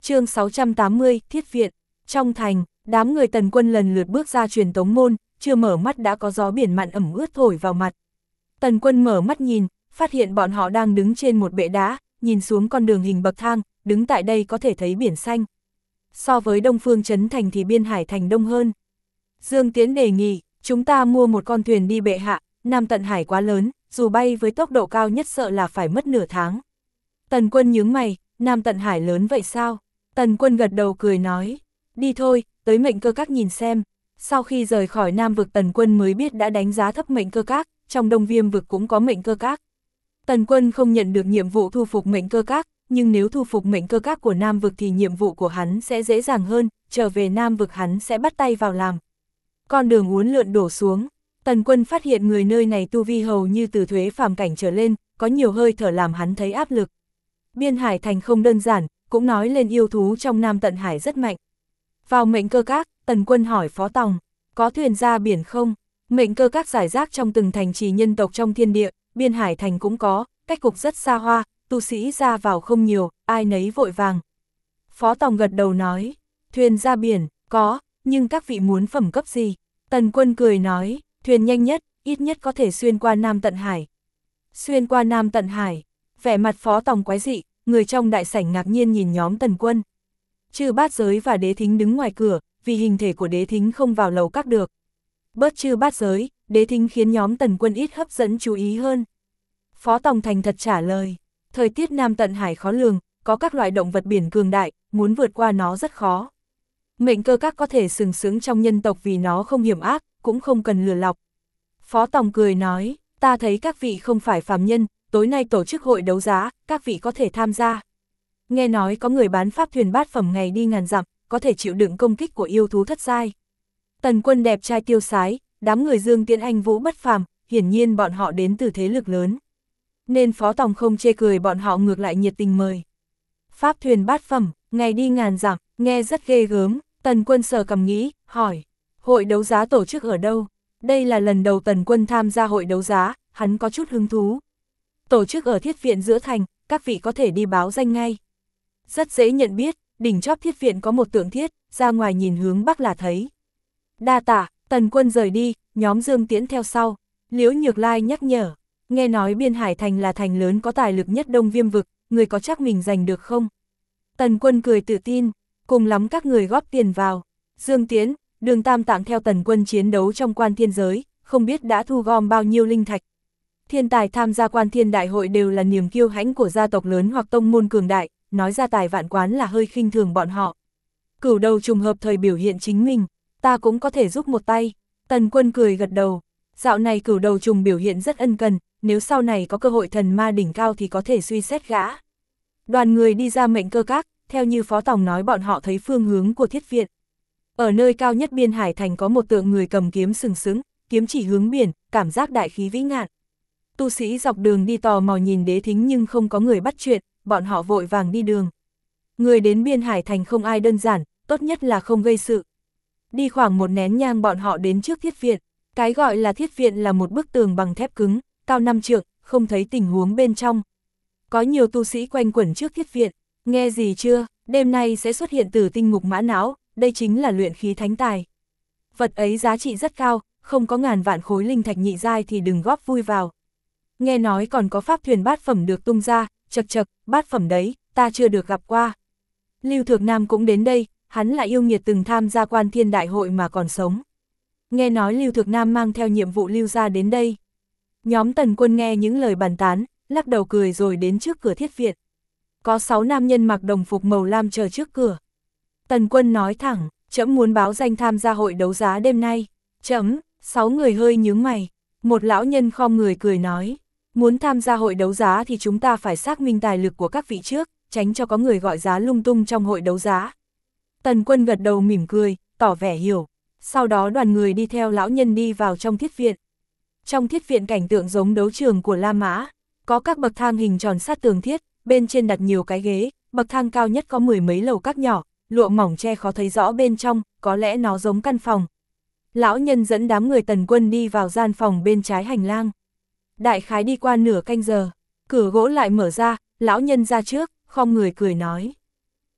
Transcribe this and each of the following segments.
Chương 680, Thiết viện. Trong thành, đám người Tần Quân lần lượt bước ra truyền tống môn, chưa mở mắt đã có gió biển mặn ẩm ướt thổi vào mặt. Tần Quân mở mắt nhìn, phát hiện bọn họ đang đứng trên một bệ đá, nhìn xuống con đường hình bậc thang, đứng tại đây có thể thấy biển xanh. So với Đông Phương Trấn Thành thì Biên Hải Thành đông hơn. Dương Tiến đề nghị, chúng ta mua một con thuyền đi bệ hạ, Nam Tận Hải quá lớn, dù bay với tốc độ cao nhất sợ là phải mất nửa tháng. Tần Quân nhướng mày, Nam Tận Hải lớn vậy sao? Tần Quân gật đầu cười nói, đi thôi, tới Mệnh Cơ Các nhìn xem. Sau khi rời khỏi Nam vực Tần Quân mới biết đã đánh giá thấp Mệnh Cơ Các, trong Đông Viêm vực cũng có Mệnh Cơ Các. Tần Quân không nhận được nhiệm vụ thu phục Mệnh Cơ Các, nhưng nếu thu phục Mệnh Cơ Các của Nam vực thì nhiệm vụ của hắn sẽ dễ dàng hơn, trở về Nam vực hắn sẽ bắt tay vào làm. Con đường uốn lượn đổ xuống, Tần Quân phát hiện người nơi này tu vi hầu như từ thuế phàm cảnh trở lên, có nhiều hơi thở làm hắn thấy áp lực. Biên Hải Thành không đơn giản, cũng nói lên yêu thú trong Nam Tận Hải rất mạnh. Vào Mệnh Cơ Các, Tần Quân hỏi Phó Tòng, có thuyền ra biển không? Mệnh Cơ Các rải rác trong từng thành trì nhân tộc trong thiên địa, Biên Hải Thành cũng có, cách cục rất xa hoa, tu sĩ ra vào không nhiều, ai nấy vội vàng. Phó Tòng gật đầu nói, thuyền ra biển, có, nhưng các vị muốn phẩm cấp gì? Tần Quân cười nói, thuyền nhanh nhất, ít nhất có thể xuyên qua Nam Tận Hải. Xuyên qua Nam Tận Hải, vẻ mặt Phó Tòng quái dị, người trong đại sảnh ngạc nhiên nhìn nhóm Tần Quân. Chư Bát Giới và Đế Thính đứng ngoài cửa, vì hình thể của Đế Thính không vào lầu các được. Bớt Chư Bát Giới, Đế Thính khiến nhóm Tần Quân ít hấp dẫn chú ý hơn. Phó Tòng thành thật trả lời, thời tiết Nam Tận Hải khó lường, có các loại động vật biển cường đại, muốn vượt qua nó rất khó. Mệnh Cơ Các có thể sừng sững trong nhân tộc vì nó không hiểm ác, cũng không cần lừa lọc. Phó Tòng cười nói, ta thấy các vị không phải phàm nhân, tối nay tổ chức hội đấu giá, các vị có thể tham gia. Nghe nói có người bán pháp thuyền bát phẩm ngày đi ngàn dặm, có thể chịu đựng công kích của yêu thú thất giai. Tần Quân đẹp trai tiêu sái, đám người Dương Tiễn Anh Vũ bất phàm, hiển nhiên bọn họ đến từ thế lực lớn. Nên Phó Tòng không chê cười bọn họ ngược lại nhiệt tình mời. Pháp thuyền bát phẩm, ngày đi ngàn dặm, nghe rất ghê gớm. Tần Quân sờ cằm nghĩ, hỏi, hội đấu giá tổ chức ở đâu? Đây là lần đầu Tần Quân tham gia hội đấu giá, hắn có chút hứng thú. Tổ chức ở Thiết viện giữa thành, các vị có thể đi báo danh ngay. Rất dễ nhận biết, đỉnh chóp Thiết viện có một tượng thiết, ra ngoài nhìn hướng bắc là thấy. Đa tạ, Tần Quân rời đi, nhóm Dương Tiễn theo sau. Liễu Nhược Lai nhắc nhở, nghe nói Biên Hải Thành là thành lớn có tài lực nhất Đông Viêm vực, người có chắc mình giành được không? Tần Quân cười tự tin, cùng lắm các người góp tiền vào. Dương Tiễn, Đường Tam Tạng theo Tần Quân chiến đấu trong Quan Thiên giới, không biết đã thu gom bao nhiêu linh thạch. Thiên tài tham gia Quan Thiên đại hội đều là niềm kiêu hãnh của gia tộc lớn hoặc tông môn cường đại, nói ra tài vạn quán là hơi khinh thường bọn họ. Cửu Đầu trùng hợp thời biểu hiện chính mình, ta cũng có thể giúp một tay. Tần Quân cười gật đầu, dạo này Cửu Đầu trùng biểu hiện rất ân cần, nếu sau này có cơ hội thần ma đỉnh cao thì có thể suy xét gã. Đoàn người đi ra Mệnh Cơ Các, theo như Phó Tòng nói bọn họ thấy phương hướng của Thiết viện. Ở nơi cao nhất Biên Hải Thành có một tượng người cầm kiếm sừng sững, kiếm chỉ hướng biển, cảm giác đại khí vĩ ngạn. Tu sĩ dọc đường đi tò mò nhìn Đế Thính nhưng không có người bắt chuyện, bọn họ vội vàng đi đường. Người đến Biên Hải Thành không ai đơn giản, tốt nhất là không gây sự. Đi khoảng một nén nhang bọn họ đến trước Thiết viện. Cái gọi là Thiết viện là một bức tường bằng thép cứng, cao 5 trượng, không thấy tình huống bên trong. Có nhiều tu sĩ quanh quẩn trước Thiết viện. Nghe gì chưa, đêm nay sẽ xuất hiện Tử Tinh Ngục Mã Não, đây chính là luyện khí thánh tài. Vật ấy giá trị rất cao, không có ngàn vạn khối linh thạch nhị giai thì đừng góp vui vào. Nghe nói còn có pháp thuyền bát phẩm được tung ra, chật chật, bát phẩm đấy, ta chưa được gặp qua. Lưu Thược Nam cũng đến đây, hắn là yêu nghiệt từng tham gia Quan Thiên đại hội mà còn sống. Nghe nói Lưu Thược Nam mang theo nhiệm vụ lưu ra đến đây. Nhóm Tần Quân nghe những lời bàn tán, lắc đầu cười rồi đến trước cửa Thiết viện. Có 6 nam nhân mặc đồng phục màu lam chờ trước cửa. Tần Quân nói thẳng, trẫm muốn báo danh tham gia hội đấu giá đêm nay. Trẫm, 6 người hơi nhướng mày. Một lão nhân khom người cười nói, muốn tham gia hội đấu giá thì chúng ta phải xác minh tài lực của các vị trước, tránh cho có người gọi giá lung tung trong hội đấu giá. Tần Quân gật đầu mỉm cười, tỏ vẻ hiểu. Sau đó đoàn người đi theo lão nhân đi vào trong Thiết viện. Trong Thiết viện cảnh tượng giống đấu trường của La Mã, có các bậc thang hình tròn sát tường thiết, bên trên đặt nhiều cái ghế, bậc thang cao nhất có 10 mấy lầu các nhỏ, lụa mỏng che khó thấy rõ bên trong, có lẽ nó giống căn phòng. Lão nhân dẫn đám người Tần Quân đi vào gian phòng bên trái hành lang. Đại khái đi qua nửa canh giờ, cửa gỗ lại mở ra, lão nhân ra trước, khom người cười nói.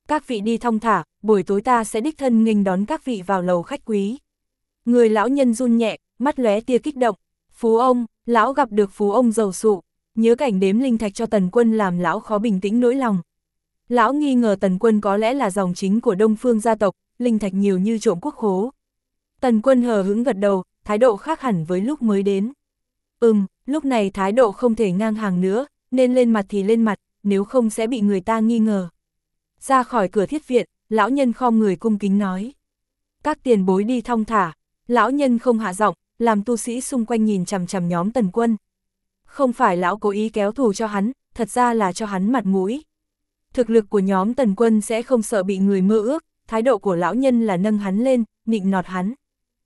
Các vị đi thong thả, buổi tối ta sẽ đích thân nghênh đón các vị vào lầu khách quý. Người lão nhân run nhẹ, mắt lóe tia kích động. Phú ông, lão gặp được phú ông giàu sụ, nhớ cảnh đếm linh thạch cho Tần Quân làm lão khó bình tĩnh nỗi lòng. Lão nghi ngờ Tần Quân có lẽ là dòng chính của Đông Phương gia tộc, linh thạch nhiều như trộm quốc khố. Tần Quân hờ hững gật đầu, thái độ khác hẳn với lúc mới đến. Lúc này thái độ không thể ngang hàng nữa, nên lên mặt thì lên mặt, nếu không sẽ bị người ta nghi ngờ. Ra khỏi cửa thiết viện, lão nhân khom người cung kính nói. Các tiền bối đi thong thả, lão nhân không hạ giọng, làm tu sĩ xung quanh nhìn chằm chằm nhóm Tần Quân. Không phải lão cố ý kéo thù cho hắn, thật ra là cho hắn mặt mũi. Thực lực của nhóm Tần Quân sẽ không sợ bị người mơ ước, thái độ của lão nhân là nâng hắn lên, nịnh nọt hắn.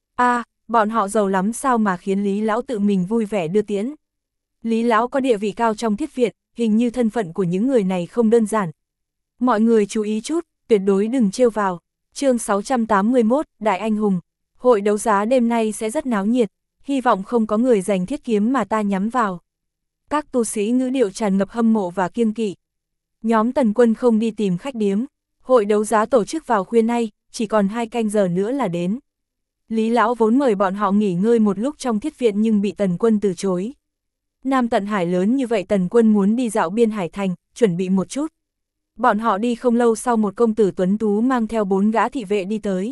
Bọn họ giàu lắm sao mà khiến Lý lão tự mình vui vẻ đưa tiễn. Lý lão có địa vị cao trong thiết viện, hình như thân phận của những người này không đơn giản. Mọi người chú ý chút, tuyệt đối đừng trêu vào. Chương 681, Đại Anh Hùng. Hội đấu giá đêm nay sẽ rất náo nhiệt, hy vọng không có người giành thiết kiếm mà ta nhắm vào. Các tu sĩ ngữ điệu tràn ngập hâm mộ và kiêng kỵ. Nhóm Tần Quân không đi tìm khách điếm. Hội đấu giá tổ chức vào khuya nay, chỉ còn 2 canh giờ nữa là đến. Lý lão vốn mời bọn họ nghỉ ngơi một lúc trong thiết viện nhưng bị Tần Quân từ chối. Nam Tận Hải lớn như vậy, Tần Quân muốn đi dạo biên hải thành, chuẩn bị một chút. Bọn họ đi không lâu sau một công tử tuấn tú mang theo 4 gã thị vệ đi tới.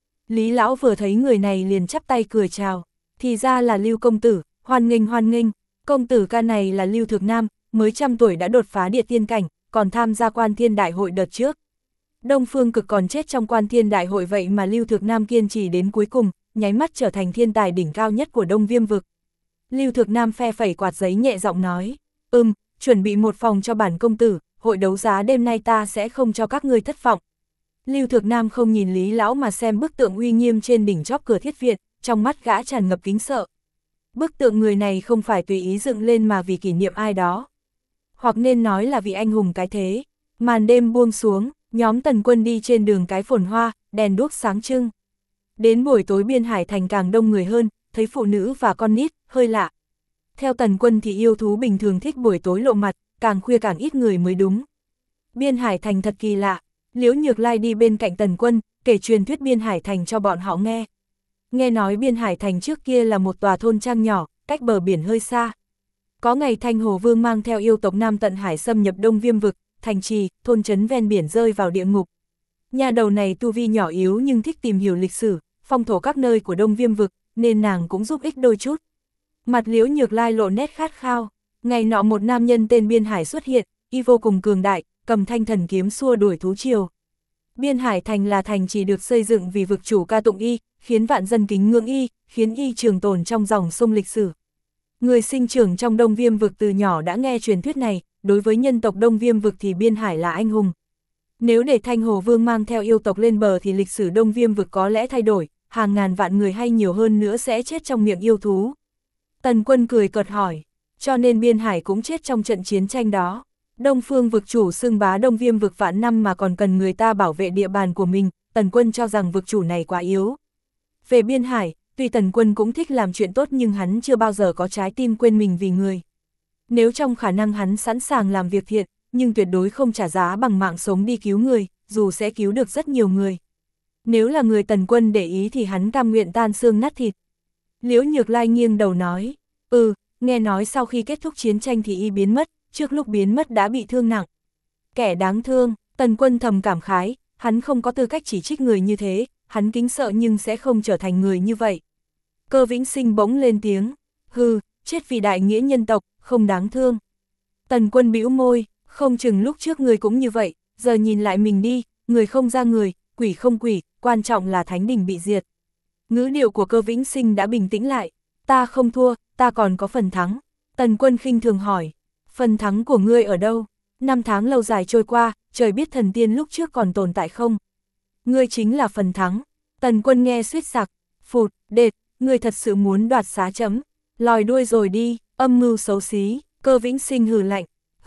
Lý lão vừa thấy người này liền chắp tay cười chào, thì ra là Lưu công tử, hoan nghênh hoan nghênh. Công tử ca này là Lưu Thược Nam, mới trăm tuổi đã đột phá địa tiên cảnh, còn tham gia Quan Thiên Đại hội đợt trước. Đông Phương Cực còn chết trong Quan Thiên Đại hội, vậy mà Lưu Thược Nam kiên trì đến cuối cùng, nháy mắt trở thành thiên tài đỉnh cao nhất của Đông Viêm vực. Lưu Thược Nam phe phẩy quạt giấy nhẹ giọng nói, chuẩn bị một phòng cho bản công tử, hội đấu giá đêm nay ta sẽ không cho các ngươi thất vọng. Lưu Thược Nam không nhìn Lý lão mà xem bức tượng uy nghiêm trên đỉnh chóp cửa thiết viện, trong mắt gã tràn ngập kính sợ. Bức tượng người này không phải tùy ý dựng lên mà vì kỷ niệm ai đó, hoặc nên nói là vị anh hùng cái thế. Màn đêm buông xuống, nhóm Tần Quân đi trên đường cái phồn hoa, đèn đuốc sáng trưng. Đến buổi tối biên hải thành càng đông người hơn, thấy phụ nữ và con nít, hơi lạ. Theo Tần Quân thì yêu thú bình thường thích buổi tối lộ mặt, càng khuya càng ít người mới đúng. Biên hải thành thật kỳ lạ. Liễu Nhược Lai đi bên cạnh Tần Quân, kể truyền thuyết biên hải thành cho bọn họ nghe. Nghe nói biên hải thành trước kia là một tòa thôn trang nhỏ, cách bờ biển hơi xa. Có ngày Thanh Hồ Vương mang theo yêu tộc Nam Tận Hải xâm nhập Đông Viêm vực, thành trì, thôn trấn ven biển rơi vào địa ngục. Nhà đầu này tu vi nhỏ yếu nhưng thích tìm hiểu lịch sử, phong thổ các nơi của Đông Viêm vực, nên nàng cũng giúp ích đôi chút. Mặt Liễu Nhược Lai lộ nét khát khao. Ngày nọ một nam nhân tên Biên Hải xuất hiện, y vô cùng cường đại, cầm thanh thần kiếm xua đuổi thú triều. Biên Hải thành là thành chỉ được xây dựng vì vực chủ ca tụng y, khiến vạn dân kính ngưỡng y, khiến y trường tồn trong dòng sông lịch sử. Người sinh trưởng trong Đông Viêm vực từ nhỏ đã nghe truyền thuyết này, đối với nhân tộc Đông Viêm vực thì Biên Hải là anh hùng. Nếu để Thanh Hồ Vương mang theo yêu tộc lên bờ thì lịch sử Đông Viêm vực có lẽ thay đổi, hàng ngàn vạn người hay nhiều hơn nữa sẽ chết trong miệng yêu thú. Tần Quân cười cợt hỏi, cho nên Biên Hải cũng chết trong trận chiến tranh đó. Đông Phương vực chủ xưng bá Đông Viêm vực vạn năm mà còn cần người ta bảo vệ địa bàn của mình, Tần Quân cho rằng vực chủ này quá yếu. Về Biên Hải, tuy Tần Quân cũng thích làm chuyện tốt nhưng hắn chưa bao giờ có trái tim quên mình vì người. Nếu trong khả năng hắn sẵn sàng làm việc thiện, nhưng tuyệt đối không trả giá bằng mạng sống đi cứu người, dù sẽ cứu được rất nhiều người. Nếu là người Tần Quân để ý thì hắn cam nguyện tan xương nát thịt. Liễu Nhược Lai nghiêng đầu nói, nghe nói sau khi kết thúc chiến tranh thì y biến mất, trước lúc biến mất đã bị thương nặng. Kẻ đáng thương, Tần Quân thầm cảm khái, hắn không có tư cách chỉ trích người như thế, hắn kính sợ nhưng sẽ không trở thành người như vậy. Cơ Vĩnh Sinh bỗng lên tiếng, chết vì đại nghĩa nhân tộc, không đáng thương. Tần Quân bĩu môi, không chừng lúc trước người cũng như vậy, giờ nhìn lại mình đi, người không ra người, quỷ không quỷ, quan trọng là thánh đình bị diệt. Ngữ điệu của Cơ Vĩnh Sinh đã bình tĩnh lại, ta không thua, ta còn có phần thắng. Tần Quân khinh thường hỏi, phần thắng của ngươi ở đâu? 5 tháng lâu dài trôi qua, trời biết thần tiên lúc trước còn tồn tại không? Ngươi chính là phần thắng. Tần Quân nghe suýt sặc, phụt, đệt, ngươi thật sự muốn đoạt xá chấm, lòi đuôi rồi đi, âm mưu xấu xí. Cơ Vĩnh Sinh hừ lạnh,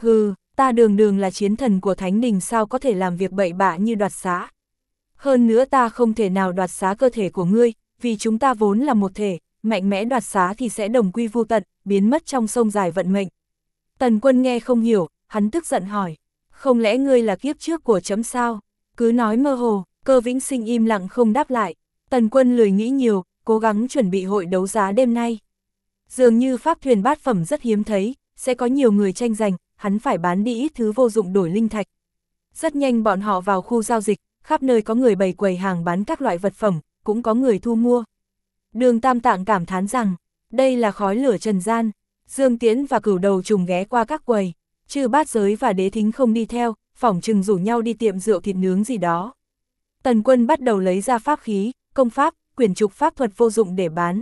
ta đường đường là chiến thần của thánh đình sao có thể làm việc bậy bạ như đoạt xá. Hơn nữa ta không thể nào đoạt xá cơ thể của ngươi, vì chúng ta vốn là một thể, mạnh mẽ đoạt xá thì sẽ đồng quy vu tận, biến mất trong sông dài vận mệnh. Tần Quân nghe không hiểu, hắn tức giận hỏi, không lẽ ngươi là kiếp trước của chấm sao? Cứ nói mơ hồ, Cơ Vĩnh Sinh im lặng không đáp lại. Tần Quân lười nghĩ nhiều, cố gắng chuẩn bị hội đấu giá đêm nay. Dường như pháp thuyền bát phẩm rất hiếm thấy, sẽ có nhiều người tranh giành, hắn phải bán đi ít thứ vô dụng đổi linh thạch. Rất nhanh bọn họ vào khu giao dịch, khắp nơi có người bày quầy hàng bán các loại vật phẩm, cũng có người thu mua. Đường Tam Tạng cảm thán rằng, đây là khói lửa trần gian. Dương Tiễn và Cửu Đầu Trùng ghé qua các quầy, Chư Bát Giới và Đế Thính không đi theo, phỏng chừng rủ nhau đi tiệm rượu thịt nướng gì đó. Tần Quân bắt đầu lấy ra pháp khí, công pháp, quyển trục pháp thuật vô dụng để bán.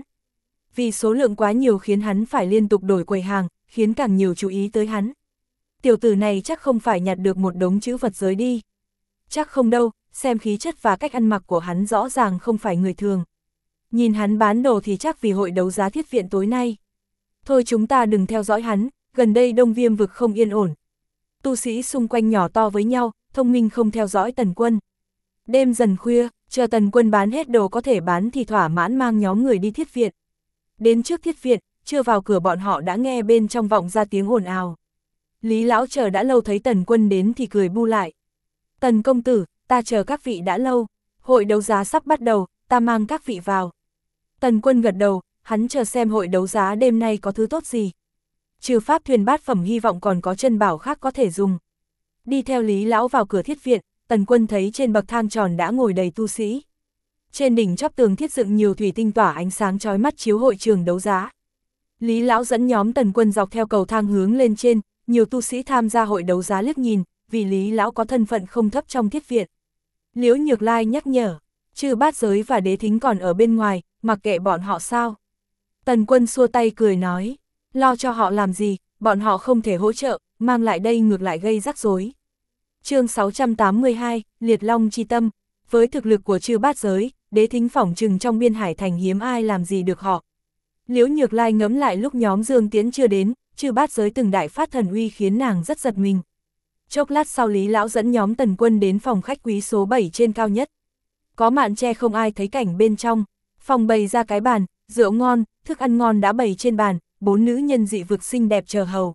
Vì số lượng quá nhiều khiến hắn phải liên tục đổi quầy hàng, khiến càng nhiều chú ý tới hắn. Tiểu tử này chắc không phải nhặt được một đống chữ vật giới đi. Chắc không đâu, xem khí chất và cách ăn mặc của hắn rõ ràng không phải người thường. Nhìn hắn bán đồ thì chắc vì hội đấu giá Thiết Viện tối nay. Thôi chúng ta đừng theo dõi hắn, gần đây Đông Viêm vực không yên ổn. Tu sĩ xung quanh nhỏ to với nhau, thông minh không theo dõi Tần Quân. Đêm dần khuya, chờ Tần Quân bán hết đồ có thể bán thì thỏa mãn mang nhóm người đi Thiết Viện. Đến trước Thiết Viện, chưa vào cửa bọn họ đã nghe bên trong vọng ra tiếng ồn ào. Lý lão chờ đã lâu thấy Tần Quân đến thì cười bu lại. Tần công tử, ta chờ các vị đã lâu, hội đấu giá sắp bắt đầu, ta mang các vị vào. Tần Quân gật đầu, hắn chờ xem hội đấu giá đêm nay có thứ tốt gì. Trừ pháp thuyền bát phẩm hy vọng còn có chân bảo khác có thể dùng. Đi theo Lý lão vào cửa Thiết Viện, Tần Quân thấy trên bậc thang tròn đã ngồi đầy tu sĩ. Trên đỉnh chóp tường thiết dựng nhiều thủy tinh tỏa ánh sáng chói mắt chiếu hội trường đấu giá. Lý lão dẫn nhóm Tần Quân dọc theo cầu thang hướng lên trên, nhiều tu sĩ tham gia hội đấu giá liếc nhìn, vì Lý lão có thân phận không thấp trong Thiết Viện. Liễu Nhược Lai nhắc nhở, Chư Bát Giới và Đế Thính còn ở bên ngoài, mặc kệ bọn họ sao. Tần Quân xua tay cười nói, lo cho họ làm gì, bọn họ không thể hỗ trợ, mang lại đây ngược lại gây rắc rối. Chương 682, Liệt Long chi tâm, với thực lực của Chư Bát Giới, Đế Thính phỏng chừng trong biên hải thành hiếm ai làm gì được họ. Liễu Nhược Lai ngẫm lại lúc nhóm Dương Tiễn chưa đến, Chư Bát Giới từng đại phát thần uy khiến nàng rất giật mình. Chốc lát sau Lý lão dẫn nhóm Tần Quân đến phòng khách quý số 7 trên cao nhất. Có màn che không ai thấy cảnh bên trong, phòng bày ra cái bàn, rượu ngon, thức ăn ngon đã bày trên bàn, 4 nữ nhân dị vực xinh đẹp chờ hầu.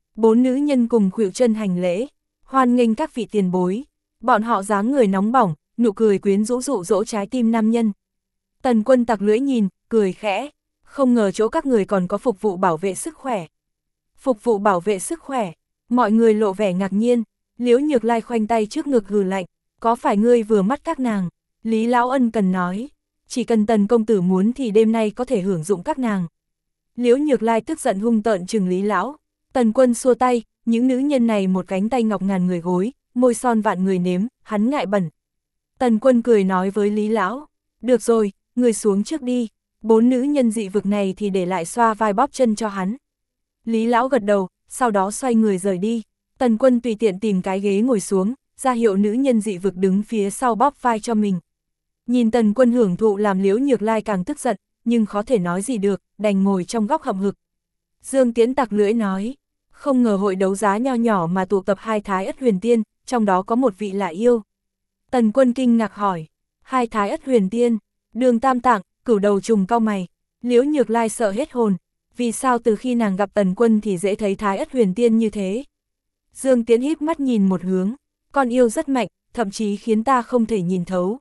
4 nữ nhân cùng khuỵu chân hành lễ, hoan nghênh các vị tiền bối. Bọn họ dáng người nóng bỏng, nụ cười quyến rũ dụ dỗ trái tim nam nhân. Tần Quân tặc lưỡi nhìn, cười khẽ, không ngờ chỗ các người còn có phục vụ bảo vệ sức khỏe. Phục vụ bảo vệ sức khỏe, mọi người lộ vẻ ngạc nhiên. Liễu Nhược Lai khoanh tay trước ngực hừ lạnh, có phải ngươi vừa mắt các nàng? Lý lão ân cần nói, chỉ cần Tần công tử muốn thì đêm nay có thể hưởng dụng các nàng. Liễu Nhược Lai tức giận hung tợn trừng Lý lão. Tần Quân xua tay, những nữ nhân này một cánh tay ngọc ngàn người gối, môi son vạn người nếm, hắn ngại bẩn. Tần Quân cười nói với Lý lão, được rồi, người xuống trước đi, 4 nữ nhân dị vực này thì để lại xoa vai bóp chân cho hắn. Lý lão gật đầu, sau đó xoay người rời đi. Tần Quân tùy tiện tìm cái ghế ngồi xuống, ra hiệu nữ nhân dị vực đứng phía sau bóp vai cho mình. Nhìn Tần Quân hưởng thụ làm Liễu Nhược Lai càng tức giận, nhưng khó thể nói gì được, đành ngồi trong góc hậm hực. Dương Tiễn tặc lưỡi nói, không ngờ hội đấu giá nho nhỏ mà tụ tập 2 Thái Ất Huyền Tiên, trong đó có một vị là yêu. Tần Quân kinh ngạc hỏi, 2 Thái Ất Huyền Tiên, Đường Tam Tạng, Cửu Đầu Trùng cau mày. Liễu Nhược Lai sợ hết hồn, vì sao từ khi nàng gặp Tần Quân thì dễ thấy Thái Ất Huyền Tiên như thế. Dương Tiễn híp mắt nhìn một hướng, con yêu rất mạnh, thậm chí khiến ta không thể nhìn thấu.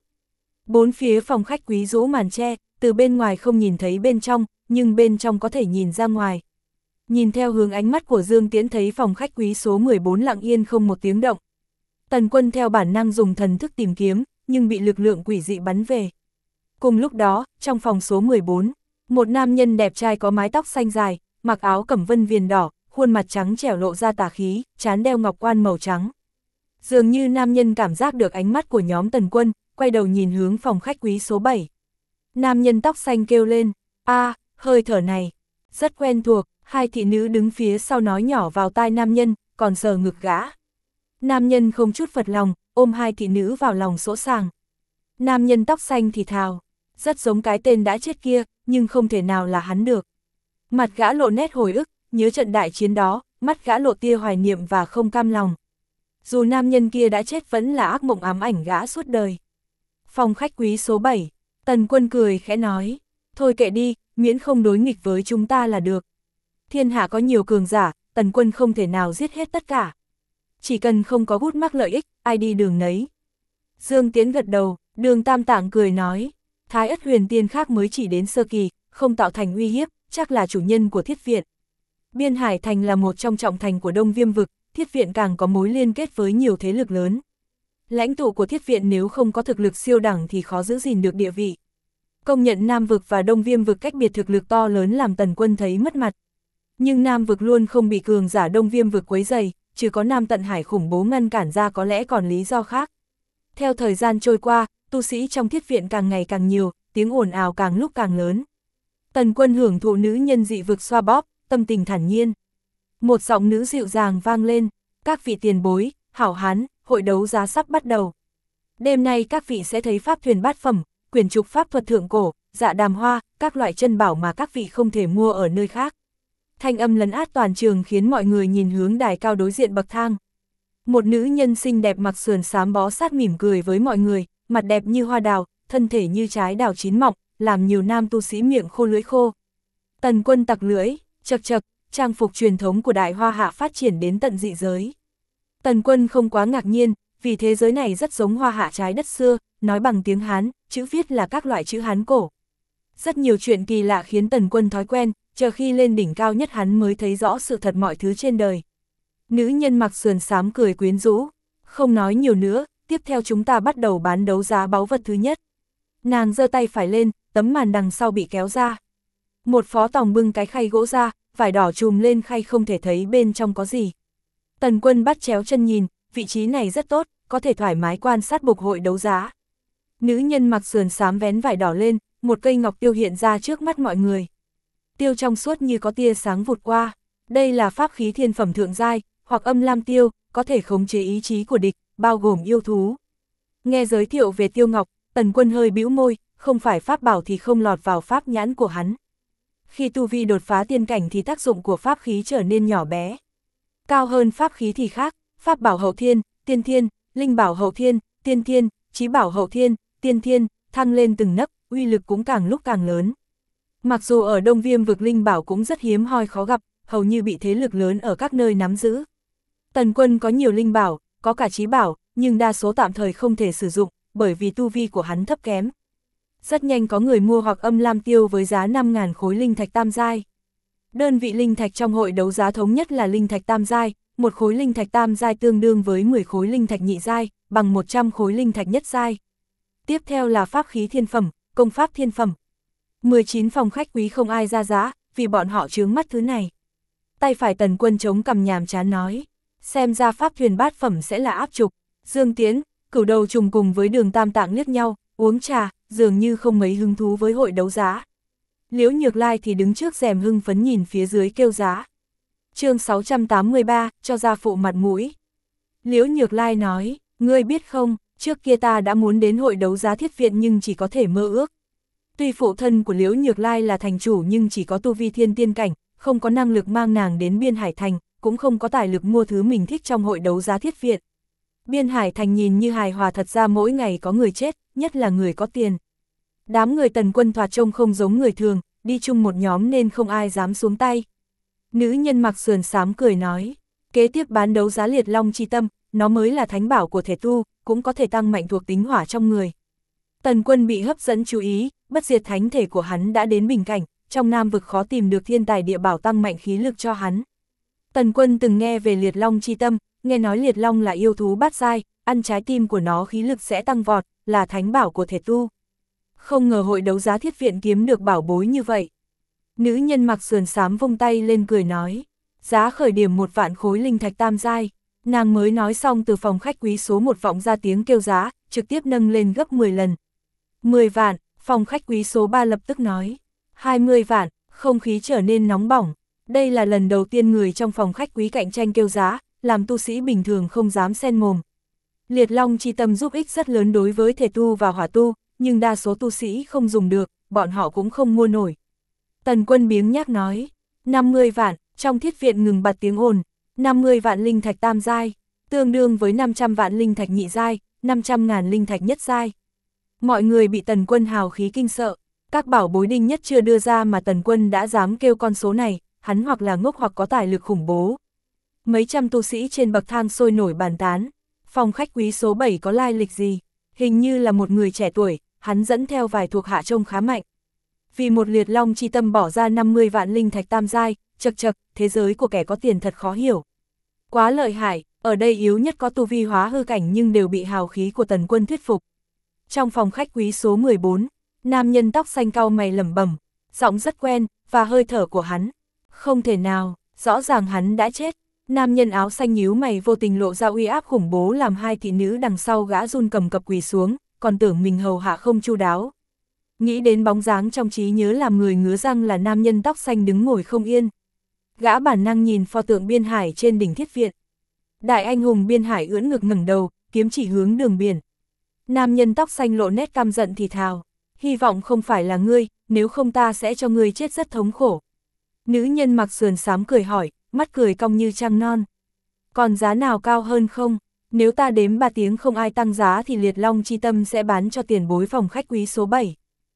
4 phía phòng khách quý rũ màn che, từ bên ngoài không nhìn thấy bên trong, nhưng bên trong có thể nhìn ra ngoài. Nhìn theo hướng ánh mắt của Dương Tiễn thấy phòng khách quý số 14 lặng yên không một tiếng động. Tần Quân theo bản năng dùng thần thức tìm kiếm, nhưng bị lực lượng quỷ dị bắn về. Cùng lúc đó, trong phòng số 14, một nam nhân đẹp trai có mái tóc xanh dài, mặc áo cẩm vân viền đỏ, khuôn mặt trắng trẻo lộ ra tà khí, trán đeo ngọc quan màu trắng. Dường như nam nhân cảm giác được ánh mắt của nhóm Tần Quân, quay đầu nhìn hướng phòng khách quý số 7. Nam nhân tóc xanh kêu lên, hơi thở này, rất quen thuộc. Hai thị nữ đứng phía sau nói nhỏ vào tai nam nhân, còn sờ ngực gã. Nam nhân không chút phật lòng, ôm hai thị nữ vào lòng sỗ sàng. Nam nhân tóc xanh thì thào, rất giống cái tên đã chết kia, nhưng không thể nào là hắn được. Mặt gã lộ nét hồi ức, nhớ trận đại chiến đó, mắt gã lộ tia hoài niệm và không cam lòng. Dù nam nhân kia đã chết vẫn là ác mộng ám ảnh gã suốt đời. Phòng khách quý số 7, Tần Quân cười khẽ nói, thôi kệ đi, miễn không đối nghịch với chúng ta là được. Thiên hạ có nhiều cường giả, Tần Quân không thể nào giết hết tất cả. Chỉ cần không có gút mắc lợi ích, ai đi đường nấy. Dương Tiến gật đầu, Đường Tam Tạng cười nói, Thái Ất Huyền Tiên khác mới chỉ đến sơ kỳ, không tạo thành uy hiếp, chắc là chủ nhân của Thiết Viện. Biên Hải Thành là một trong trọng thành của Đông Viêm Vực, Thiết Viện càng có mối liên kết với nhiều thế lực lớn. Lãnh tụ của Thiết Viện nếu không có thực lực siêu đẳng thì khó giữ gìn được địa vị. Công nhận Nam Vực và Đông Viêm Vực cách biệt thực lực to lớn làm Tần Quân thấy mất mặt. Nhưng Nam Vực luôn không bị cường giả Đông Viêm Vực quấy rầy, chỉ có Nam Tận Hải khủng bố ngăn cản ra có lẽ còn lý do khác. Theo thời gian trôi qua, tu sĩ trong Thiết Viện càng ngày càng nhiều, tiếng ồn ào càng lúc càng lớn. Tần Quân hưởng thụ nữ nhân dị vực xoa bóp, tâm tình thản nhiên. Một giọng nữ dịu dàng vang lên, các vị tiền bối, hảo hán, hội đấu giá sắp bắt đầu. Đêm nay các vị sẽ thấy pháp thuyền bát phẩm, quyển trục pháp thuật thượng cổ, dạ đàm hoa, các loại chân bảo mà các vị không thể mua ở nơi khác. Thanh âm lấn át toàn trường khiến mọi người nhìn hướng đài cao đối diện bậc thang. Một nữ nhân xinh đẹp mặc sườn xám bó sát mỉm cười với mọi người, mặt đẹp như hoa đào, thân thể như trái đào chín mọng, làm nhiều nam tu sĩ miệng khô lưỡi khô. Tần Quân tặc lưỡi, chậc chậc, trang phục truyền thống của Đại Hoa Hạ phát triển đến tận dị giới. Tần Quân không quá ngạc nhiên, vì thế giới này rất giống Hoa Hạ trái đất xưa, nói bằng tiếng Hán, chữ viết là các loại chữ Hán cổ. Rất nhiều chuyện kỳ lạ khiến Tần Quân thói quen, chờ khi lên đỉnh cao nhất hắn mới thấy rõ sự thật mọi thứ trên đời. Nữ nhân mặc sườn xám cười quyến rũ, không nói nhiều nữa, tiếp theo chúng ta bắt đầu bán đấu giá báu vật thứ nhất. Nàng giơ tay phải lên, tấm màn đằng sau bị kéo ra. Một phó tòng bưng cái khay gỗ ra, vải đỏ trùm lên khay không thể thấy bên trong có gì. Tần Quân bắt chéo chân nhìn, vị trí này rất tốt, có thể thoải mái quan sát bục hội đấu giá. Nữ nhân mặc sườn xám vén vải đỏ lên, một cây ngọc tiêu hiện ra trước mắt mọi người. Tiêu trong suốt như có tia sáng vụt qua. Đây là pháp khí thiên phẩm thượng giai, hoặc âm lam tiêu, có thể khống chế ý chí của địch, bao gồm yêu thú. Nghe giới thiệu về tiêu ngọc, Tần Quân hơi bĩu môi, không phải pháp bảo thì không lọt vào pháp nhãn của hắn. Khi tu vi đột phá tiên cảnh thì tác dụng của pháp khí trở nên nhỏ bé. Cao hơn pháp khí thì khác, pháp bảo hậu thiên, tiên thiên, linh bảo hậu thiên, tiên thiên, chí bảo hậu thiên, tiên thiên, thăng lên từng nấc, uy lực cũng càng lúc càng lớn. Mặc dù ở Đông Viêm Vực linh bảo cũng rất hiếm hoi khó gặp, hầu như bị thế lực lớn ở các nơi nắm giữ. Tần Quân có nhiều linh bảo, có cả chí bảo, nhưng đa số tạm thời không thể sử dụng, bởi vì tu vi của hắn thấp kém. Rất nhanh có người mua hoặc âm lam tiêu với giá 5.000 khối linh thạch tam giai. Đơn vị linh thạch trong hội đấu giá thống nhất là linh thạch tam giai, một khối linh thạch tam giai tương đương với 10 khối linh thạch nhị giai, bằng 100 khối linh thạch nhất giai. Tiếp theo là pháp khí thiên phẩm, công pháp thiên phẩm. 19 phòng khách quý không ai ra giá, vì bọn họ chướng mắt thứ này. Tay phải Tần Quân chống cằm nhàm chán nói, xem ra pháp thuyền bát phẩm sẽ là áp trục. Dương Tiến, Cửu Đầu Trùng cùng với Đường Tam Tạng liếc nhau, uống trà, dường như không mấy hứng thú với hội đấu giá. Liễu Nhược Lai thì đứng trước rèm hưng phấn nhìn phía dưới kêu giá. Chương 683, cho gia phụ mặt mũi. Liễu Nhược Lai nói, ngươi biết không, trước kia ta đã muốn đến hội đấu giá Thiết Viện nhưng chỉ có thể mơ ước. Tuy phụ thân của Liễu Nhược Lai là thành chủ nhưng chỉ có tu vi thiên tiên cảnh, không có năng lực mang nàng đến Biên Hải Thành, cũng không có tài lực mua thứ mình thích trong hội đấu giá Thiết Viện. Biên Hải Thành nhìn như hài hòa, thật ra mỗi ngày có người chết, nhất là người có tiền. Đám người Tần Quân thoạt trông không giống người thường, đi chung một nhóm nên không ai dám xuống tay. Nữ nhân mặc sườn xám cười nói, kế tiếp bán đấu giá Liệt Long Chi Tâm, nó mới là thánh bảo của thể tu, cũng có thể tăng mạnh thuộc tính hỏa trong người. Tần Quân bị hấp dẫn chú ý, bất diệt thánh thể của hắn đã đến bình cảnh, trong Nam Vực khó tìm được thiên tài địa bảo tăng mạnh khí lực cho hắn. Tần Quân từng nghe về Liệt Long Chi Tâm, nghe nói Liệt Long là yêu thú bát giai, ăn trái tim của nó khí lực sẽ tăng vọt, là thánh bảo của thể tu. Không ngờ hội đấu giá Thiết Viện kiếm được bảo bối như vậy. Nữ nhân mặc sườn xám vung tay lên cười nói, giá khởi điểm 1 vạn khối linh thạch tam giai. Nàng mới nói xong từ phòng khách quý số 1 vọng ra tiếng kêu giá, trực tiếp nâng lên gấp 10 lần. 10 vạn, phòng khách quý số 3 lập tức nói, 20 vạn, không khí trở nên nóng bỏng. Đây là lần đầu tiên người trong phòng khách quý cạnh tranh kêu giá, làm tu sĩ bình thường không dám xen mồm. Liệt Long Chi Tâm giúp ích rất lớn đối với thể tu và hỏa tu, nhưng đa số tu sĩ không dùng được, bọn họ cũng không mua nổi. Tần Quân biếng nhác nói, 50 vạn, trong Thiết Viện ngừng bặt tiếng ồn, 50 vạn linh thạch tam giai, tương đương với 500 vạn linh thạch nhị giai, 500.000 linh thạch nhất giai. Mọi người bị Tần Quân hào khí kinh sợ, các bảo bối đinh nhất chưa đưa ra mà Tần Quân đã dám kêu con số này, hắn hoặc là ngốc hoặc có tài lực khủng bố. Mấy trăm tu sĩ trên bậc thang sôi nổi bàn tán, phòng khách quý số 7 có lai lịch gì? hình như là một người trẻ tuổi, hắn dẫn theo vài thuộc hạ trông khá mạnh. Vì một liệt long chi tâm bỏ ra 50 vạn linh thạch tam giai, chậc chậc, thế giới của kẻ có tiền thật khó hiểu. Quá lợi hại, ở đây yếu nhất có tu vi hóa hư cảnh nhưng đều bị hào khí của Tần Quân thuyết phục. Trong phòng khách quý số 14, nam nhân tóc xanh cau mày lẩm bẩm, giọng rất quen, và hơi thở của hắn. Không thể nào, rõ ràng hắn đã chết. Nam nhân áo xanh nhíu mày vô tình lộ ra uy áp khủng bố làm hai thị nữ đằng sau gã run cầm cập quỳ xuống, còn tưởng mình hầu hạ không chu đáo. Nghĩ đến bóng dáng trong trí nhớ làm người ngứa răng là nam nhân tóc xanh đứng ngồi không yên. Gã bản năng nhìn pho tượng Biên Hải trên đỉnh thiết viện. Đại anh hùng Biên Hải ưỡn ngực ngẩng đầu, kiếm chỉ hướng đường biển. Nam nhân tóc xanh lộ nét căm giận thì thào, hy vọng không phải là ngươi, nếu không ta sẽ cho ngươi chết rất thống khổ. Nữ nhân mặc sườn xám cười hỏi, mắt cười cong như trăng non. Còn giá nào cao hơn không? Nếu ta đếm 3 tiếng không ai tăng giá thì liệt long chi tâm sẽ bán cho tiền bối phòng khách quý số 7.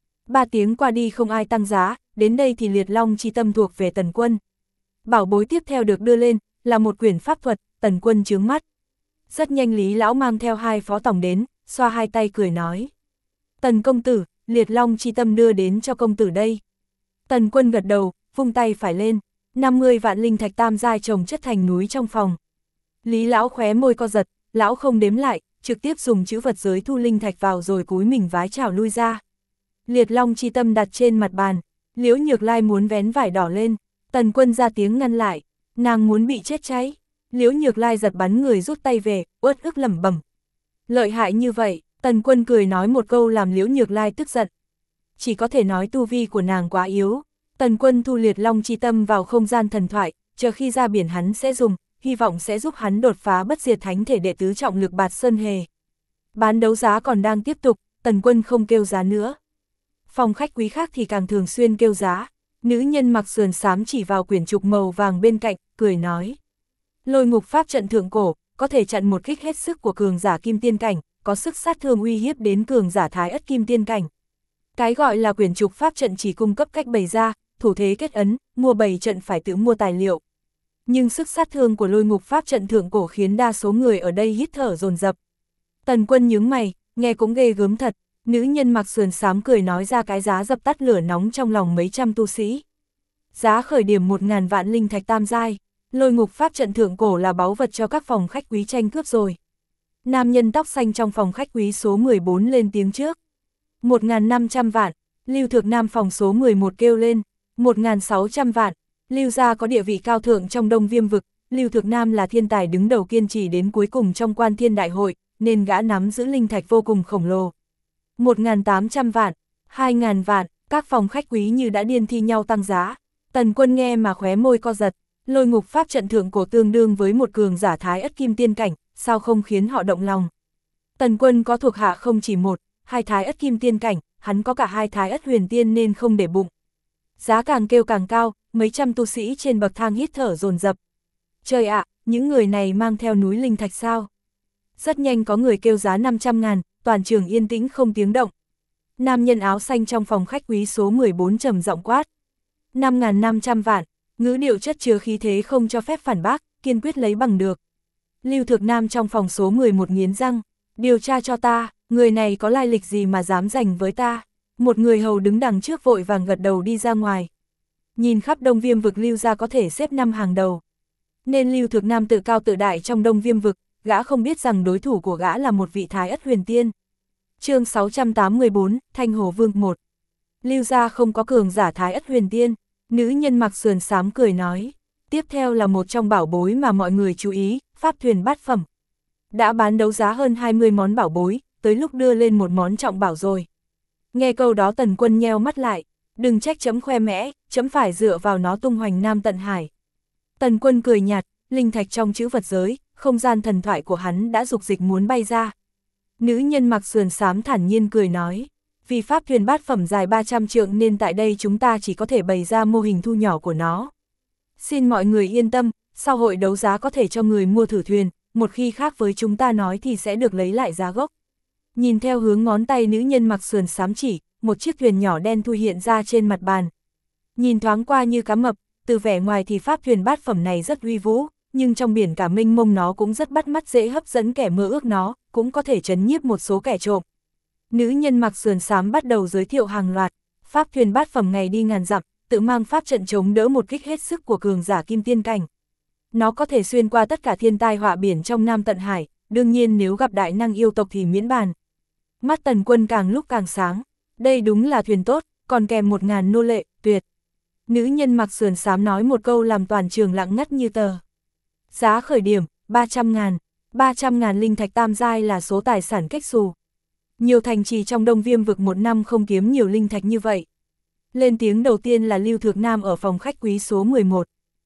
3 tiếng qua đi không ai tăng giá, đến đây thì liệt long chi tâm thuộc về Tần Quân. Bảo bối tiếp theo được đưa lên, là một quyển pháp thuật, Tần Quân chướng mắt. Rất nhanh Lý Lão mang theo 2 phó tổng đến, xoa hai tay cười nói. Tần công tử, liệt long chi tâm đưa đến cho công tử đây. Tần Quân gật đầu, vung tay phải lên, 50 vạn linh thạch tam giai chồng chất thành núi trong phòng. Lý Lão khóe môi co giật, Lão không đếm lại, trực tiếp dùng chữ vật giới thu linh thạch vào rồi cúi mình vái chào lui ra. Liệt long chi tâm đặt trên mặt bàn, Liễu Nhược Lai muốn vén vải đỏ lên, Tần Quân ra tiếng ngăn lại, nàng muốn bị chết cháy. Liễu Nhược Lai giật bắn người rút tay về, uất ức lẩm bẩm. Lợi hại như vậy, Tần Quân cười nói một câu làm Liễu Nhược Lai tức giận. Chỉ có thể nói tu vi của nàng quá yếu. Tần Quân thu liệt long chi tâm vào không gian thần thoại, chờ khi ra biển hắn sẽ dùng, hy vọng sẽ giúp hắn đột phá bất diệt thánh thể đệ tứ trọng lực Bạt Sơn Hề. Bán đấu giá còn đang tiếp tục, Tần Quân không kêu giá nữa. Phòng khách quý khác thì càng thường xuyên kêu giá. Nữ nhân mặc sườn xám chỉ vào quyển trục màu vàng bên cạnh, cười nói. Lôi ngục pháp trận thượng cổ, có thể chặn một kích hết sức của cường giả kim tiên cảnh, có sức sát thương uy hiếp đến cường giả thái ất kim tiên cảnh. Cái gọi là quyển trục pháp trận chỉ cung cấp cách bày ra, thủ thế kết ấn, mua bày trận phải tự mua tài liệu. Nhưng sức sát thương của lôi ngục pháp trận thượng cổ khiến đa số người ở đây hít thở dồn dập. Tần Quân nhướng mày, nghe cũng ghê gớm thật. Nữ nhân mặc sườn xám cười nói ra cái giá dập tắt lửa nóng trong lòng mấy trăm tu sĩ. Giá khởi điểm 1000 vạn linh thạch tam giai, lôi ngục pháp trận thượng cổ là báu vật cho các phòng khách quý tranh cướp rồi. Nam nhân tóc xanh trong phòng khách quý số 14 lên tiếng trước. 1500 vạn, Lưu Thược Nam phòng số 11 kêu lên. 1600 vạn, Lưu gia có địa vị cao thượng trong Đông Viêm vực, Lưu Thược Nam là thiên tài đứng đầu kiên trì đến cuối cùng trong Quan Thiên Đại hội, nên gã nắm giữ linh thạch vô cùng khổng lồ. 1800 vạn, 2000 vạn, các phòng khách quý như đã điên thi nhau tăng giá. Tần Quân nghe mà khóe môi co giật, lôi ngục pháp trận thượng cổ tương đương với một cường giả thái ất kim tiên cảnh, sao không khiến họ động lòng. Tần Quân có thuộc hạ không chỉ một, 2 thái ất kim tiên cảnh, hắn có cả 2 thái ất huyền tiên nên không để bụng. Giá càng kêu càng cao, mấy trăm tu sĩ trên bậc thang hít thở dồn dập. Trời ạ, những người này mang theo núi linh thạch sao? Rất nhanh có người kêu giá 500 ngàn, toàn trường yên tĩnh không tiếng động. Nam nhân áo xanh trong phòng khách quý số 14 trầm giọng quát. 5.500 vạn, ngữ điệu chất chứa khí thế không cho phép phản bác, kiên quyết lấy bằng được. Lưu Thược Nam trong phòng số 11 nghiến răng, điều tra cho ta, người này có lai lịch gì mà dám giành với ta. Một người hầu đứng đằng trước vội vàng gật đầu đi ra ngoài. Nhìn khắp Đông Viêm vực Lưu gia có thể xếp 5 hàng đầu. Nên Lưu Thược Nam tự cao tự đại trong Đông Viêm vực, gã không biết rằng đối thủ của gã là một vị thái ất huyền tiên. Chương 684, Thanh Hồ Vương 1. Lưu gia không có cường giả thái ất huyền tiên, nữ nhân mặc sườn xám cười nói. Tiếp theo là một trong bảo bối mà mọi người chú ý, pháp thuyền bát phẩm. Đã bán đấu giá hơn 20 món bảo bối, tới lúc đưa lên một món trọng bảo rồi. Nghe câu đó Tần Quân nheo mắt lại, đừng trách chấm khoe mẽ, chấm phải dựa vào nó tung hoành Nam Tận Hải. Tần Quân cười nhạt, linh thạch trong chữ vật giới, không gian thần thoại của hắn đã dục dịch muốn bay ra. Nữ nhân mặc sườn xám thản nhiên cười nói, vì pháp thuyền bát phẩm dài 300 trượng nên tại đây chúng ta chỉ có thể bày ra mô hình thu nhỏ của nó. Xin mọi người yên tâm, sau hội đấu giá có thể cho người mua thử thuyền, một khi khác với chúng ta nói thì sẽ được lấy lại giá gốc. Nhìn theo hướng ngón tay nữ nhân mặc sườn xám chỉ, một chiếc thuyền nhỏ đen thui hiện ra trên mặt bàn. Nhìn thoáng qua như cá mập, từ vẻ ngoài thì pháp thuyền bát phẩm này rất uy vũ, nhưng trong biển cả mênh mông nó cũng rất bắt mắt, dễ hấp dẫn kẻ mơ ước nó, cũng có thể trấn nhiếp một số kẻ trộm. Nữ nhân mặc sườn xám bắt đầu giới thiệu hàng loạt, pháp thuyền bát phẩm ngày đi ngàn dặm, tự mang pháp trận chống đỡ một kích hết sức của cường giả kim tiên cảnh. Nó có thể xuyên qua tất cả thiên tai họa biển trong Nam Tận Hải, đương nhiên nếu gặp đại năng yêu tộc thì miễn bàn. Mắt Tần Quân càng lúc càng sáng, đây đúng là thuyền tốt, còn kèm 1000 nô lệ, tuyệt. Nữ nhân mặc sườn xám nói một câu làm toàn trường lặng ngắt như tờ. Giá khởi điểm, 300.000, 300.000 linh thạch tam giai là số tài sản kếch xù. Nhiều thành trì trong Đông Viêm vực một năm không kiếm nhiều linh thạch như vậy. Lên tiếng đầu tiên là Lưu Thược Nam ở phòng khách quý số 11.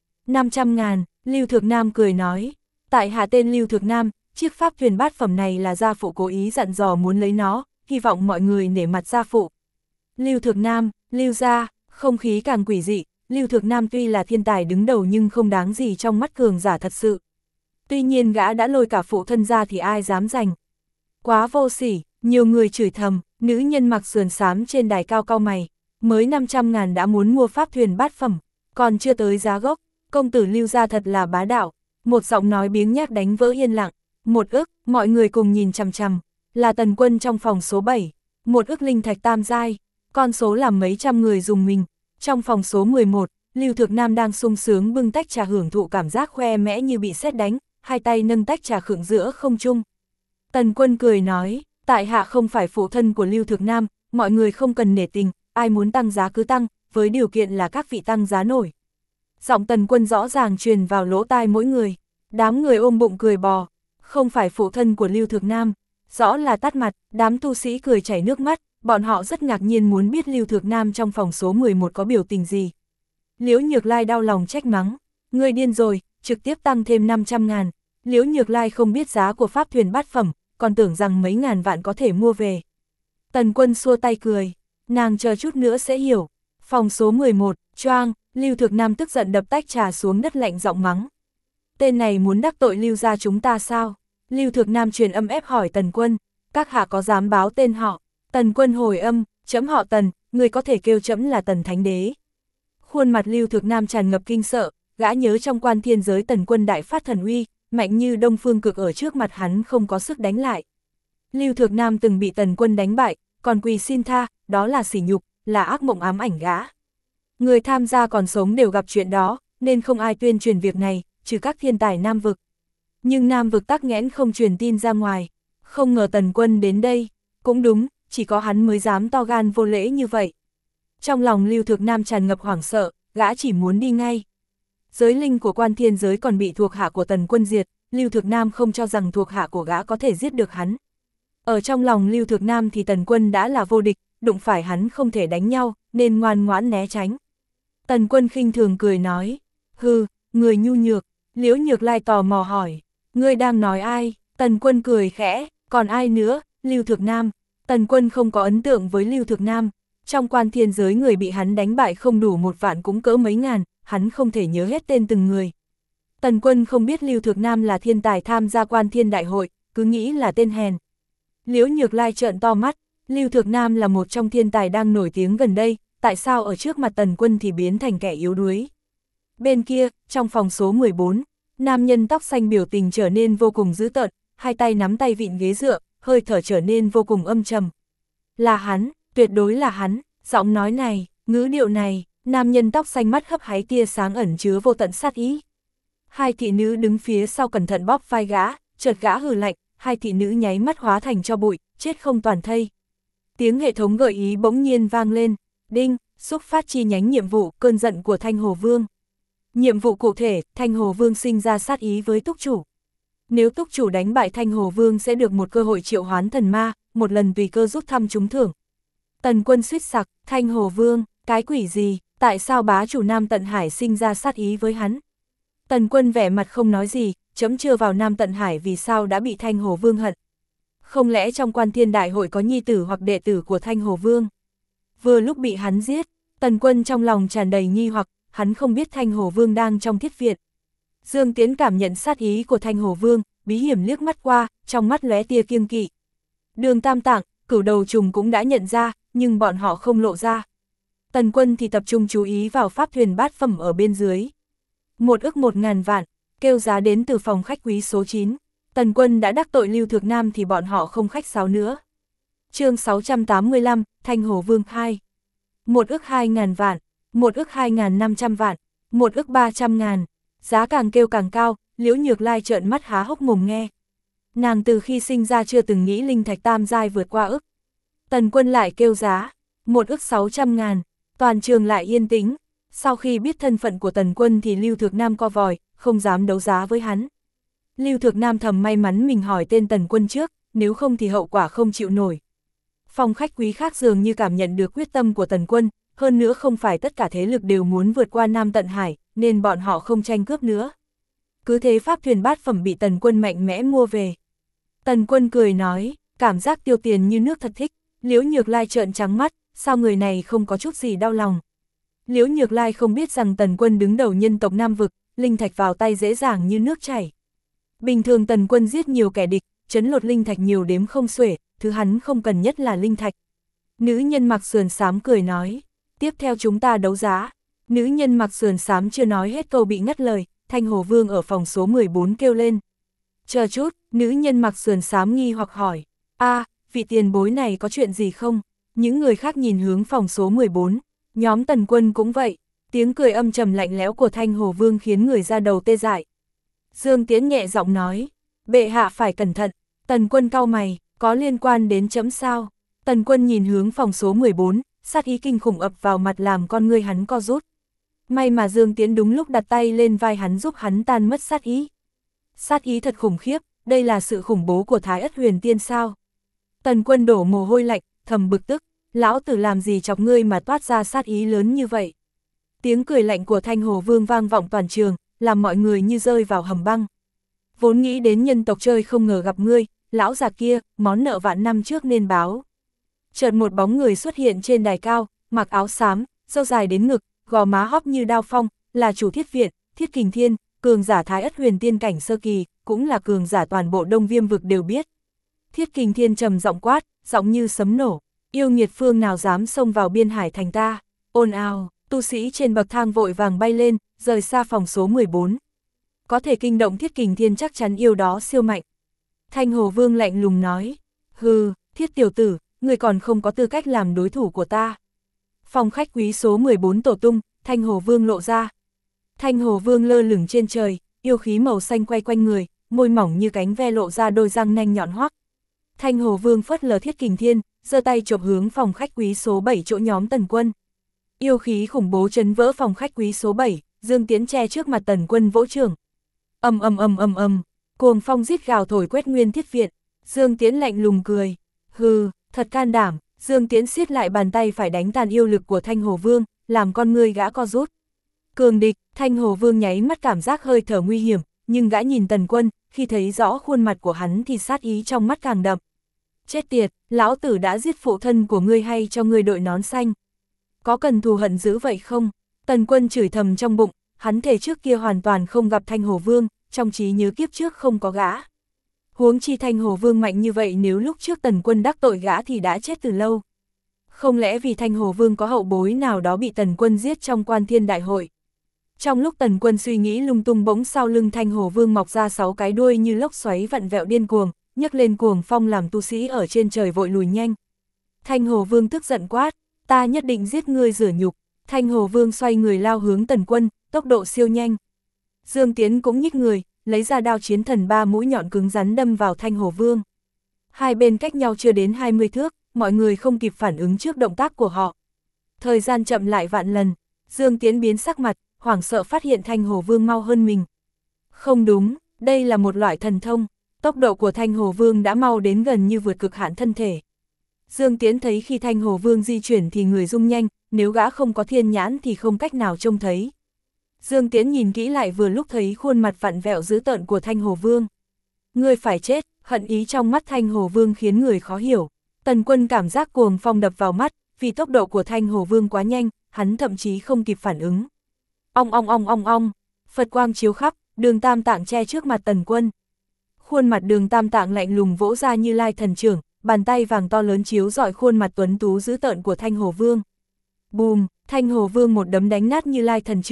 500.000, Lưu Thược Nam cười nói. Tại hạ tên Lưu Thược Nam, chiếc pháp thuyền bát phẩm này là gia phụ cố ý dặn dò muốn lấy nó, hy vọng mọi người nể mặt gia phụ. Lưu Thược Nam, Lưu gia, không khí càng quỷ dị, Lưu Thược Nam tuy là thiên tài đứng đầu nhưng không đáng gì trong mắt cường giả thật sự. Tuy nhiên gã đã lôi cả phụ thân ra thì ai dám giành. Quá vô sỉ, nhiều người chửi thầm, nữ nhân mặc sườn xám trên đài cao cau mày, mới 500.000 đã muốn mua pháp thuyền bát phẩm, còn chưa tới giá gốc, công tử Lưu gia thật là bá đạo. Một giọng nói biếng nhác đánh vỡ yên lặng, 1 ức, mọi người cùng nhìn chằm chằm, là Tần Quân trong phòng số 7, 1 ức linh thạch tam giai, con số làm mấy trăm người dùng mình. Trong phòng số 11, Lưu Thược Nam đang sung sướng bưng tách trà hưởng thụ cảm giác khoe mẽ như bị sét đánh, hai tay nâng tách trà khựng giữa không trung. Tần Quân cười nói, tại hạ không phải phụ thân của Lưu Thược Nam, mọi người không cần nể tình, ai muốn tăng giá cứ tăng, với điều kiện là các vị tăng giá nổi. Giọng Tần Quân rõ ràng truyền vào lỗ tai mỗi người, đám người ôm bụng cười bò, không phải phụ thân của Lưu Thược Nam, rõ là tát mặt, đám tu sĩ cười chảy nước mắt, bọn họ rất ngạc nhiên muốn biết Lưu Thược Nam trong phòng số 11 có biểu tình gì. Liễu Nhược Lai đau lòng trách mắng, người điên rồi, trực tiếp tăng thêm 500.000, Liễu Nhược Lai không biết giá của pháp thuyền bát phẩm, còn tưởng rằng mấy ngàn vạn có thể mua về. Tần Quân xua tay cười, nàng chờ chút nữa sẽ hiểu. Phòng số 11, choang, Lưu Thược Nam tức giận đập tách trà xuống đất lạnh giọng mắng. Tên này muốn đắc tội Lưu gia chúng ta sao? Lưu Thược Nam truyền âm ép hỏi Tần Quân, các hạ có dám báo tên họ? Tần Quân hồi âm, chấm họ Tần, người có thể kêu chấm là Tần Thánh Đế. Khuôn mặt Lưu Thược Nam tràn ngập kinh sợ, gã nhớ trong quan thiên giới Tần Quân đại phát thần uy, mạnh như Đông Phương Cực ở trước mặt hắn không có sức đánh lại. Lưu Thược Nam từng bị Tần Quân đánh bại, còn quỳ xin tha, đó là sỉ nhục, là ác mộng ám ảnh gã. Người tham gia còn sống đều gặp chuyện đó, nên không ai tuyên truyền việc này, trừ các thiên tài Nam vực. Nhưng Nam vực tắc nghẽn không truyền tin ra ngoài, không ngờ Tần Quân đến đây, cũng đúng, chỉ có hắn mới dám to gan vô lễ như vậy. Trong lòng Lưu Thược Nam tràn ngập hoảng sợ, gã chỉ muốn đi ngay. Giới linh của quan thiên giới còn bị thuộc hạ của Tần Quân diệt, Lưu Thược Nam không cho rằng thuộc hạ của gã có thể giết được hắn. Ở trong lòng Lưu Thược Nam thì Tần Quân đã là vô địch, đụng phải hắn không thể đánh nhau, nên ngoan ngoãn né tránh. Tần Quân khinh thường cười nói, hừ, người nhu nhược. Liễu Nhược Lai tò mò hỏi, ngươi đang nói ai? Tần Quân cười khẽ, còn ai nữa? Lưu Thược Nam. Tần Quân không có ấn tượng với Lưu Thược Nam, trong quan thiên giới người bị hắn đánh bại không đủ 1 vạn cũng cỡ mấy ngàn, hắn không thể nhớ hết tên từng người. Tần Quân không biết Lưu Thược Nam là thiên tài tham gia quan thiên đại hội, cứ nghĩ là tên hèn. Liễu Nhược Lai trợn to mắt, Lưu Thược Nam là một trong thiên tài đang nổi tiếng gần đây, tại sao ở trước mặt Tần Quân thì biến thành kẻ yếu đuối? Bên kia, trong phòng số 14, nam nhân tóc xanh biểu tình trở nên vô cùng dữ tợn, hai tay nắm tay vịn ghế dựa, hơi thở trở nên vô cùng âm trầm. Là hắn, tuyệt đối là hắn, giọng nói này, ngữ điệu này, nam nhân tóc xanh mắt hấp háy tia sáng ẩn chứa vô tận sát ý. Hai thị nữ đứng phía sau cẩn thận bóp vai gã, chợt gã hừ lạnh, hai thị nữ nháy mắt hóa thành tro bụi, chết không toàn thây. Tiếng hệ thống gợi ý bỗng nhiên vang lên, đinh, xúc phát chi nhánh nhiệm vụ cơn giận của Thanh Hồ Vương. Nhiệm vụ cụ thể, Thanh Hồ Vương sinh ra sát ý với túc chủ. Nếu túc chủ đánh bại Thanh Hồ Vương sẽ được một cơ hội triệu hoán thần ma, một lần tùy cơ rút thăm trúng thưởng. Tần Quân suýt sặc, Thanh Hồ Vương, cái quỷ gì, tại sao bá chủ Nam Tận Hải sinh ra sát ý với hắn? Tần Quân vẻ mặt không nói gì, chấm chưa vào Nam Tận Hải vì sao đã bị Thanh Hồ Vương hận. Không lẽ trong quan thiên đại hội có nhi tử hoặc đệ tử của Thanh Hồ Vương? Vừa lúc bị hắn giết, Tần Quân trong lòng tràn đầy nghi hoặc, hắn không biết Thanh Hồ Vương đang trong thiết viện. Dương Tiến cảm nhận sát ý của Thanh Hồ Vương, bí hiểm liếc mắt qua, trong mắt lóe tia kiêng kỵ. Đường Tam Tạng, Cửu Đầu Trùng cũng đã nhận ra, nhưng bọn họ không lộ ra. Tần Quân thì tập trung chú ý vào pháp thuyền bát phẩm ở bên dưới. 1 ức 1.000 vạn, kêu giá đến từ phòng khách quý số 9. Tần Quân đã đắc tội Lưu Thược Nam thì bọn họ không khách sáo nữa. Chương 685, Thanh Hồ Vương 2. 1 ức 2.000 vạn, 1 ức 2.500 vạn, 1 ức 300.000. Giá càng kêu càng cao, Liễu Nhược Lai trợn mắt há hốc mồm nghe. Nàng từ khi sinh ra chưa từng nghĩ linh thạch tam giai vượt qua ức. Tần Quân lại kêu giá 1 ức 600.000, toàn trường lại yên tĩnh. Sau khi biết thân phận của Tần Quân thì Lưu Thược Nam co vòi, không dám đấu giá với hắn. Lưu Thược Nam thầm may mắn mình hỏi tên Tần Quân trước, nếu không thì hậu quả không chịu nổi. Phòng khách quý khác dường như cảm nhận được quyết tâm của Tần Quân, hơn nữa không phải tất cả thế lực đều muốn vượt qua Nam Tận Hải, nên bọn họ không tranh cướp nữa. Cứ thế pháp thuyền bát phẩm bị Tần Quân mạnh mẽ mua về. Tần Quân cười nói, cảm giác tiêu tiền như nước thật thích. Liễu Nhược Lai trợn trắng mắt, sao người này không có chút gì đau lòng. Liễu Nhược Lai không biết rằng Tần Quân đứng đầu nhân tộc Nam Vực, linh thạch vào tay dễ dàng như nước chảy. Bình thường Tần Quân giết nhiều kẻ địch, trấn lột linh thạch nhiều đếm không xuể, thứ hắn không cần nhất là linh thạch. Nữ nhân mặc sườn xám cười nói, tiếp theo chúng ta đấu giá. Nữ nhân mặc sườn xám chưa nói hết câu bị ngắt lời, Thanh Hồ Vương ở phòng số 14 kêu lên. Chờ chút, nữ nhân mặc sườn xám nghi hoặc hỏi, vị tiền bối này có chuyện gì không? Những người khác nhìn hướng phòng số 14, nhóm Tần Quân cũng vậy, tiếng cười âm trầm lạnh lẽo của Thanh Hồ Vương khiến người ra đầu tê dại. Dương Tiễn nhẹ giọng nói, bệ hạ phải cẩn thận. Tần Quân cau mày, có liên quan đến chấm sao? Tần Quân nhìn hướng phòng số 14, sát ý kinh khủng ập vào mặt làm con ngươi hắn co rút. May mà Dương Tiễn đúng lúc đặt tay lên vai hắn giúp hắn tan mất sát ý. Sát ý thật khủng khiếp, đây là sự khủng bố của Thái Ất Huyền Tiên sao? Tần Quân đổ mồ hôi lạnh, thầm bực tức, lão tử làm gì chọc ngươi mà toát ra sát ý lớn như vậy? Tiếng cười lạnh của Thanh Hồ Vương vang vọng toàn trường, làm mọi người như rơi vào hầm băng. Vốn nghĩ đến nhân tộc chơi không ngờ gặp ngươi, lão già kia, món nợ vạn năm trước nên báo. Chợt một bóng người xuất hiện trên đài cao, mặc áo xám, râu dài đến ngực, gò má hóp như đao phong, là chủ Thiết Viện, Thiết Kình Thiên, cường giả Thái Ất Huyền Tiên cảnh sơ kỳ, cũng là cường giả toàn bộ Đông Viêm vực đều biết. Thiết Kình Thiên trầm giọng quát, giọng như sấm nổ, yêu nghiệt phương nào dám xông vào biên hải thành ta, ồn ào, tu sĩ trên bậc thang vội vàng bay lên, rời xa phòng số 14. Có thể kinh động Thiết Kình Thiên chắc chắn yêu đó siêu mạnh. Thanh Hồ Vương lạnh lùng nói, hừ, Thiết tiểu tử, người còn không có tư cách làm đối thủ của ta. Phòng khách quý số 14 tổ tung, Thanh Hồ Vương lộ ra. Thanh Hồ Vương lơ lửng trên trời, yêu khí màu xanh quay quanh người, môi mỏng như cánh ve lộ ra đôi răng nanh nhọn hoắc. Thanh Hồ Vương phất lờ Thiết Kình Thiên, giơ tay chộp hướng phòng khách quý số 7 chỗ nhóm Tần Quân. Yêu khí khủng bố chấn vỡ phòng khách quý số 7, Dương Tiễn che trước mặt Tần Quân vỗ trường. Ầm ầm ầm ầm ầm, cuồng phong rít gào thổi quét nguyên Thiết Viện. Dương Tiễn lạnh lùng cười, hừ, thật can đảm. Dương Tiễn siết lại bàn tay phải đánh tàn yêu lực của Thanh Hồ Vương, làm con ngươi gã co rút. Cường địch, Thanh Hồ Vương nháy mắt cảm giác hơi thở nguy hiểm, nhưng gã nhìn Tần Quân, khi thấy rõ khuôn mặt của hắn thì sát ý trong mắt càng đậm. Chết tiệt, lão tử đã giết phụ thân của ngươi hay cho ngươi đội nón xanh? Có cần thù hận dữ vậy không? Tần Quân chửi thầm trong bụng, hắn thề trước kia hoàn toàn không gặp Thanh Hồ Vương, trong trí nhớ kiếp trước không có gã. Huống chi Thanh Hồ Vương mạnh như vậy, nếu lúc trước Tần Quân đắc tội gã thì đã chết từ lâu. Không lẽ vì Thanh Hồ Vương có hậu bối nào đó bị Tần Quân giết trong Quan Thiên Đại Hội? Trong lúc Tần Quân suy nghĩ lung tung, bỗng sau lưng Thanh Hồ Vương mọc ra 6 cái đuôi như lốc xoáy vặn vẹo điên cuồng, nhấc lên cuồng phong làm tu sĩ ở trên trời vội lùi nhanh. Thanh Hồ Vương tức giận quát, ta nhất định giết ngươi rửa nhục. Thanh Hồ Vương xoay người lao hướng Tần Quân, tốc độ siêu nhanh. Dương Tiễn cũng nhích người, lấy ra đao chiến thần 3 mũi nhọn cứng rắn đâm vào Thanh Hồ Vương. Hai bên cách nhau chưa đến 20 thước, mọi người không kịp phản ứng trước động tác của họ. Thời gian chậm lại vạn lần, Dương Tiễn biến sắc mặt, hoảng sợ phát hiện Thanh Hồ Vương mau hơn mình. Không đúng, đây là một loại thần thông, tốc độ của Thanh Hồ Vương đã mau đến gần như vượt cực hạn thân thể. Dương Tiễn thấy khi Thanh Hồ Vương di chuyển thì người rung nhanh, nếu gã không có thiên nhãn thì không cách nào trông thấy. Dương Tiễn nhìn kỹ lại vừa lúc thấy khuôn mặt vặn vẹo dữ tợn của Thanh Hồ Vương. Ngươi phải chết, hận ý trong mắt Thanh Hồ Vương khiến người khó hiểu. Tần Quân cảm giác cuồng phong đập vào mắt, vì tốc độ của Thanh Hồ Vương quá nhanh, hắn thậm chí không kịp phản ứng. Ong ong ong ong ong, Phật quang chiếu khắp, Đường Tam Tạng che trước mặt Tần Quân. Khuôn mặt Đường Tam Tạng lạnh lùng vỗ ra như lai thần trưởng, bàn tay vàng to lớn chiếu rọi khuôn mặt tuấn tú dữ tợn của Thanh Hồ Vương. Bùm, Thanh Hồ Vương một đấm đánh nát như lai thần trưởng,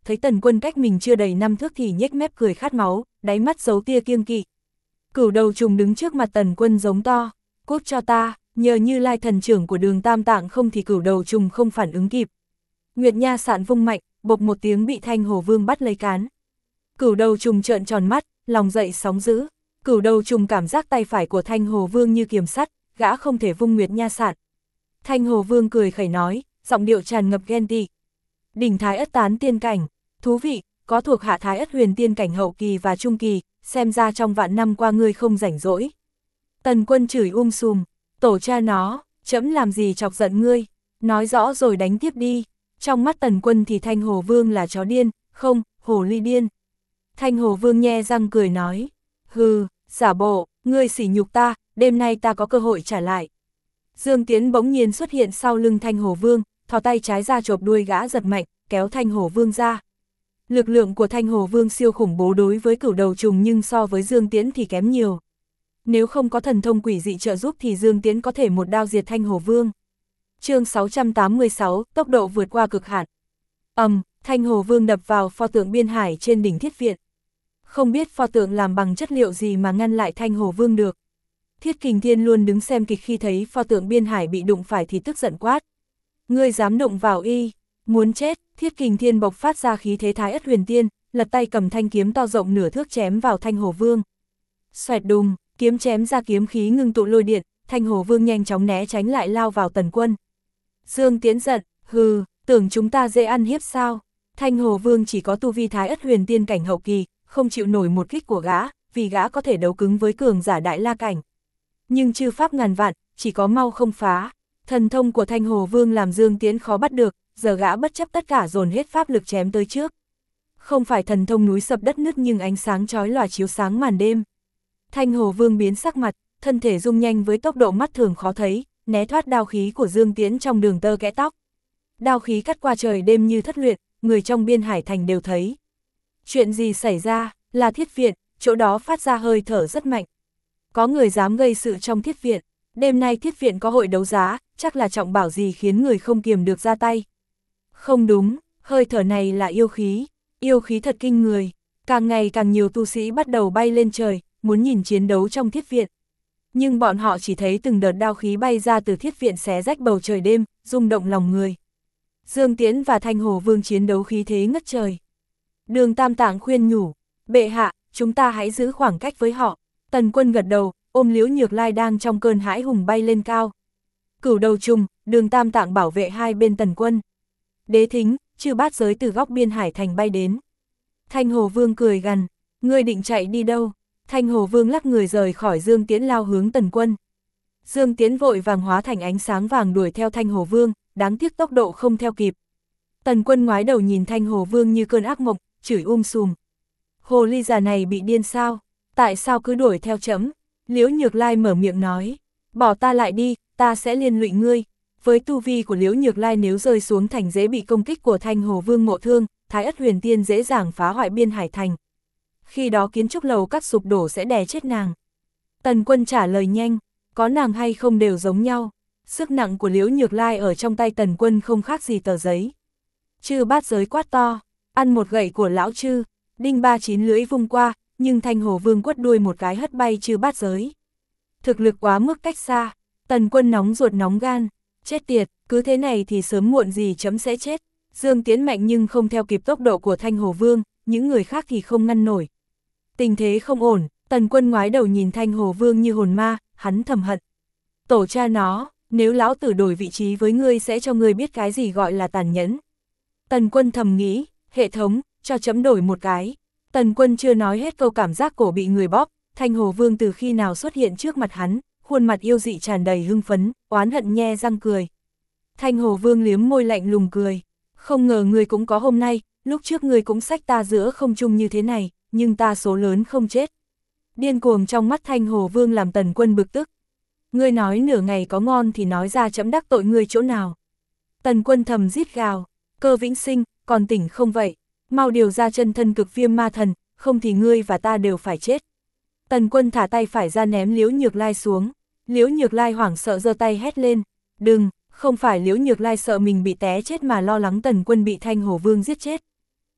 thấy Tần Quân cách mình chưa đầy 5 thước thì nhếch mép cười khát máu, đáy mắt giấu tia kiêng kỵ. Cửu đầu trùng đứng trước mặt Tần Quân giống to, cút cho ta, nhờ Như Lai thần trưởng của Đường Tam Tạng không thì cửu đầu trùng không phản ứng kịp. Nguyệt Nha sạn vung mạnh, bộc một tiếng bị Thanh Hồ Vương bắt lấy cán. Cửu đầu trùng trợn tròn mắt, lòng dậy sóng dữ. Cửu đầu trùng cảm giác tay phải của Thanh Hồ Vương như kiềm sắt, gã không thể vung Nguyệt Nha sạn. Thanh Hồ Vương cười khẩy nói, giọng điệu tràn ngập ghen tị. Đỉnh Thái Ất tán tiên cảnh, thú vị, có thuộc hạ Thái Ất huyền tiên cảnh hậu kỳ và trung kỳ, xem ra trong vạn năm qua ngươi không rảnh rỗi. Tần Quân chửi sùm, tổ cha nó, trẫm làm gì chọc giận ngươi, nói rõ rồi đánh tiếp đi. Trong mắt Tần Quân thì Thanh Hồ Vương là chó điên, không, hồ ly điên. Thanh Hồ Vương nhe răng cười nói, hừ, giả bộ, ngươi sỉ nhục ta, đêm nay ta có cơ hội trả lại. Dương Tiễn bỗng nhiên xuất hiện sau lưng Thanh Hồ Vương, thò tay trái ra chộp đuôi gã giật mạnh, kéo Thanh Hồ Vương ra. Lực lượng của Thanh Hồ Vương siêu khủng bố đối với cửu đầu trùng nhưng so với Dương Tiễn thì kém nhiều. Nếu không có thần thông quỷ dị trợ giúp thì Dương Tiễn có thể một đao diệt Thanh Hồ Vương. Chương 686, tốc độ vượt qua cực hạn. Thanh Hồ Vương đập vào pho tượng Biên Hải trên đỉnh Thiết Viện. Không biết pho tượng làm bằng chất liệu gì mà ngăn lại Thanh Hồ Vương được. Thiết Kình Thiên luôn đứng xem kịch khi thấy pho tượng Biên Hải bị đụng phải thì tức giận quát. Ngươi dám đụng vào y, muốn chết. Thiết Kình Thiên bộc phát ra khí thế Thái Ất huyền tiên, lật tay cầm thanh kiếm to rộng nửa thước chém vào Thanh Hồ Vương. Xoẹt đùng, kiếm chém ra kiếm khí ngưng tụ lôi điện, Thanh Hồ Vương nhanh chóng né tránh lại lao vào Tần Quân. Dương Tiễn giận, hừ, tưởng chúng ta dễ ăn hiếp sao? Thanh Hồ Vương chỉ có tu vi Thái Ất huyền tiên cảnh hậu kỳ, không chịu nổi một kích của gã, vì gã có thể đấu cứng với cường giả Đại La cảnh. Nhưng chư pháp ngàn vạn, chỉ có mau không phá. Thần thông của Thanh Hồ Vương làm Dương Tiễn khó bắt được, giờ gã bất chấp tất cả dồn hết pháp lực chém tới trước. Không phải thần thông núi sập đất nứt nhưng ánh sáng chói lòa chiếu sáng màn đêm. Thanh Hồ Vương biến sắc mặt, thân thể rung nhanh với tốc độ mắt thường khó thấy, né thoát đao khí của Dương Tiễn trong đường tơ kẽ tóc. Đao khí cắt qua trời đêm như thất luyện, người trong Biên Hải thành đều thấy. Chuyện gì xảy ra, là Thiết Viện, chỗ đó phát ra hơi thở rất mạnh. Có người dám gây sự trong Thiết Viện, đêm nay Thiết Viện có hội đấu giá, chắc là trọng bảo gì khiến người không kiềm được ra tay. Không đúng, hơi thở này là yêu khí thật kinh người. Càng ngày càng nhiều tu sĩ bắt đầu bay lên trời, muốn nhìn chiến đấu trong Thiết Viện. Nhưng bọn họ chỉ thấy từng đợt đao khí bay ra từ Thiết Viện xé rách bầu trời đêm, rung động lòng người. Dương Tiễn và Thanh Hồ Vương chiến đấu khí thế ngất trời. Đường Tam Tạng khuyên nhủ, bệ hạ, chúng ta hãy giữ khoảng cách với họ. Tần Quân gật đầu, ôm Liễu Nhược Lai đang trong cơn hãi hùng bay lên cao. Cửu đầu trùng, Đường Tam Tạng bảo vệ hai bên Tần Quân. Đế Thính, chư bát giới từ góc Biên Hải thành bay đến. Thanh Hồ Vương cười gằn, ngươi định chạy đi đâu? Thanh Hồ Vương lắc người rời khỏi Dương Tiễn lao hướng Tần Quân. Dương Tiễn vội vàng hóa thành ánh sáng vàng đuổi theo Thanh Hồ Vương, đáng tiếc tốc độ không theo kịp. Tần Quân ngoái đầu nhìn Thanh Hồ Vương như cơn ác mộng, chửi sùm. Hồ ly già này bị điên sao? Tại sao cứ đuổi theo trẫm? Liễu Nhược Lai mở miệng nói, bỏ ta lại đi, ta sẽ liên lụy ngươi. Với tu vi của Liễu Nhược Lai nếu rơi xuống thành dễ bị công kích của Thanh Hồ Vương ngộ thương, Thái Ất huyền tiên dễ dàng phá hoại Biên Hải thành. Khi đó kiến trúc lầu các sụp đổ sẽ đè chết nàng. Tần Quân trả lời nhanh, có nàng hay không đều giống nhau. Sức nặng của Liễu Nhược Lai ở trong tay Tần Quân không khác gì tờ giấy. Chư bát giới quát to, ăn một gậy của lão chư. Đinh Ba Chín lưỡi vung qua, nhưng Thanh Hồ Vương quất đuôi một cái hất bay chư bát giới. Thực lực quá mức cách xa, Tần Quân nóng ruột nóng gan, chết tiệt, cứ thế này thì sớm muộn gì chấm sẽ chết. Dương Tiễn mạnh nhưng không theo kịp tốc độ của Thanh Hồ Vương, những người khác thì không ngăn nổi. Tình thế không ổn, Tần Quân ngoái đầu nhìn Thanh Hồ Vương như hồn ma, hắn thầm hận. Tổ cha nó, nếu lão tử đổi vị trí với ngươi sẽ cho ngươi biết cái gì gọi là tàn nhẫn. Tần Quân thầm nghĩ, hệ thống, cho chấm đổi một cái. Tần Quân chưa nói hết câu cảm giác cổ bị người bóp, Thanh Hồ Vương từ khi nào xuất hiện trước mặt hắn, khuôn mặt yêu dị tràn đầy hưng phấn, oán hận nhe răng cười. Thanh Hồ Vương liếm môi lạnh lùng cười, không ngờ ngươi cũng có hôm nay, lúc trước ngươi cũng xách ta giữa không trung như thế này, nhưng ta số lớn không chết. Điên cuồng trong mắt Thanh Hồ Vương làm Tần Quân bực tức. Ngươi nói nửa ngày có ngon thì nói ra chấm đắc tội ngươi chỗ nào. Tần Quân thầm rít gào, Cơ Vĩnh Sinh, còn tỉnh không vậy? Mau điều ra chân thân cực viêm ma thần, không thì ngươi và ta đều phải chết. Tần Quân thả tay phải ra ném Liễu Nhược Lai xuống. Liễu Nhược Lai hoảng sợ giơ tay hét lên, đừng, không phải Liễu Nhược Lai sợ mình bị té chết mà lo lắng Tần Quân bị Thanh Hồ Vương giết chết.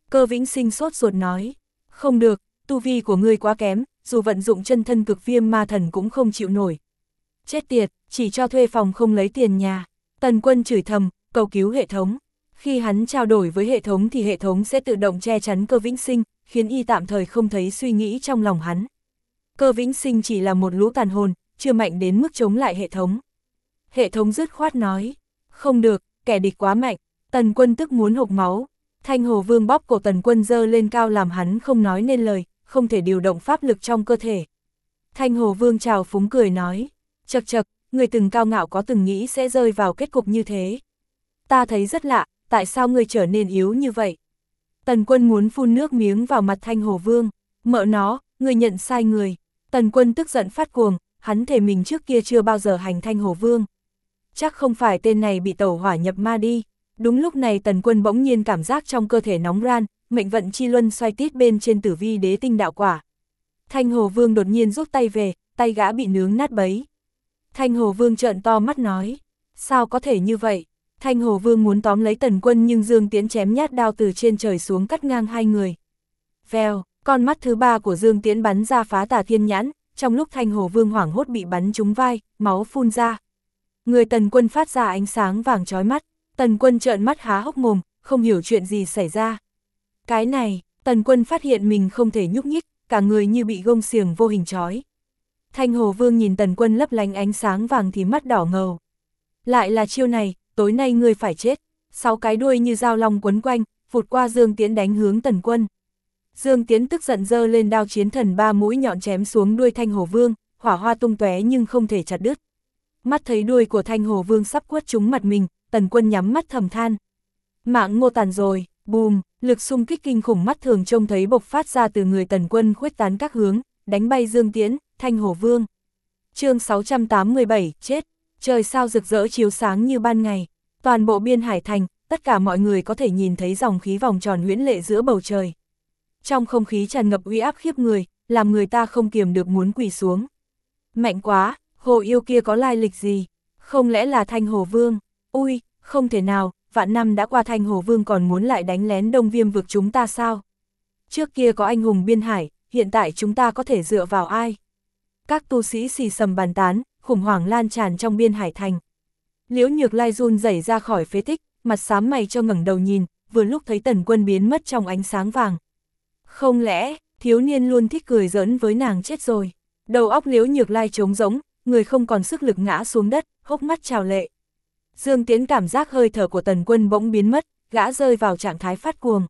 Cơ Vĩnh Sinh sốt ruột nói, không được, tu vi của ngươi quá kém, dù vận dụng chân thân cực viêm ma thần cũng không chịu nổi. Chết tiệt, chỉ cho thuê phòng không lấy tiền nhà. Tần Quân chửi thầm, cầu cứu hệ thống. Khi hắn trao đổi với hệ thống thì hệ thống sẽ tự động che chắn Cơ Vĩnh Sinh, khiến y tạm thời không thấy suy nghĩ trong lòng hắn. Cơ Vĩnh Sinh chỉ là một lũ tàn hồn, chưa mạnh đến mức chống lại hệ thống. Hệ thống dứt khoát nói, không được, kẻ địch quá mạnh. Tần Quân tức muốn hộc máu. Thanh Hồ Vương bóp cổ Tần Quân giơ lên cao làm hắn không nói nên lời, không thể điều động pháp lực trong cơ thể. Thanh Hồ Vương trào phúng cười nói, chậc chậc, người từng cao ngạo có từng nghĩ sẽ rơi vào kết cục như thế. Ta thấy rất lạ, tại sao người trở nên yếu như vậy? Tần Quân muốn phun nước miếng vào mặt Thanh Hồ Vương, mợ nó, người nhận sai người. Tần Quân tức giận phát cuồng, hắn thề mình trước kia chưa bao giờ hành Thanh Hồ Vương. Chắc không phải tên này bị tẩu hỏa nhập ma đi. Đúng lúc này Tần Quân bỗng nhiên cảm giác trong cơ thể nóng ran, mệnh vận chi luân xoay tít bên trên Tử Vi Đế Tinh đạo quả. Thanh Hồ Vương đột nhiên rút tay về, tay gã bị nướng nát bấy. Thanh Hồ Vương trợn to mắt nói, sao có thể như vậy? Thanh Hồ Vương muốn tóm lấy Tần Quân nhưng Dương Tiễn chém nhát đao từ trên trời xuống cắt ngang hai người. Vèo, con mắt thứ ba của Dương Tiễn bắn ra phá tà thiên nhãn, trong lúc Thanh Hồ Vương hoảng hốt bị bắn trúng vai, máu phun ra. Người Tần Quân phát ra ánh sáng vàng chói mắt, Tần Quân trợn mắt há hốc mồm, không hiểu chuyện gì xảy ra. Cái này, Tần Quân phát hiện mình không thể nhúc nhích, cả người như bị gông xiềng vô hình trói. Thanh Hồ Vương nhìn Tần Quân lấp lánh ánh sáng vàng thì mắt đỏ ngầu. Lại là chiêu này, tối nay ngươi phải chết. 6 cái đuôi như dao long quấn quanh, vụt qua Dương Tiễn đánh hướng Tần Quân. Dương Tiễn tức giận giơ lên đao chiến thần 3 mũi nhọn chém xuống đuôi Thanh Hồ Vương, hỏa hoa tung tóe nhưng không thể chặt đứt. Mắt thấy đuôi của Thanh Hồ Vương sắp quất trúng mặt mình, Tần Quân nhắm mắt thầm than. Mạng Ngô tàn rồi, bùm, lực xung kích kinh khủng mắt thường trông thấy bộc phát ra từ người Tần Quân khuếch tán các hướng, đánh bay Dương Tiễn, Thanh Hồ Vương. Chương 687, chết. Trời sao rực rỡ chiếu sáng như ban ngày. Toàn bộ Biên Hải Thành, tất cả mọi người có thể nhìn thấy dòng khí vòng tròn huyễn lệ giữa bầu trời. Trong không khí tràn ngập uy áp khiếp người, làm người ta không kiềm được muốn quỳ xuống. Mạnh quá, hồ yêu kia có lai lịch gì? Không lẽ là Thanh Hồ Vương? Ui, không thể nào, vạn năm đã qua Thanh Hồ Vương còn muốn lại đánh lén Đông Viêm vực chúng ta sao? Trước kia có anh hùng Biên Hải, hiện tại chúng ta có thể dựa vào ai? Các tu sĩ xì xầm bàn tán, khủng hoảng lan tràn trong Biên Hải Thành. Liễu Nhược Lai run rẩy ra khỏi phế tích, mặt xám mày cho ngẩng đầu nhìn, vừa lúc thấy Tần Quân biến mất trong ánh sáng vàng. Không lẽ, thiếu niên luôn thích cười giỡn với nàng chết rồi. Đầu óc Liễu Nhược Lai trống rỗng, người không còn sức lực ngã xuống đất, hốc mắt trào lệ. Dương Tiễn cảm giác hơi thở của Tần Quân bỗng biến mất, gã rơi vào trạng thái phát cuồng.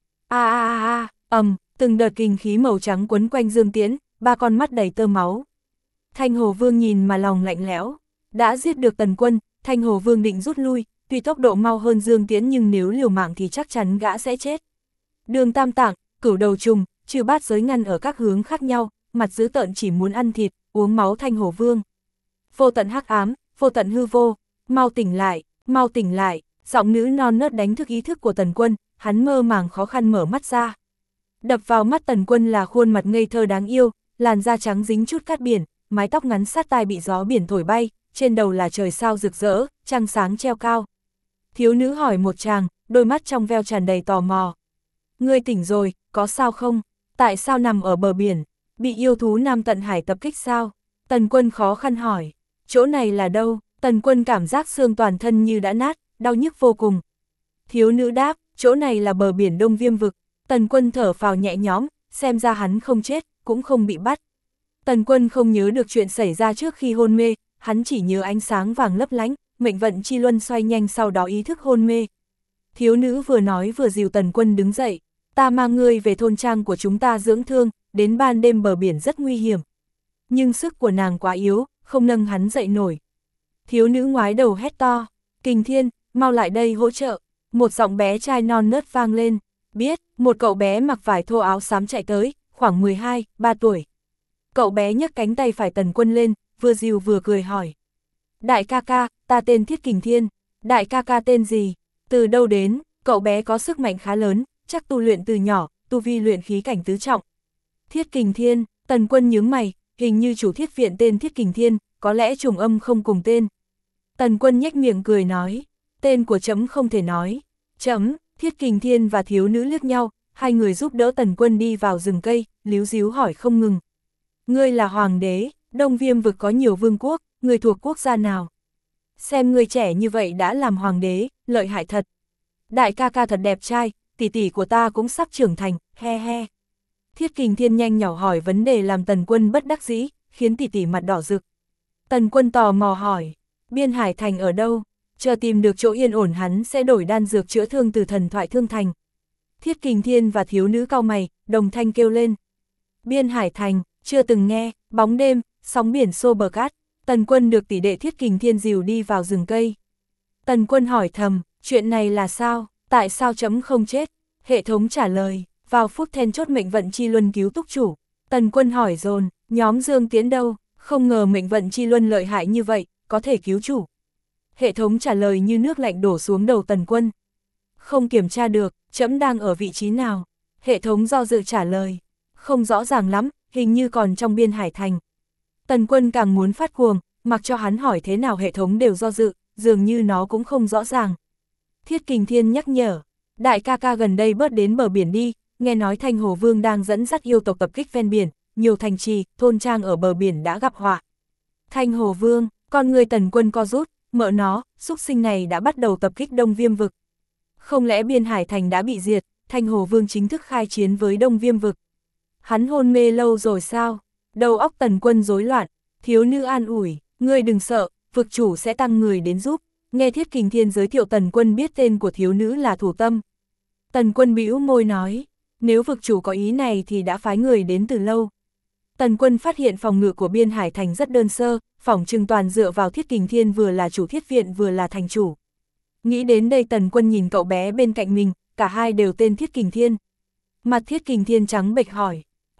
Từng đợt kinh khí màu trắng quấn quanh Dương Tiễn, 3 con mắt đầy tơ máu. Thanh Hồ Vương nhìn mà lòng lạnh lẽo. Đã giết được Tần Quân, Thanh Hồ Vương định rút lui, tuy tốc độ mau hơn Dương Tiễn nhưng nếu liều mạng thì chắc chắn gã sẽ chết. Đường Tam Tạng, Cửu Đầu Trùng, Trừ Bát Giới ngăn ở các hướng khác nhau, mặt dữ tợn chỉ muốn ăn thịt, uống máu Thanh Hồ Vương. Vô tận hắc ám, vô tận hư vô, mau tỉnh lại, mau tỉnh lại. Giọng nữ non nớt đánh thức ý thức của Tần Quân, hắn mơ màng khó khăn mở mắt ra. Đập vào mắt Tần Quân là khuôn mặt ngây thơ đáng yêu, làn da trắng dính chút cát biển, mái tóc ngắn sát tai bị gió biển thổi bay, trên đầu là trời sao rực rỡ, trăng sáng treo cao. Thiếu nữ hỏi một chàng, đôi mắt trong veo tràn đầy tò mò. Ngươi tỉnh rồi, có sao không? Tại sao nằm ở bờ biển? Bị yêu thú Nam Tận Hải tập kích sao? Tần Quân khó khăn hỏi. Chỗ này là đâu? Tần Quân cảm giác xương toàn thân như đã nát, đau nhức vô cùng. Thiếu nữ đáp, chỗ này là bờ biển Đông Viêm vực. Tần Quân thở phào nhẹ nhõm, xem ra hắn không chết, cũng không bị bắt. Tần Quân không nhớ được chuyện xảy ra trước khi hôn mê, hắn chỉ nhớ ánh sáng vàng lấp lánh, mệnh vận chi luân xoay nhanh sau đó ý thức hôn mê. Thiếu nữ vừa nói vừa dìu Tần Quân đứng dậy, ta mang ngươi về thôn trang của chúng ta dưỡng thương, đến ban đêm bờ biển rất nguy hiểm. Nhưng sức của nàng quá yếu, không nâng hắn dậy nổi. Thiếu nữ ngoái đầu hét to, Kình Thiên, mau lại đây hỗ trợ. Một giọng bé trai non nớt vang lên, biết, một cậu bé mặc vải thô áo xám chạy tới, khoảng 12, 3 tuổi. Cậu bé nhấc cánh tay phải Tần Quân lên, vừa dìu vừa cười hỏi. Đại ca ca, ta tên Thiết Kình Thiên. Đại ca ca tên gì? Từ đâu đến? Cậu bé có sức mạnh khá lớn, chắc tu luyện từ nhỏ, tu vi luyện khí cảnh tứ trọng. Thiết Kình Thiên, Tần Quân nhướng mày, hình như chủ thiết viện tên Thiết Kình Thiên, có lẽ trùng âm không cùng tên. Tần Quân nhếch miệng cười nói, tên của trẫm không thể nói. Trẫm, Thiết Kình Thiên và thiếu nữ liếc nhau, hai người giúp đỡ Tần Quân đi vào rừng cây, líu ríu hỏi không ngừng. Ngươi là hoàng đế, Đông Viêm vực có nhiều vương quốc, ngươi thuộc quốc gia nào? Xem ngươi trẻ như vậy đã làm hoàng đế, lợi hại thật. Đại ca ca thật đẹp trai, tỷ tỷ của ta cũng sắp trưởng thành, he he. Thiết Kình Thiên nhanh nhỏ hỏi vấn đề làm Tần Quân bất đắc dĩ, khiến tỷ tỷ mặt đỏ rực. Tần Quân tò mò hỏi, Biên Hải Thành ở đâu? Chờ tìm được chỗ yên ổn hắn sẽ đổi đan dược chữa thương từ thần thoại thương thành. Thiết Kình Thiên và thiếu nữ cau mày, đồng thanh kêu lên. Biên Hải Thành, chưa từng nghe, bóng đêm, sóng biển xô bờ cát. Tần Quân được tỷ đệ Thiết Kình Thiên dìu đi vào rừng cây. Tần Quân hỏi thầm, chuyện này là sao, tại sao chấm không chết? Hệ thống trả lời, vào phút then chốt mệnh vận chi luân cứu túc chủ. Tần Quân hỏi dồn, nhóm Dương Tiến đâu? Không ngờ mệnh vận chi luân lợi hại như vậy, có thể cứu chủ. Hệ thống trả lời như nước lạnh đổ xuống đầu Tần Quân. Không kiểm tra được, trẫm đang ở vị trí nào? Hệ thống do dự trả lời. Không rõ ràng lắm, hình như còn trong Biên Hải Thành. Tần Quân càng muốn phát cuồng, mặc cho hắn hỏi thế nào hệ thống đều do dự, dường như nó cũng không rõ ràng. Thiết Kình Thiên nhắc nhở, đại ca ca gần đây bớt đến bờ biển đi, nghe nói Thanh Hồ Vương đang dẫn dắt yêu tộc tập kích ven biển, nhiều thành trì, thôn trang ở bờ biển đã gặp họa. Thanh Hồ Vương, con người Tần Quân co rút, mợ nó, xúc sinh này đã bắt đầu tập kích Đông Viêm vực. Không lẽ Biên Hải Thành đã bị diệt, Thanh Hồ Vương chính thức khai chiến với Đông Viêm vực? Hắn hôn mê lâu rồi sao? Đầu óc Tần Quân rối loạn, thiếu nữ an ủi, ngươi đừng sợ, vực chủ sẽ tăng người đến giúp. Nghe Thiết Kình Thiên giới thiệu Tần Quân biết tên của thiếu nữ là Thủ Tâm. Tần Quân bĩu môi nói, nếu vực chủ có ý này thì đã phái người đến từ lâu. Tần Quân phát hiện phòng ngự của Biên Hải Thành rất đơn sơ, phỏng chừng toàn dựa vào Thiết Kình Thiên vừa là chủ thiết viện vừa là thành chủ. Nghĩ đến đây Tần Quân nhìn cậu bé bên cạnh mình, cả hai đều tên Thiết Kình Thiên. Mặt Thiết Kình Thiên trắng bệch hỏi,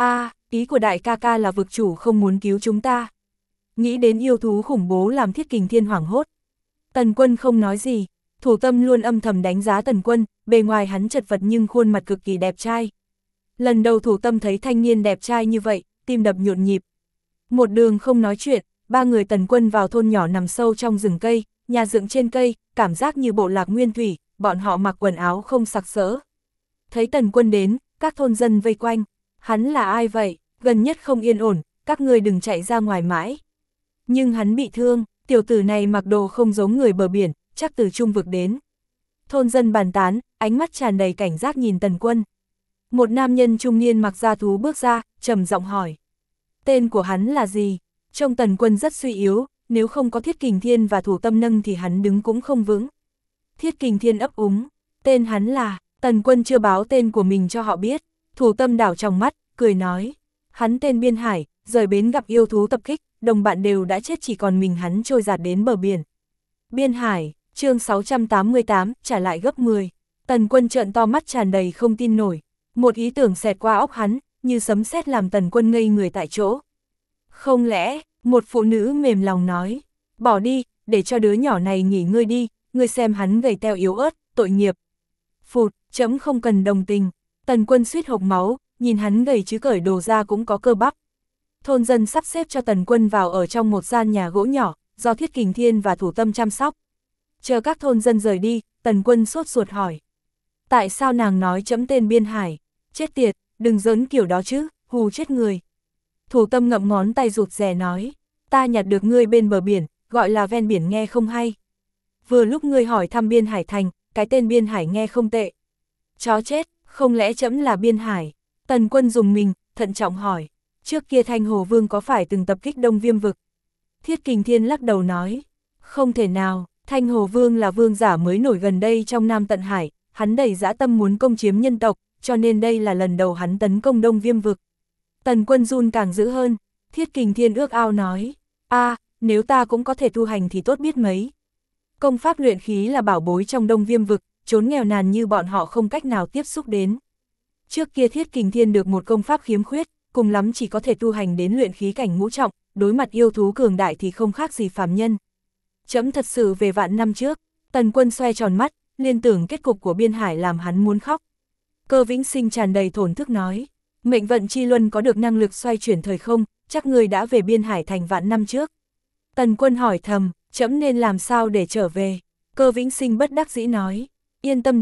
ý của đại ca ca là vực chủ không muốn cứu chúng ta. Nghĩ đến yêu thú khủng bố làm Thiết Kình Thiên hoảng hốt. Tần Quân không nói gì, Thủ Tâm luôn âm thầm đánh giá Tần Quân, bề ngoài hắn chật vật nhưng khuôn mặt cực kỳ đẹp trai. Lần đầu Thủ Tâm thấy thanh niên đẹp trai như vậy, tim đập nhộn nhịp. Một đường không nói chuyện, ba người Tần Quân vào thôn nhỏ nằm sâu trong rừng cây, nhà dựng trên cây, cảm giác như bộ lạc nguyên thủy, bọn họ mặc quần áo không sặc sỡ. Thấy Tần Quân đến, các thôn dân vây quanh, hắn là ai vậy, gần nhất không yên ổn, các người đừng chạy ra ngoài mãi. Nhưng hắn bị thương, tiểu tử này mặc đồ không giống người bờ biển, chắc từ Trung vực đến. Thôn dân bàn tán, ánh mắt tràn đầy cảnh giác nhìn Tần Quân. Một nam nhân trung niên mặc da thú bước ra, trầm giọng hỏi. Tên của hắn là gì? Trông Tần Quân rất suy yếu, nếu không có Thiết Kình Thiên và Thủ Tâm nâng thì hắn đứng cũng không vững. Thiết Kình Thiên ấp úng, tên hắn là, Tần Quân chưa báo tên của mình cho họ biết. Thủ Tâm đảo trong mắt, cười nói. Hắn tên Biên Hải, rời bến gặp yêu thú tập kích, đồng bạn đều đã chết chỉ còn mình hắn trôi dạt đến bờ biển. Biên Hải, chương 688, trả lại gấp 10. Tần Quân trợn to mắt tràn đầy không tin nổi. Một ý tưởng xẹt qua óc hắn, như sấm sét làm Tần Quân ngây người tại chỗ. Không lẽ, một phụ nữ mềm lòng nói, bỏ đi, để cho đứa nhỏ này nghỉ ngơi đi, ngươi xem hắn gầy teo yếu ớt, tội nghiệp. Phụt, chấm không cần đồng tình. Tần Quân suýt hộc máu, nhìn hắn gầy chứ cởi đồ ra cũng có cơ bắp. Thôn dân sắp xếp cho Tần Quân vào ở trong một gian nhà gỗ nhỏ, do Thiết Kình Thiên và Thủ Tâm chăm sóc. Chờ các thôn dân rời đi, Tần Quân sốt ruột hỏi. Tại sao nàng nói chấm tên Biên Hải? Chết tiệt, đừng giỡn kiểu đó chứ, hù chết người. Thủ Tâm ngậm ngón tay rụt rè nói. Ta nhặt được ngươi bên bờ biển, gọi là ven biển nghe không hay. Vừa lúc ngươi hỏi thăm Biên Hải Thành, cái tên Biên Hải nghe không tệ. Chó chết, không lẽ chấm là Biên Hải? Tần Quân dùng mình, thận trọng hỏi. Trước kia Thanh Hồ Vương có phải từng tập kích Đông Viêm vực? Thiết Kình Thiên lắc đầu nói. Không thể nào, Thanh Hồ Vương là vương giả mới nổi gần đây trong Nam Tận Hải, hắn đầy dã tâm muốn công chiếm nhân tộc, cho nên đây là lần đầu hắn tấn công Đông Viêm vực. Tần Quân run càng dữ hơn, Thiết Kình Thiên ước ao nói. Nếu ta cũng có thể tu hành thì tốt biết mấy. Công pháp luyện khí là bảo bối trong Đông Viêm vực, chốn nghèo nàn như bọn họ không cách nào tiếp xúc đến. Trước kia Thiết Kình Thiên được một công pháp khiếm khuyết, cùng lắm chỉ có thể tu hành đến luyện khí cảnh ngũ trọng, đối mặt yêu thú cường đại thì không khác gì phàm nhân. Chấm thật sự về vạn năm trước, Tần Quân xoe tròn mắt, liên tưởng kết cục của Biên Hải làm hắn muốn khóc. Cơ Vĩnh Sinh tràn đầy thổn thức nói, mệnh vận chi luân có được năng lực xoay chuyển thời không, chắc người đã về Biên Hải Thành vạn năm trước. Tần Quân hỏi thầm, chấm nên làm sao để trở về? Cơ Vĩnh Sinh bất đắc dĩ nói, yên tâm đi,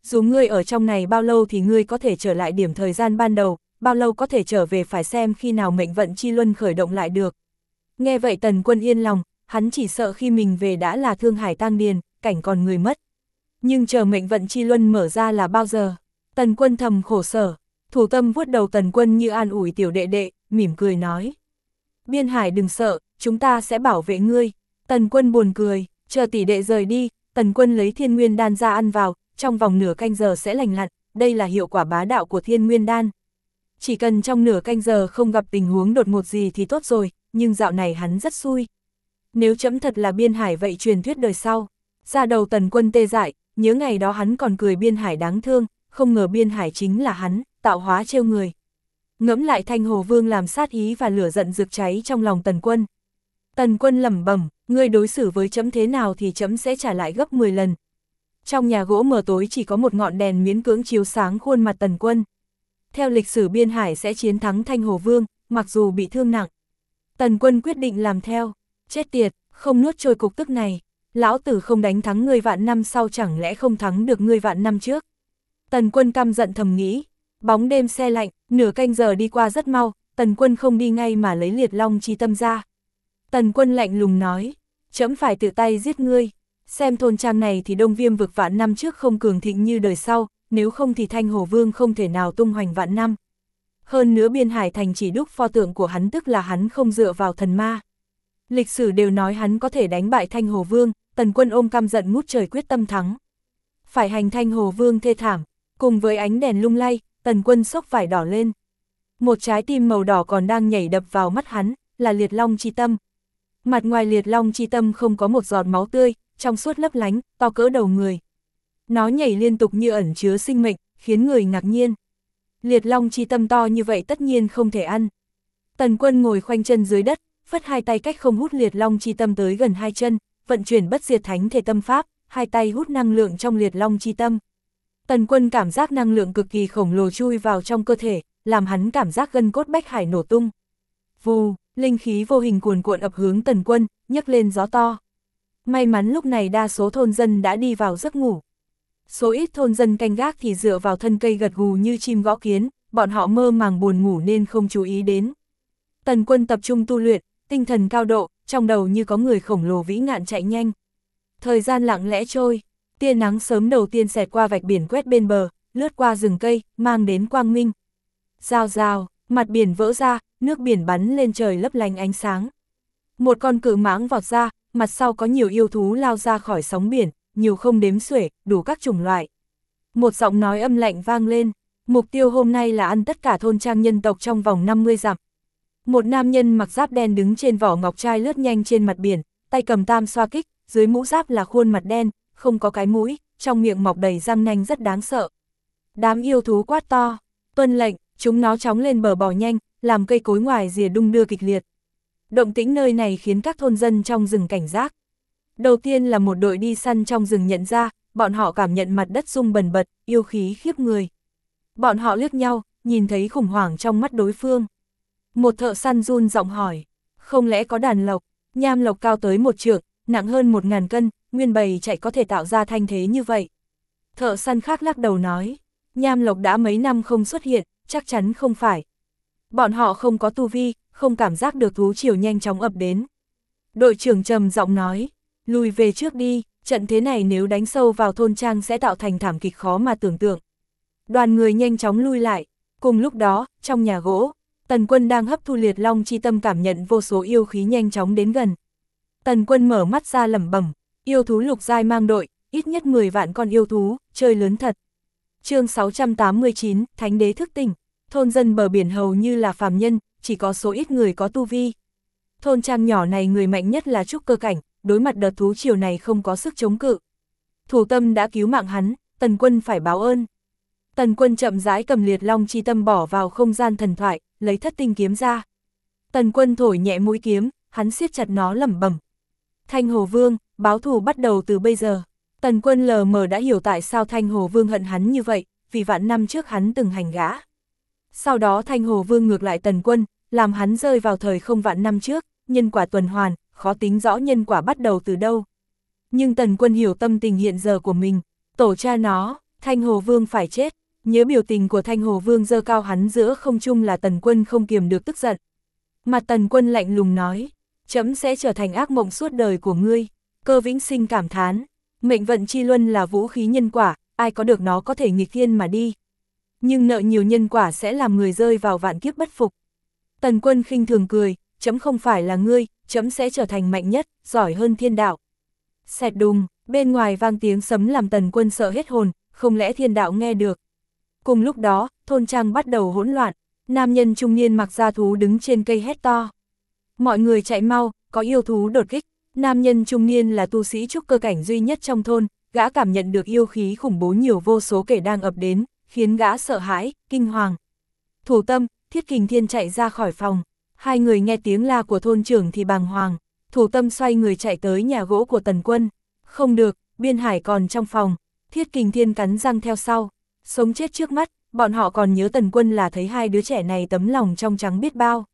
dù ngươi ở trong này bao lâu thì ngươi có thể trở lại điểm thời gian ban đầu, bao lâu có thể trở về phải xem khi nào mệnh vận chi luân khởi động lại được. Nghe vậy Tần Quân yên lòng, hắn chỉ sợ khi mình về đã là thương hải tang điền, cảnh còn người mất. Nhưng chờ mệnh vận chi luân mở ra là bao giờ? Tần Quân thầm khổ sở, Thủ Tâm vuốt đầu Tần Quân như an ủi tiểu đệ đệ, mỉm cười nói. Biên Hải đừng sợ, chúng ta sẽ bảo vệ ngươi. Tần Quân buồn cười, chờ tỷ đệ rời đi, Tần Quân lấy Thiên Nguyên đan ra ăn vào, trong vòng nửa canh giờ sẽ lành lặn, đây là hiệu quả bá đạo của Thiên Nguyên đan. Chỉ cần trong nửa canh giờ không gặp tình huống đột ngột gì thì tốt rồi, nhưng dạo này hắn rất xui. Nếu chấm thật là Biên Hải vậy truyền thuyết đời sau. Ra đầu Tần Quân tê dại, nhớ ngày đó hắn còn cười Biên Hải đáng thương, không ngờ Biên Hải chính là hắn, tạo hóa trêu người. Ngẫm lại Thanh Hồ Vương làm sát ý và lửa giận rực cháy trong lòng Tần Quân. Tần Quân lẩm bẩm, ngươi đối xử với chấm thế nào thì chấm sẽ trả lại gấp 10 lần. Trong nhà gỗ mờ tối chỉ có một ngọn đèn miễn cưỡng chiếu sáng khuôn mặt Tần Quân. Theo lịch sử Biên Hải sẽ chiến thắng Thanh Hồ Vương, mặc dù bị thương nặng. Tần Quân quyết định làm theo, chết tiệt, không nuốt trôi cục tức này. Lão tử không đánh thắng ngươi vạn năm sau chẳng lẽ không thắng được ngươi vạn năm trước. Tần Quân căm giận thầm nghĩ, bóng đêm se lạnh, nửa canh giờ đi qua rất mau, Tần Quân không đi ngay mà lấy Liệt Long chi tâm ra. Tần Quân lạnh lùng nói, chấm phải tự tay giết ngươi, xem thôn trang này thì Đông Viêm vực vạn năm trước không cường thịnh như đời sau, nếu không thì Thanh Hồ Vương không thể nào tung hoành vạn năm. Hơn nữa Biên Hải thành chỉ đúc pho tượng của hắn tức là hắn không dựa vào thần ma. Lịch sử đều nói hắn có thể đánh bại Thanh Hồ Vương, Tần Quân ôm căm giận ngút trời quyết tâm thắng. Phải hành Thanh Hồ Vương thê thảm, cùng với ánh đèn lung lay, Tần Quân xốc vải đỏ lên. Một trái tim màu đỏ còn đang nhảy đập vào mắt hắn, là Liệt Long chi tâm. Mặt ngoài Liệt Long chi tâm không có một giọt máu tươi, trong suốt lấp lánh, to cỡ đầu người. Nó nhảy liên tục như ẩn chứa sinh mệnh, khiến người ngạc nhiên. Liệt Long chi tâm to như vậy tất nhiên không thể ăn. Tần Quân ngồi khoanh chân dưới đất, phất hai tay cách không hút Liệt Long chi tâm tới gần hai chân, vận chuyển bất diệt thánh thể tâm pháp, hai tay hút năng lượng trong Liệt Long chi tâm. Tần Quân cảm giác năng lượng cực kỳ khổng lồ chui vào trong cơ thể, làm hắn cảm giác gân cốt bách hải nổ tung. Vù, linh khí vô hình cuồn cuộn ập hướng Tần Quân, nhấc lên gió to. May mắn lúc này đa số thôn dân đã đi vào giấc ngủ. Số ít thôn dân canh gác thì dựa vào thân cây gật gù như chim gõ kiến, bọn họ mơ màng buồn ngủ nên không chú ý đến. Tần Quân tập trung tu luyện, tinh thần cao độ, trong đầu như có người khổng lồ vĩ ngạn chạy nhanh. Thời gian lặng lẽ trôi, tia nắng sớm đầu tiên xẹt qua vạch biển quét bên bờ, lướt qua rừng cây, mang đến quang minh. Rào rào, mặt biển vỡ ra, nước biển bắn lên trời lấp lánh ánh sáng. Một con cự mãng vọt ra, mặt sau có nhiều yêu thú lao ra khỏi sóng biển, nhiều không đếm xuể, đủ các chủng loại. Một giọng nói âm lạnh vang lên, mục tiêu hôm nay là ăn tất cả thôn trang nhân tộc trong vòng 50 dặm. Một nam nhân mặc giáp đen đứng trên vỏ ngọc trai lướt nhanh trên mặt biển, tay cầm tam xoa kích, dưới mũ giáp là khuôn mặt đen, không có cái mũi, trong miệng mọc đầy răng nanh rất đáng sợ. Đám yêu thú quát to, tuân lệnh, chúng nó chóng lên bờ bò nhanh, làm cây cối ngoài rìa đung đưa kịch liệt. Động tĩnh nơi này khiến các thôn dân trong rừng cảnh giác. Đầu tiên là một đội đi săn trong rừng nhận ra, bọn họ cảm nhận mặt đất rung bần bật, yêu khí khiếp người. Bọn họ liếc nhau, nhìn thấy khủng hoảng trong mắt đối phương. Một thợ săn run giọng hỏi, không lẽ có đàn lộc? Nham lộc cao tới 1 trượng, nặng hơn 1000 cân, nguyên bầy chạy có thể tạo ra thanh thế như vậy. Thợ săn khác lắc đầu nói, nham lộc đã mấy năm không xuất hiện, chắc chắn không phải. Bọn họ không có tu vi, không cảm giác được thú triều nhanh chóng ập đến. Đội trưởng trầm giọng nói, lùi về trước đi, trận thế này nếu đánh sâu vào thôn trang sẽ tạo thành thảm kịch khó mà tưởng tượng. Đoàn người nhanh chóng lui lại, cùng lúc đó, trong nhà gỗ, Tần Quân đang hấp thu Liệt Long chi tâm cảm nhận vô số yêu khí nhanh chóng đến gần. Tần Quân mở mắt ra lẩm bẩm, yêu thú lục giai mang đội, ít nhất 10 vạn con yêu thú, chơi lớn thật. Chương 689, Thánh đế thức tỉnh, thôn dân bờ biển hầu như là phàm nhân, chỉ có số ít người có tu vi. Thôn trang nhỏ này người mạnh nhất là trúc cơ cảnh, đối mặt đợt thú triều này không có sức chống cự. Thủ Tâm đã cứu mạng hắn, Tần Quân phải báo ơn. Tần Quân chậm rãi cầm Liệt Long chi tâm bỏ vào không gian thần thoại, lấy Thất tinh kiếm ra. Tần Quân thổi nhẹ mũi kiếm, hắn siết chặt nó lẩm bẩm. Thanh Hồ Vương, báo thù bắt đầu từ bây giờ. Tần Quân lờ mờ đã hiểu tại sao Thanh Hồ Vương hận hắn như vậy, vì vạn năm trước hắn từng hành gã. Sau đó Thanh Hồ Vương ngược lại Tần Quân, làm hắn rơi vào thời không vạn năm trước, nhân quả tuần hoàn, khó tính rõ nhân quả bắt đầu từ đâu. Nhưng Tần Quân hiểu tâm tình hiện giờ của mình, tổ cha nó, Thanh Hồ Vương phải chết. Nhớ biểu tình của Thanh Hồ Vương giơ cao hắn giữa không trung là Tần Quân không kiềm được tức giận. Mặt Tần Quân lạnh lùng nói, trẫm sẽ trở thành ác mộng suốt đời của ngươi. Cơ Vĩnh Sinh cảm thán, mệnh vận chi luân là vũ khí nhân quả, ai có được nó có thể nghịch thiên mà đi. Nhưng nợ nhiều nhân quả sẽ làm người rơi vào vạn kiếp bất phục. Tần Quân khinh thường cười, trẫm không phải là ngươi, trẫm sẽ trở thành mạnh nhất, giỏi hơn thiên đạo. Xẹt đùng, bên ngoài vang tiếng sấm làm Tần Quân sợ hết hồn, không lẽ thiên đạo nghe được. Cùng lúc đó, thôn trang bắt đầu hỗn loạn, nam nhân trung niên mặc da thú đứng trên cây hét to. Mọi người chạy mau, có yêu thú đột kích. Nam nhân trung niên là tu sĩ trúc cơ cảnh duy nhất trong thôn, gã cảm nhận được yêu khí khủng bố nhiều vô số kẻ đang ập đến, khiến gã sợ hãi, kinh hoàng. Thủ Tâm, Thiết Kình Thiên chạy ra khỏi phòng, hai người nghe tiếng la của thôn trưởng thì bàng hoàng. Thủ Tâm xoay người chạy tới nhà gỗ của Tần Quân. Không được, Biên Hải còn trong phòng. Thiết Kình Thiên cắn răng theo sau. Sống chết trước mắt, bọn họ còn nhớ Tần Quân là thấy hai đứa trẻ này tấm lòng trong trắng biết bao.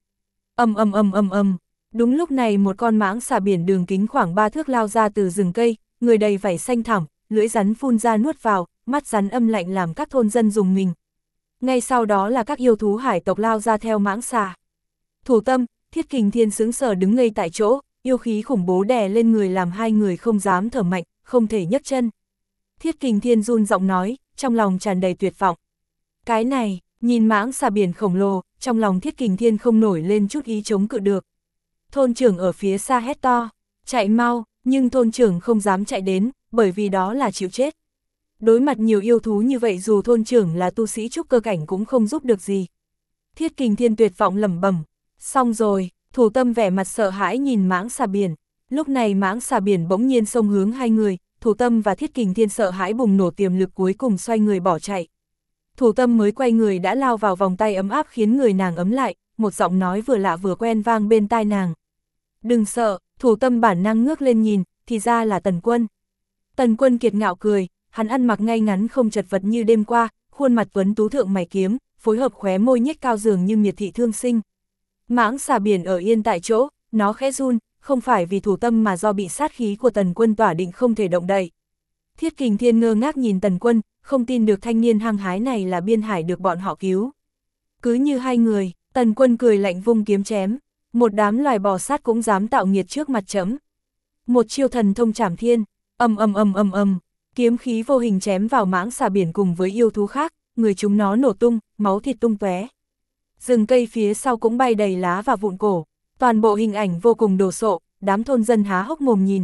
Ầm. Đúng lúc này một con mãng xà biển đường kính khoảng 3 thước lao ra từ rừng cây, người đầy vảy xanh thẳm, lưỡi rắn phun ra nuốt vào, mắt rắn âm lạnh làm các thôn dân rùng mình. Ngay sau đó là các yêu thú hải tộc lao ra theo mãng xà. Thủ Tâm, Thiết Kình Thiên sững sờ đứng ngây tại chỗ, yêu khí khủng bố đè lên người làm hai người không dám thở mạnh, không thể nhấc chân. Thiết Kình Thiên run giọng nói, trong lòng tràn đầy tuyệt vọng. Cái này, nhìn mãng xà biển khổng lồ, trong lòng Thiết Kình Thiên không nổi lên chút ý chống cự được. Thôn trưởng ở phía xa hét to, chạy mau, nhưng thôn trưởng không dám chạy đến, bởi vì đó là chịu chết. Đối mặt nhiều yêu thú như vậy dù thôn trưởng là tu sĩ trúc cơ cảnh cũng không giúp được gì. Thiết Kình Thiên tuyệt vọng lẩm bẩm, xong rồi. Thủ Tâm vẻ mặt sợ hãi nhìn mãng xà biển. Lúc này mãng xà biển bỗng nhiên xông hướng hai người, Thủ Tâm và Thiết Kình Thiên sợ hãi bùng nổ tiềm lực cuối cùng xoay người bỏ chạy. Thủ Tâm mới quay người đã lao vào vòng tay ấm áp khiến người nàng ấm lại, một giọng nói vừa lạ vừa quen vang bên tai nàng. Đừng sợ, Thủ Tâm bản năng ngước lên nhìn, thì ra là Tần Quân. Tần Quân kiệt ngạo cười, hắn ăn mặc ngay ngắn không chật vật như đêm qua, khuôn mặt tuấn tú thượng mày kiếm, phối hợp khóe môi nhếch cao dường như miệt thị thương sinh. Mãng xà biển ở yên tại chỗ, nó khẽ run, không phải vì Thủ Tâm mà do bị sát khí của Tần Quân tỏa định không thể động đậy. Thiết Kình Thiên ngơ ngác nhìn Tần Quân, không tin được thanh niên hăng hái này là Biên Hải được bọn họ cứu. Cứ như hai người, Tần Quân cười lạnh vung kiếm chém, một đám loài bò sát cũng dám tạo nghiệt trước mặt chấm. Một chiêu thần thông trảm thiên, ầm, kiếm khí vô hình chém vào mãng xà biển cùng với yêu thú khác, người chúng nó nổ tung, máu thịt tung tóe. Rừng cây phía sau cũng bay đầy lá và vụn cổ, toàn bộ hình ảnh vô cùng đồ sộ, đám thôn dân há hốc mồm nhìn.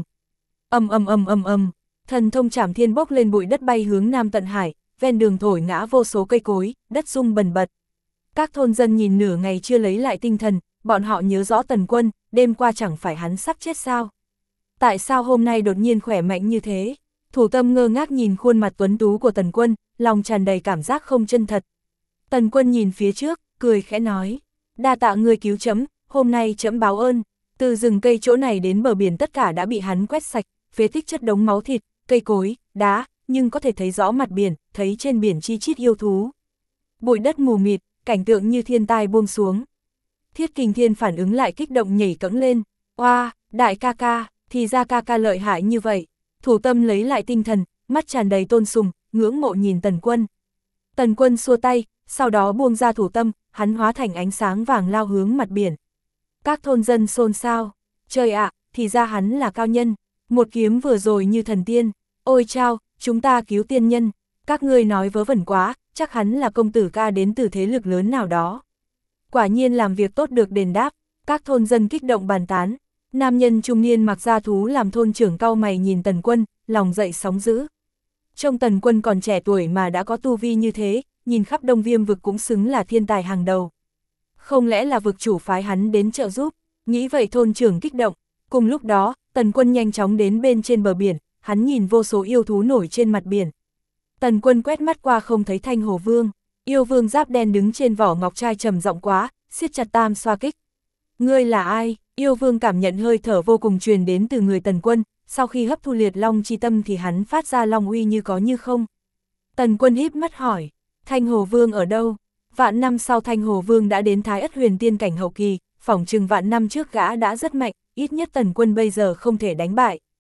Ầm, thần thông trảm thiên bốc lên bụi đất bay hướng Nam Tận Hải, ven đường thổi ngã vô số cây cối, đất rung bần bật. Các thôn dân nhìn nửa ngày chưa lấy lại tinh thần, bọn họ nhớ rõ Tần Quân, đêm qua chẳng phải hắn sắp chết sao? Tại sao hôm nay đột nhiên khỏe mạnh như thế? Thủ Tâm ngơ ngác nhìn khuôn mặt tuấn tú của Tần Quân, lòng tràn đầy cảm giác không chân thật. Tần Quân nhìn phía trước, cười khẽ nói, đa tạ người cứu chấm, hôm nay chấm báo ơn. Từ rừng cây chỗ này đến bờ biển tất cả đã bị hắn quét sạch, phế tích chất đống máu thịt, cây cối, đá, nhưng có thể thấy rõ mặt biển, thấy trên biển chi chít yêu thú. Bụi đất mù mịt, cảnh tượng như thiên tai buông xuống. Thiết Kình Thiên phản ứng lại kích động nhảy cẫng lên, oa, đại ca ca, thì ra ca ca lợi hại như vậy. Thủ Tâm lấy lại tinh thần, mắt tràn đầy tôn sùng, ngưỡng mộ nhìn Tần Quân. Tần Quân xua tay, sau đó buông ra Thủ Tâm, hắn hóa thành ánh sáng vàng lao hướng mặt biển. Các thôn dân xôn xao, trời ạ, thì ra hắn là cao nhân, một kiếm vừa rồi như thần tiên, ôi chao, chúng ta cứu tiên nhân, các ngươi nói vớ vẩn quá, chắc hắn là công tử ca đến từ thế lực lớn nào đó. Quả nhiên làm việc tốt được đền đáp, các thôn dân kích động bàn tán. Nam nhân trung niên mặc da thú làm thôn trưởng cau mày nhìn Tần Quân, lòng dậy sóng dữ. Trông Tần Quân còn trẻ tuổi mà đã có tu vi như thế, nhìn khắp Đông Viêm vực cũng xứng là thiên tài hàng đầu. Không lẽ là vực chủ phái hắn đến trợ giúp, nghĩ vậy thôn trưởng kích động. Cùng lúc đó, Tần Quân nhanh chóng đến bên trên bờ biển, hắn nhìn vô số yêu thú nổi trên mặt biển. Tần Quân quét mắt qua không thấy Thanh Hồ Vương, yêu vương giáp đen đứng trên vỏ ngọc trai trầm giọng quá, siết chặt tam xoa kích. Ngươi là ai? Yêu vương cảm nhận hơi thở vô cùng truyền đến từ người Tần Quân, sau khi hấp thu liệt long chi tâm thì hắn phát ra long uy như có như không. Tần Quân híp mắt hỏi, Thanh Hồ Vương ở đâu? Vạn năm sau Thanh Hồ Vương đã đến Thái Ất Huyền Tiên cảnh hậu kỳ, phỏng chừng vạn năm trước gã đã rất mạnh, ít nhất Tần Quân bây giờ không thể đánh bại.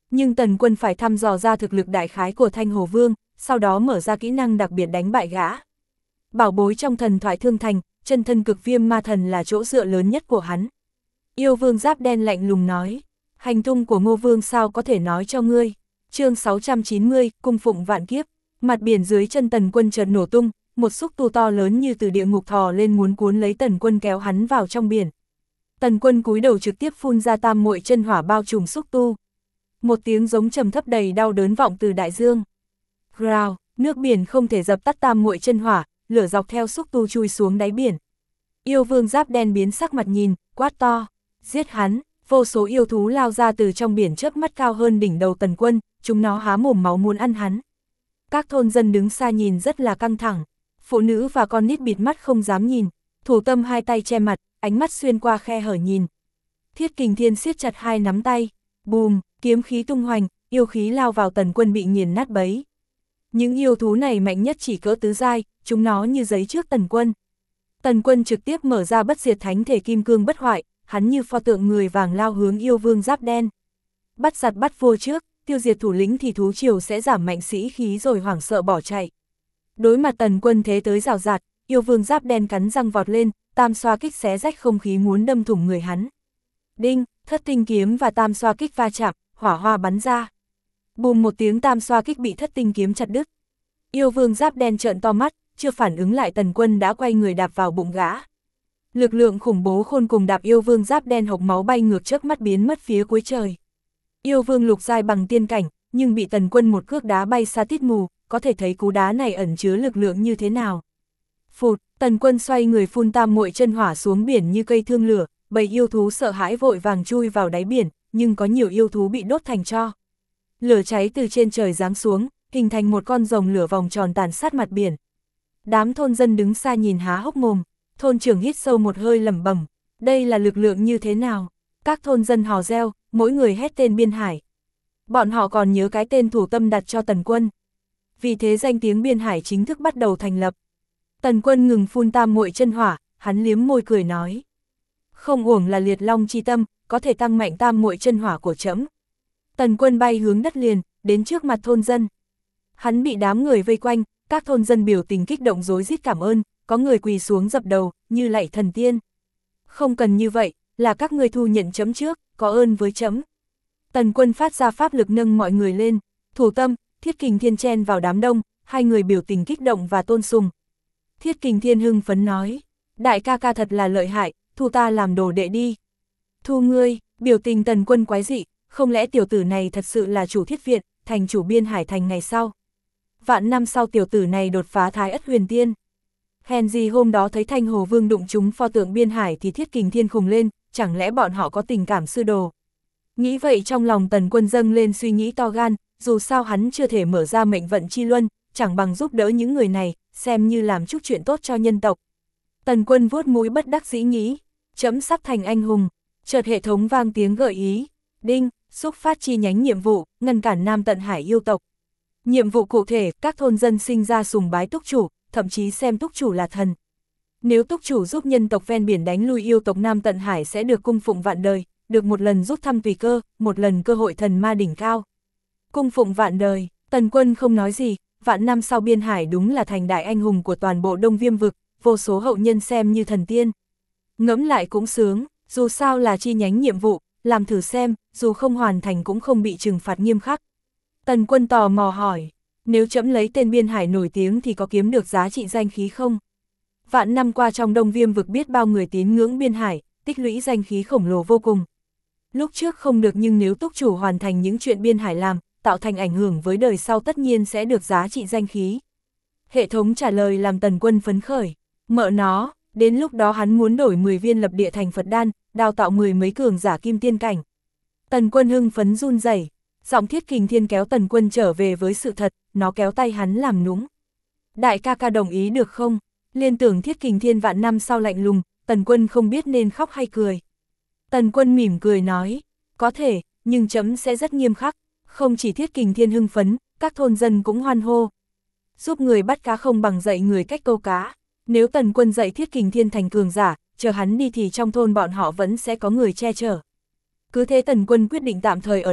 Nhưng Tần Quân phải thăm dò ra thực lực đại khái của Thanh Hồ Vương, sau đó mở ra kỹ năng đặc biệt đánh bại gã. Bảo bối trong thần thoại Thương Thành, chân thân cực viêm ma thần là chỗ dựa lớn nhất của hắn. Yêu Vương giáp đen lạnh lùng nói, hành tung của Ngô Vương sao có thể nói cho ngươi. Chương 690, cung phụng vạn kiếp. Mặt biển dưới chân Tần Quân chợt nổ tung, một xúc tu to lớn như từ địa ngục thò lên muốn cuốn lấy Tần Quân kéo hắn vào trong biển. Tần Quân cúi đầu trực tiếp phun ra tam muội chân hỏa bao trùm xúc tu. Một tiếng giống trầm thấp đầy đau đớn vọng từ đại dương. Rào, nước biển không thể dập tắt tam muội chân hỏa, lửa dọc theo xúc tu chui xuống đáy biển. Yêu Vương giáp đen biến sắc mặt nhìn, quát to, giết hắn. Vô số yêu thú lao ra từ trong biển chớp mắt cao hơn đỉnh đầu Tần Quân, chúng nó há mồm máu muốn ăn hắn. Các thôn dân đứng xa nhìn rất là căng thẳng, phụ nữ và con nít bịt mắt không dám nhìn, Thủ Tâm hai tay che mặt, ánh mắt xuyên qua khe hở nhìn. Thiết Kình Thiên siết chặt hai nắm tay, bùm, kiếm khí tung hoành, yêu khí lao vào Tần Quân bị nghiền nát bấy. Những yêu thú này mạnh nhất chỉ cỡ tứ giai, chúng nó như giấy trước Tần Quân. Tần Quân trực tiếp mở ra bất diệt thánh thể kim cương bất hoại, hắn như pho tượng người vàng lao hướng Yêu Vương giáp đen. Bắt giặt bắt vua trước, tiêu diệt thủ lĩnh thì thú triều sẽ giảm mạnh sĩ khí rồi hoảng sợ bỏ chạy. Đối mặt Tần Quân thế tới rào rạt, Yêu Vương giáp đen cắn răng vọt lên, tam xoa kích xé rách không khí muốn đâm thủng người hắn. Đinh, thất tinh kiếm và tam xoa kích va chạm, hỏa hoa bắn ra. Bùm một tiếng, tam xoa kích bị thất tinh kiếm chặt đứt. Yêu Vương giáp đen trợn to mắt, chưa phản ứng lại Tần Quân đã quay người đạp vào bụng gã. Lực lượng khủng bố khôn cùng đạp Yêu Vương giáp đen hộc máu bay ngược trước mắt biến mất phía cuối trời. Yêu Vương lục giai bằng tiên cảnh, nhưng bị Tần Quân một cước đá bay xa tít mù, có thể thấy cú đá này ẩn chứa lực lượng như thế nào. Phụt, Tần Quân xoay người phun tam muội chân hỏa xuống biển như cây thương lửa, bầy yêu thú sợ hãi vội vàng chui vào đáy biển, nhưng có nhiều yêu thú bị đốt thành tro. Lửa cháy từ trên trời giáng xuống, hình thành một con rồng lửa vòng tròn tàn sát mặt biển. Đám thôn dân đứng xa nhìn há hốc mồm, thôn trưởng hít sâu một hơi lẩm bẩm, đây là lực lượng như thế nào? Các thôn dân hò reo, mỗi người hét tên Biên Hải. Bọn họ còn nhớ cái tên Thủ Tâm đặt cho Tần Quân. Vì thế danh tiếng Biên Hải chính thức bắt đầu thành lập. Tần Quân ngừng phun tam muội chân hỏa, hắn liếm môi cười nói. Không uổng là liệt long chi tâm, có thể tăng mạnh tam muội chân hỏa của trẫm. Tần Quân bay hướng đất liền, đến trước mặt thôn dân. Hắn bị đám người vây quanh, các thôn dân biểu tình kích động rối rít cảm ơn, có người quỳ xuống dập đầu, như lạy thần tiên. Không cần như vậy, là các ngươi thu nhận trẫm trước, có ơn với trẫm. Tần Quân phát ra pháp lực nâng mọi người lên, Thủ Tâm, Thiết Kình Thiên chen vào đám đông, hai người biểu tình kích động và tôn sùng. Thiết Kình Thiên hưng phấn nói, đại ca ca thật là lợi hại, thu ta làm đồ đệ đi. Thu ngươi, biểu tình Tần Quân quái dị, không lẽ tiểu tử này thật sự là chủ thiết viện, thành chủ Biên Hải thành ngày sau. Vạn năm sau tiểu tử này đột phá Thái Ất Huyền Tiên. Hèn gì hôm đó thấy Thanh Hồ Vương đụng trúng pho tượng Biên Hải thì Thiết Kình Thiên khùng lên, chẳng lẽ bọn họ có tình cảm sư đồ. Nghĩ vậy trong lòng Tần Quân dâng lên suy nghĩ to gan, dù sao hắn chưa thể mở ra mệnh vận chi luân, chẳng bằng giúp đỡ những người này, xem như làm chút chuyện tốt cho nhân tộc. Tần Quân vuốt mũi bất đắc dĩ nghĩ, trẫm sắp thành anh hùng, chợt hệ thống vang tiếng gợi ý, đinh, xúc phát chi nhánh nhiệm vụ, ngăn cản Nam Tận Hải yêu tộc. Nhiệm vụ cụ thể, các thôn dân sinh ra sùng bái túc chủ, thậm chí xem túc chủ là thần. Nếu túc chủ giúp nhân tộc ven biển đánh lui yêu tộc Nam Tận Hải sẽ được cung phụng vạn đời, được một lần rút thăm tùy cơ, một lần cơ hội thần ma đỉnh cao. Cung phụng vạn đời, Tần Quân không nói gì, vạn năm sau Biên Hải đúng là thành đại anh hùng của toàn bộ Đông Viêm vực, vô số hậu nhân xem như thần tiên. Ngẫm lại cũng sướng, dù sao là chi nhánh nhiệm vụ, làm thử xem, dù không hoàn thành cũng không bị trừng phạt nghiêm khắc. Tần Quân tò mò hỏi, nếu trẫm lấy tên Biên Hải nổi tiếng thì có kiếm được giá trị danh khí không? Vạn năm qua trong Đông Viêm vực biết bao người tín ngưỡng Biên Hải, tích lũy danh khí khổng lồ vô cùng. Lúc trước không được nhưng nếu túc chủ hoàn thành những chuyện Biên Hải làm, tạo thành ảnh hưởng với đời sau tất nhiên sẽ được giá trị danh khí. Hệ thống trả lời làm Tần Quân phấn khởi, mợ nó, đến lúc đó hắn muốn đổi 10 viên lập địa thành Phật đan, đào tạo 10 mấy cường giả kim tiên cảnh. Tần Quân hưng phấn run rẩy, giọng Thiết Kình Thiên kéo Tần Quân trở về với sự thật, nó kéo tay hắn làm nũng. Đại ca ca đồng ý được không? Liên tưởng Thiết Kình Thiên vạn năm sau lạnh lùng, Tần Quân không biết nên khóc hay cười. Tần Quân mỉm cười nói, có thể, nhưng trẫm sẽ rất nghiêm khắc. Không chỉ Thiết Kình Thiên hưng phấn, các thôn dân cũng hoan hô. Giúp người bắt cá không bằng dạy người cách câu cá. Nếu Tần Quân dạy Thiết Kình Thiên thành cường giả, chờ hắn đi thì trong thôn bọn họ vẫn sẽ có người che chở. Cứ thế Tần Quân quyết định tạm thời ở lại,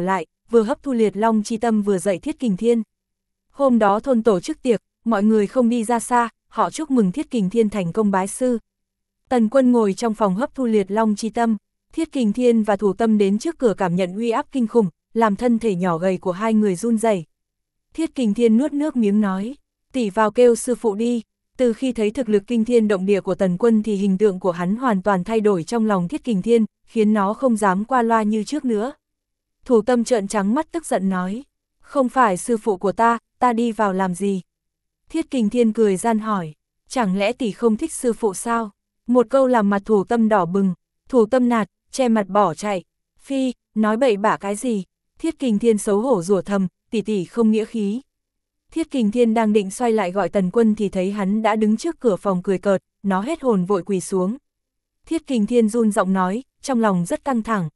vừa hấp thu liệt long chi tâm vừa dạy Thiết Kình Thiên. Hôm đó thôn tổ chức tiệc, mọi người không đi ra xa, họ chúc mừng Thiết Kình Thiên thành công bái sư. Tần Quân ngồi trong phòng hấp thu liệt long chi tâm, Thiết Kình Thiên và Thủ Tâm đến trước cửa cảm nhận uy áp kinh khủng, làm thân thể nhỏ gầy của hai người run rẩy. Thiết Kình Thiên nuốt nước miếng nói, tỷ vào kêu sư phụ đi. Từ khi thấy thực lực kinh thiên động địa của Tần Quân thì hình tượng của hắn hoàn toàn thay đổi trong lòng Thiết Kình Thiên, khiến nó không dám qua loa như trước nữa. Thủ Tâm trợn trắng mắt tức giận nói, không phải sư phụ của ta đi vào làm gì? Thiết Kình Thiên cười gian hỏi, chẳng lẽ tỷ không thích sư phụ sao? Một câu làm mặt Thủ Tâm đỏ bừng, Thủ Tâm nạt, che mặt bỏ chạy. Phi, nói bậy bạ cái gì? Thiết Kình Thiên xấu hổ rủa thầm, tỷ không nghĩa khí. Thiết Kình Thiên đang định xoay lại gọi Tần Quân thì thấy hắn đã đứng trước cửa phòng cười cợt, nó hết hồn vội quỳ xuống. Thiết Kình Thiên run giọng nói, trong lòng rất căng thẳng.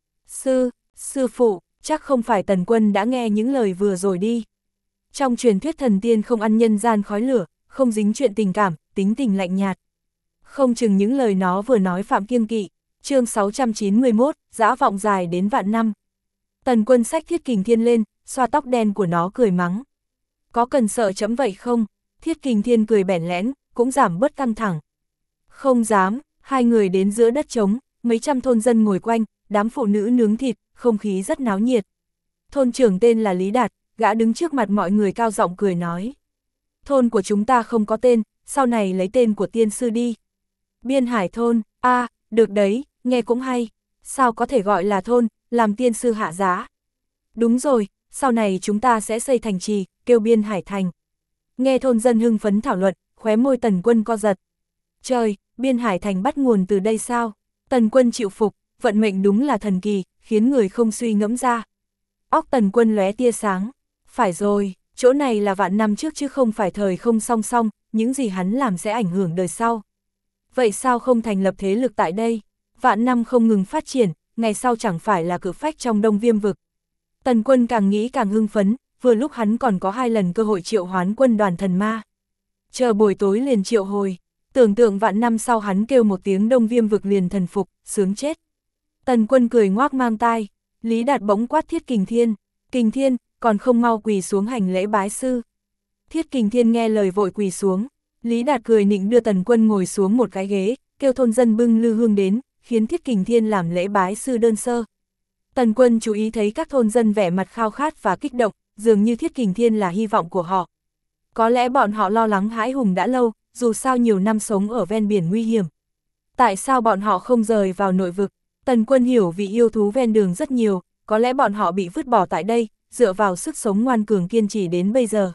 Sư phụ, chắc không phải Tần Quân đã nghe những lời vừa rồi đi. Trong truyền thuyết thần tiên không ăn nhân gian khói lửa, không dính chuyện tình cảm, tính tình lạnh nhạt. Không chừng những lời nó vừa nói phạm kiêng kỵ. Chương 691, dã vọng dài đến vạn năm. Tần Quân xách Thiết Kình Thiên lên, xoa tóc đen của nó cười mắng. Có cần sợ chấm vậy không? Thiết Kình Thiên cười bẽn lẽn, cũng giảm bớt căng thẳng. Không dám, hai người đến giữa đất trống, mấy trăm thôn dân ngồi quanh, đám phụ nữ nướng thịt, không khí rất náo nhiệt. Thôn trưởng tên là Lý Đạt, gã đứng trước mặt mọi người cao giọng cười nói. Thôn của chúng ta không có tên, sau này lấy tên của tiên sư đi. Biên Hải thôn, được đấy, nghe cũng hay. Sao có thể gọi là thôn, làm tiên sư hạ giá? Đúng rồi, sau này chúng ta sẽ xây thành trì, kêu Biên Hải thành. Nghe thôn dân hưng phấn thảo luận, khóe môi Tần Quân co giật. Trời, Biên Hải thành bắt nguồn từ đây sao? Tần Quân chịu phục, vận mệnh đúng là thần kỳ, khiến người không suy ngẫm ra. Óc Tần Quân lóe tia sáng. Phải rồi, chỗ này là vạn năm trước chứ không phải thời không song song, những gì hắn làm sẽ ảnh hưởng đời sau. Vậy sao không thành lập thế lực tại đây? Vạn năm không ngừng phát triển, ngày sau chẳng phải là cự phách trong Đông Viêm vực. Tần Quân càng nghĩ càng hưng phấn, vừa lúc hắn còn có 2 lần cơ hội triệu hoán quân đoàn thần ma. Chờ buổi tối liền triệu hồi, tưởng tượng vạn năm sau hắn kêu một tiếng Đông Viêm vực liền thần phục, sướng chết. Tần Quân cười ngoác mang tai, Lý Đạt bỗng quát Thiết Kình Thiên, Kình Thiên, còn không mau quỳ xuống hành lễ bái sư. Thiết Kình Thiên nghe lời vội quỳ xuống, Lý Đạt cười nịnh đưa Tần Quân ngồi xuống một cái ghế, kêu thôn dân bưng lư hương đến, khiến Thiết Kình Thiên làm lễ bái sư đơn sơ. Tần Quân chú ý thấy các thôn dân vẻ mặt khao khát và kích động, dường như Thiết Kình Thiên là hy vọng của họ. Có lẽ bọn họ lo lắng hãi hùng đã lâu, dù sao nhiều năm sống ở ven biển nguy hiểm. Tại sao bọn họ không rời vào nội vực? Tần Quân hiểu vì yêu thú ven đường rất nhiều, có lẽ bọn họ bị vứt bỏ tại đây, dựa vào sức sống ngoan cường kiên trì đến bây giờ.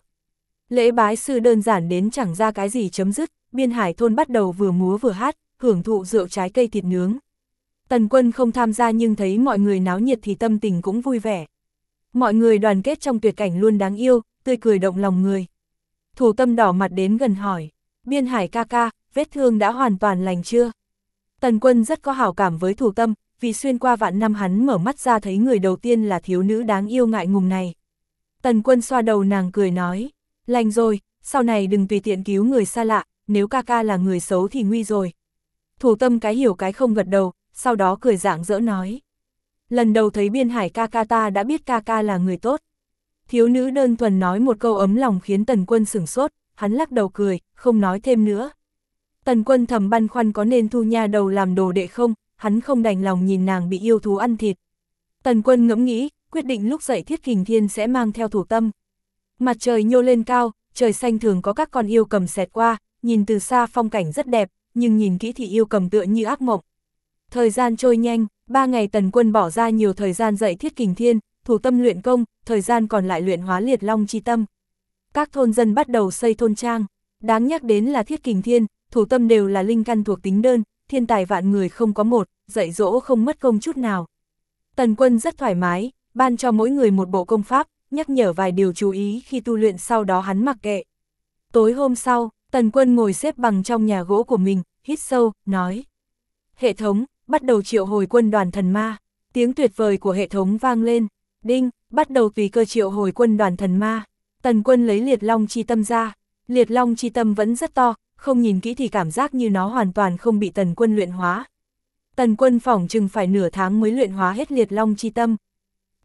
Lễ bái sư đơn giản đến chẳng ra cái gì chấm dứt, Biên Hải thôn bắt đầu vừa múa vừa hát, hưởng thụ rượu trái cây thịt nướng. Tần Quân không tham gia nhưng thấy mọi người náo nhiệt thì tâm tình cũng vui vẻ. Mọi người đoàn kết trong tuyệt cảnh luôn đáng yêu, tươi cười động lòng người. Thủ Tâm đỏ mặt đến gần hỏi, Biên Hải ca ca, vết thương đã hoàn toàn lành chưa? Tần Quân rất có hảo cảm với Thủ Tâm, vì xuyên qua vạn năm hắn mở mắt ra thấy người đầu tiên là thiếu nữ đáng yêu ngại ngùng này. Tần Quân xoa đầu nàng cười nói, lành rồi, sau này đừng tùy tiện cứu người xa lạ, nếu ca ca là người xấu thì nguy rồi. Thủ Tâm cái hiểu cái không gật đầu, sau đó cười rạng rỡ nói. Lần đầu thấy Biên Hải ca ca ta đã biết ca ca là người tốt. Thiếu nữ đơn thuần nói một câu ấm lòng khiến Tần Quân sửng sốt, hắn lắc đầu cười, không nói thêm nữa. Tần Quân thầm băn khoăn có nên thu nha đầu làm đồ đệ không, hắn không đành lòng nhìn nàng bị yêu thú ăn thịt. Tần Quân ngẫm nghĩ, quyết định lúc dậy Thiết Kình Thiên sẽ mang theo Thủ Tâm. Mặt trời nhô lên cao, trời xanh thường có các con yêu cầm xẹt qua, nhìn từ xa phong cảnh rất đẹp, nhưng nhìn kỹ thì yêu cầm tựa như ác mộng. Thời gian trôi nhanh, 3 ngày Tần Quân bỏ ra nhiều thời gian dạy Thiết Kình Thiên, Thủ Tâm luyện công, thời gian còn lại luyện hóa liệt long chi tâm. Các thôn dân bắt đầu xây thôn trang, đáng nhắc đến là Thiết Kình Thiên, Thủ Tâm đều là linh căn thuộc tính đơn, thiên tài vạn người không có một, dạy dỗ không mất công chút nào. Tần Quân rất thoải mái, ban cho mỗi người một bộ công pháp, nhắc nhở vài điều chú ý khi tu luyện, sau đó hắn mặc kệ. Tối hôm sau, Tần Quân ngồi xếp bằng trong nhà gỗ của mình, hít sâu, nói. Hệ thống, bắt đầu triệu hồi quân đoàn thần ma. Tiếng tuyệt vời của hệ thống vang lên. Đinh, bắt đầu tùy cơ triệu hồi quân đoàn thần ma. Tần Quân lấy liệt long chi tâm ra. Liệt long chi tâm vẫn rất to, không nhìn kỹ thì cảm giác như nó hoàn toàn không bị Tần Quân luyện hóa. Tần Quân phỏng chừng phải nửa tháng mới luyện hóa hết liệt long chi tâm.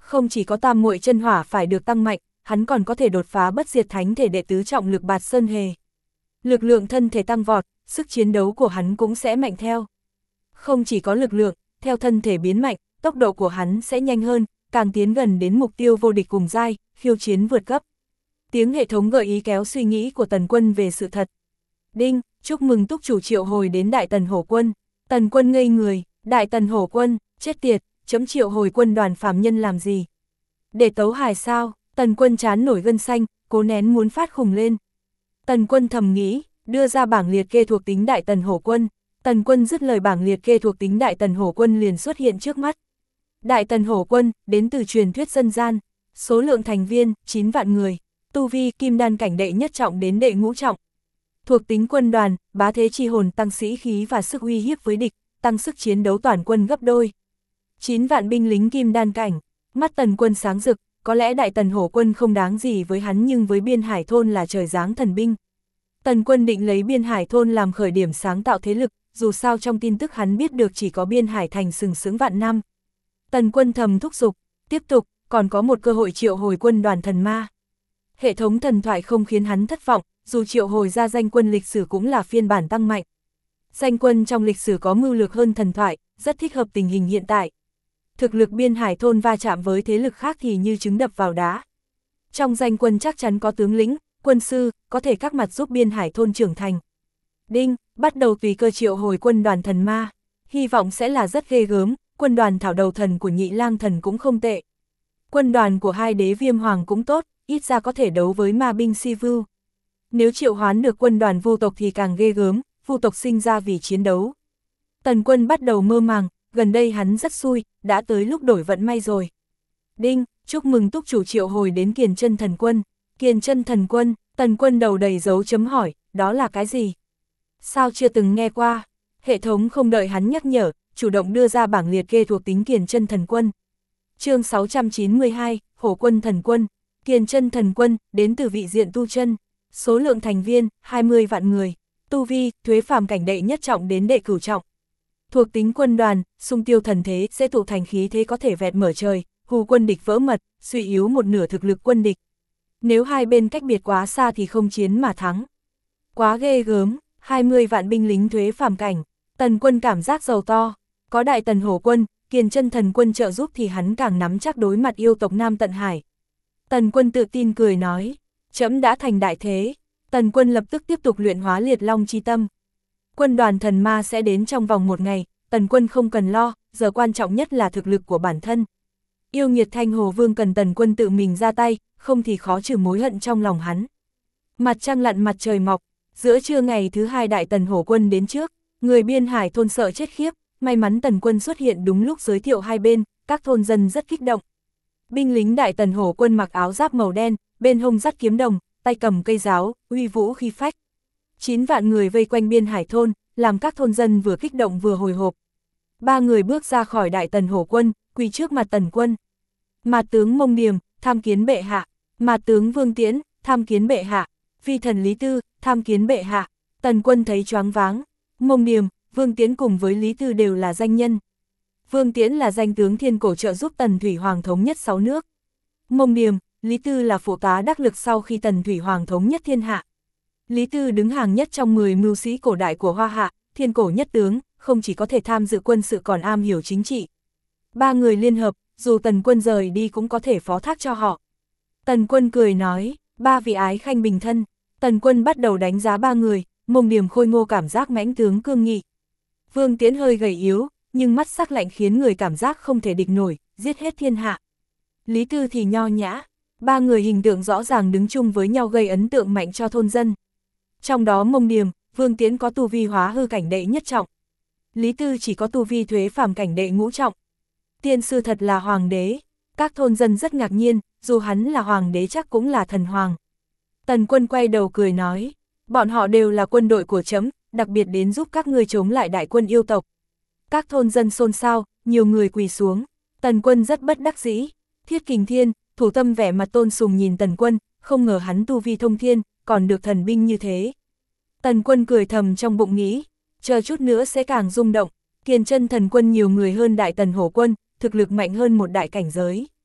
Không chỉ có tam muội chân hỏa phải được tăng mạnh, hắn còn có thể đột phá bất diệt thánh thể đệ tứ trọng lực bạt sơn hề. Lực lượng thân thể tăng vọt, sức chiến đấu của hắn cũng sẽ mạnh theo. Không chỉ có lực lượng, theo thân thể biến mạnh, tốc độ của hắn sẽ nhanh hơn, càng tiến gần đến mục tiêu vô địch cùng giai, khiêu chiến vượt cấp. Tiếng hệ thống gợi ý kéo suy nghĩ của Tần Quân về sự thật. Đinh, chúc mừng túc chủ triệu hồi đến Đại Tần Hổ Quân. Tần Quân ngây người, Đại Tần Hổ Quân, chết tiệt, chấm triệu hồi quân đoàn phàm nhân làm gì? Để tấu hài sao? Tần Quân chán nổi gân xanh, cố nén muốn phát khùng lên. Tần Quân thầm nghĩ, đưa ra bảng liệt kê thuộc tính Đại Tần Hổ Quân. Tần Quân dứt lời bảng liệt kê thuộc tính Đại Tần Hổ Quân liền xuất hiện trước mắt. Đại Tần Hổ Quân, đến từ truyền thuyết dân gian, số lượng thành viên, 9 vạn người, tu vi, kim đan cảnh đệ nhất trọng đến đệ ngũ trọng. Thuộc tính quân đoàn, bá thế chi hồn tăng sĩ khí và sức uy hiếp với địch, tăng sức chiến đấu toàn quân gấp đôi. 9 vạn binh lính kim đan cảnh, mắt Tần Quân sáng rực, có lẽ Đại Tần Hổ Quân không đáng gì với hắn nhưng với Biên Hải Thôn là trời giáng thần binh. Tần Quân định lấy Biên Hải Thôn làm khởi điểm sáng tạo thế lực, dù sao trong tin tức hắn biết được chỉ có Biên Hải Thành sừng sững vạn năm. Tần Quân thầm thúc giục, tiếp tục, còn có một cơ hội triệu hồi quân đoàn thần ma. Hệ thống thần thoại không khiến hắn thất vọng, dù triệu hồi ra danh quân lịch sử cũng là phiên bản tăng mạnh. Danh quân trong lịch sử có mưu lược hơn thần thoại, rất thích hợp tình hình hiện tại. Thực lực Biên Hải Thôn va chạm với thế lực khác thì như trứng đập vào đá. Trong danh quân chắc chắn có tướng lĩnh, quân sư, có thể các mặt giúp Biên Hải Thôn trưởng thành. Đinh, bắt đầu tùy cơ triệu hồi quân đoàn thần ma. Hy vọng sẽ là rất ghê gớm, quân đoàn thảo đầu thần của Nhị Lang Thần cũng không tệ. Quân đoàn của hai đế Viêm Hoàng cũng tốt, ít ra có thể đấu với ma binh Si Vu. Nếu triệu hoán được quân đoàn vu tộc thì càng ghê gớm, vu tộc sinh ra vì chiến đấu. Tần Quân bắt đầu mơ màng, gần đây hắn rất xui, đã tới lúc đổi vận may rồi. Đinh, chúc mừng túc chủ triệu hồi đến Kiền Chân Thần Quân. Kiền Chân Thần Quân, Tần Quân đầu đầy dấu chấm hỏi, đó là cái gì? Sao chưa từng nghe qua? Hệ thống không đợi hắn nhắc nhở, chủ động đưa ra bảng liệt kê thuộc tính Kiền Chân Thần Quân. Chương 692, Hổ Quân Thần Quân. Kiền Chân Thần Quân, đến từ vị diện tu chân. Số lượng thành viên, 20 vạn người. Tu vi, thuế phàm cảnh đệ nhất trọng đến đệ cửu trọng. Thuộc tính quân đoàn, xung tiêu thần thế sẽ tụ thành khí thế có thể vẹt mở trời, hù quân địch vỡ mật, suy yếu một nửa thực lực quân địch. Nếu hai bên cách biệt quá xa thì không chiến mà thắng. Quá ghê gớm, 20 vạn binh lính thuế phàm cảnh. Tần Quân cảm giác giàu to. Có Đại Tần Hổ Quân, Kiền Chân Thần Quân trợ giúp thì hắn càng nắm chắc đối mặt yêu tộc Nam Tận Hải. Tần Quân tự tin cười nói, trẫm đã thành đại thế. Tần Quân lập tức tiếp tục luyện hóa liệt long chi tâm. Quân đoàn thần ma sẽ đến trong vòng 1 ngày, Tần Quân không cần lo, giờ quan trọng nhất là thực lực của bản thân. Yêu nghiệt Thanh Hồ Vương cần Tần Quân tự mình ra tay, không thì khó trừ mối hận trong lòng hắn. Mặt trăng lặn mặt trời mọc, giữa trưa ngày thứ 2 Đại Tần Hổ Quân đến trước, người Biên Hải Thôn sợ chết khiếp, may mắn Tần Quân xuất hiện đúng lúc giới thiệu hai bên, các thôn dân rất kích động. Binh lính Đại Tần Hổ Quân mặc áo giáp màu đen, bên hông dắt kiếm đồng, tay cầm cây giáo, uy vũ khí phách. 9 vạn người vây quanh Biên Hải Thôn, làm các thôn dân vừa kích động vừa hồi hộp. 3 người bước ra khỏi Đại Tần Hổ Quân, quỳ trước mặt Tần Quân. Mạt tướng Mông Điềm, tham kiến bệ hạ. Mạt tướng Vương Tiễn, tham kiến bệ hạ. Phi thần Lý Tư, tham kiến bệ hạ. Tần Quân thấy choáng váng. Mông Điềm, Vương Tiễn cùng với Lý Tư đều là danh nhân. Vương Tiễn là danh tướng thiên cổ trợ giúp Tần Thủy Hoàng thống nhất 6 nước. Mông Điềm, Lý Tư là phụ tá đắc lực sau khi Tần Thủy Hoàng thống nhất thiên hạ. Lý Tư đứng hàng nhất trong 10 mưu sĩ cổ đại của Hoa Hạ, thiên cổ nhất tướng, không chỉ có thể tham dự quân sự còn am hiểu chính trị. 3 người liên hợp, dù Tần Quân rời đi cũng có thể phó thác cho họ. Tần Quân cười nói, 3 vị ái khanh bình thân. Tần Quân bắt đầu đánh giá 3 người, Mông Điềm khôi ngô cảm giác mãnh tướng cương nghị. Vương Tiễn hơi gầy yếu, nhưng mắt sắc lạnh khiến người cảm giác không thể địch nổi, giết hết thiên hạ. Lý Tư thì nho nhã, 3 người hình tượng rõ ràng đứng chung với nhau gây ấn tượng mạnh cho thôn dân. Trong đó Mông Điềm, Vương Tiễn có tu vi hóa hư cảnh đệ nhất trọng. Lý Tư chỉ có tu vi thuế phàm cảnh đệ ngũ trọng. Tiên sư thật là hoàng đế, các thôn dân rất ngạc nhiên, dù hắn là hoàng đế chắc cũng là thần hoàng. Tần Quân quay đầu cười nói, bọn họ đều là quân đội của trẫm, đặc biệt đến giúp các ngươi chống lại đại quân yêu tộc. Các thôn dân xôn xao, nhiều người quỳ xuống. Tần Quân rất bất đắc dĩ. Thiết Kình Thiên, Thủ Tâm vẻ mặt tôn sùng nhìn Tần Quân, không ngờ hắn tu vi thông thiên, còn được thần binh như thế. Tần Quân cười thầm trong bụng nghĩ, chờ chút nữa sẽ càng rung động. Kiền Chân Thần Quân nhiều người hơn Đại Tần Hổ Quân, thực lực mạnh hơn một đại cảnh giới.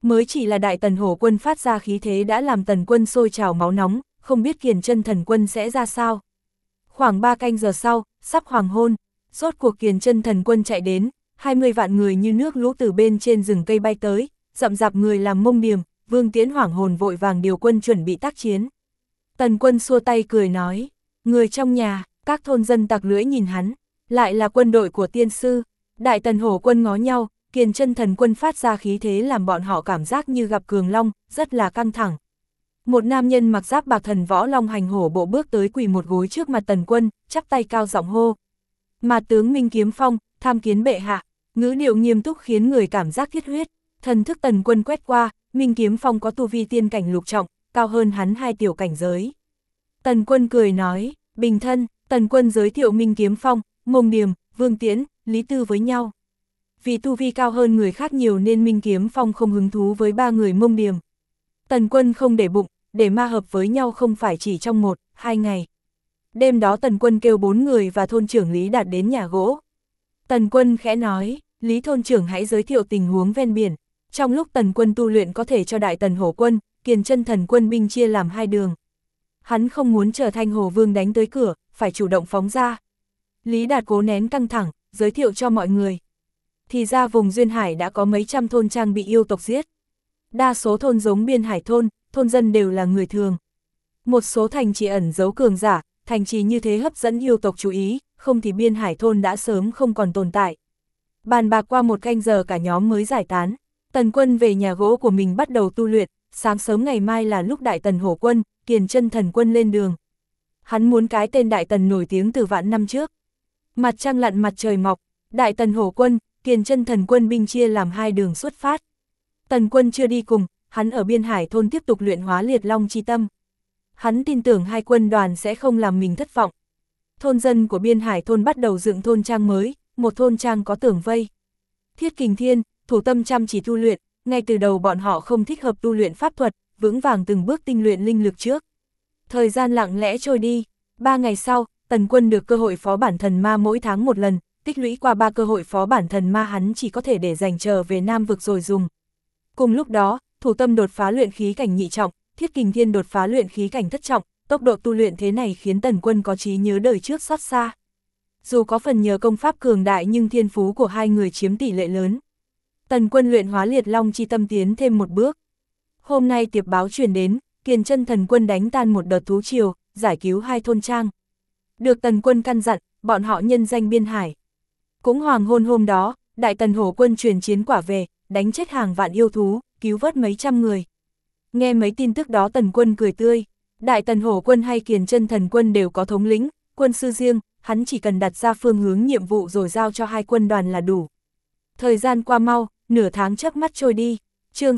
Mới chỉ là Đại Tần Hổ quân phát ra khí thế đã làm Tần quân sôi trào máu nóng, không biết Kiền Chân Thần quân sẽ ra sao. Khoảng 3 canh giờ sau, sắp hoàng hôn, rốt cuộc Kiền Chân Thần quân chạy đến, 20 vạn người như nước lũ từ bên trên rừng cây bay tới, rậm rạp người làm mông điềm, Vương Tiễn hoảng hồn vội vàng điều quân chuẩn bị tác chiến. Tần quân xua tay cười nói, người trong nhà, các thôn dân tặc lưỡi nhìn hắn, lại là quân đội của tiên sư. Đại Tần Hổ quân ngó nhau, Kiền Chân Thần quân phát ra khí thế làm bọn họ cảm giác như gặp cường long, rất là căng thẳng. Một nam nhân mặc giáp bạc thần võ long hành hổ bộ bước tới quỳ một gối trước mặt Tần quân, chắp tay cao giọng hô. Mà tướng Minh Kiếm Phong, tham kiến bệ hạ, ngữ điệu nghiêm túc khiến người cảm giác thiết huyết. Thần thức Tần quân quét qua, Minh Kiếm Phong có tu vi tiên cảnh lục trọng, cao hơn hắn 2 tiểu cảnh giới. Tần quân cười nói, bình thân. Tần quân giới thiệu Minh Kiếm Phong, Mông Điềm, Vương Tiễn, Lý Tư với nhau. Vì tu vi cao hơn người khác nhiều nên Minh Kiếm Phong không hứng thú với 3 người Mông Điềm. Tần quân không để bụng, để ma hợp với nhau không phải chỉ trong 1-2 ngày. Đêm đó Tần quân kêu 4 người và thôn trưởng Lý Đạt đến nhà gỗ. Tần quân khẽ nói, Lý thôn trưởng hãy giới thiệu tình huống ven biển. Trong lúc Tần quân tu luyện có thể cho Đại Tần Hổ quân, Kiền Chân Thần quân binh chia làm 2 đường. Hắn không muốn chờ Thanh Hồ Vương đánh tới cửa, phải chủ động phóng ra. Lý Đạt cố nén căng thẳng, giới thiệu cho mọi người. Thì ra vùng Duyên Hải đã có mấy trăm thôn trang bị yêu tộc giết. Đa số thôn giống Biên Hải thôn, thôn dân đều là người thường. Một số thành trì ẩn giấu cường giả, thành trì như thế hấp dẫn yêu tộc chú ý, không thì Biên Hải thôn đã sớm không còn tồn tại. Bàn bạc qua 1 canh giờ cả nhóm mới giải tán. Tần quân về nhà gỗ của mình bắt đầu tu luyện, sáng sớm ngày mai là lúc Đại Tần Hổ quân, Kiền Chân Thần quân lên đường. Hắn muốn cái tên Đại Tần nổi tiếng từ vạn năm trước. Mặt trăng lặn mặt trời mọc, Đại Tần Hổ quân, Kiền Chân Thần quân binh chia làm 2 đường xuất phát. Tần quân chưa đi cùng, hắn ở Biên Hải thôn tiếp tục luyện hóa liệt long chi tâm. Hắn tin tưởng 2 quân đoàn sẽ không làm mình thất vọng. Thôn dân của Biên Hải thôn bắt đầu dựng thôn trang mới, một thôn trang có tường vây. Thiết Kình Thiên, thủ tâm chăm chỉ tu luyện, ngay từ đầu bọn họ không thích hợp tu luyện pháp thuật, vững vàng từng bước tinh luyện linh lực trước. Thời gian lặng lẽ trôi đi, 3 ngày sau, Tần quân được cơ hội phó bản thần ma mỗi tháng 1 lần, tích lũy qua 3 cơ hội phó bản thần ma hắn chỉ có thể để dành chờ về Nam vực rồi dùng. Cùng lúc đó, thủ tâm đột phá luyện khí cảnh nhị trọng, Thiết Kình Thiên đột phá luyện khí cảnh thất trọng, tốc độ tu luyện thế này khiến Tần quân có trí nhớ đời trước xót xa. Dù có phần nhờ công pháp cường đại nhưng thiên phú của 2 người chiếm tỷ lệ lớn. Tần quân luyện hóa liệt long chi tâm tiến thêm một bước. Hôm nay tiệp báo truyền đến, Kiền Chân Thần quân đánh tan một đợt thú triều, giải cứu 2 thôn trang. Được Tần quân căn dặn, bọn họ nhân danh Biên Hải. Cũng hoàng hôn hôm đó, Đại Tần Hổ quân truyền chiến quả về, đánh chết hàng vạn yêu thú, cứu vớt mấy trăm người. Nghe mấy tin tức đó Tần quân cười tươi. Đại Tần Hổ quân hay Kiền Chân Thần quân đều có thống lĩnh, quân sư riêng, hắn chỉ cần đặt ra phương hướng nhiệm vụ rồi giao cho 2 quân đoàn là đủ. Thời gian qua mau, nửa tháng chớp mắt trôi đi. Chương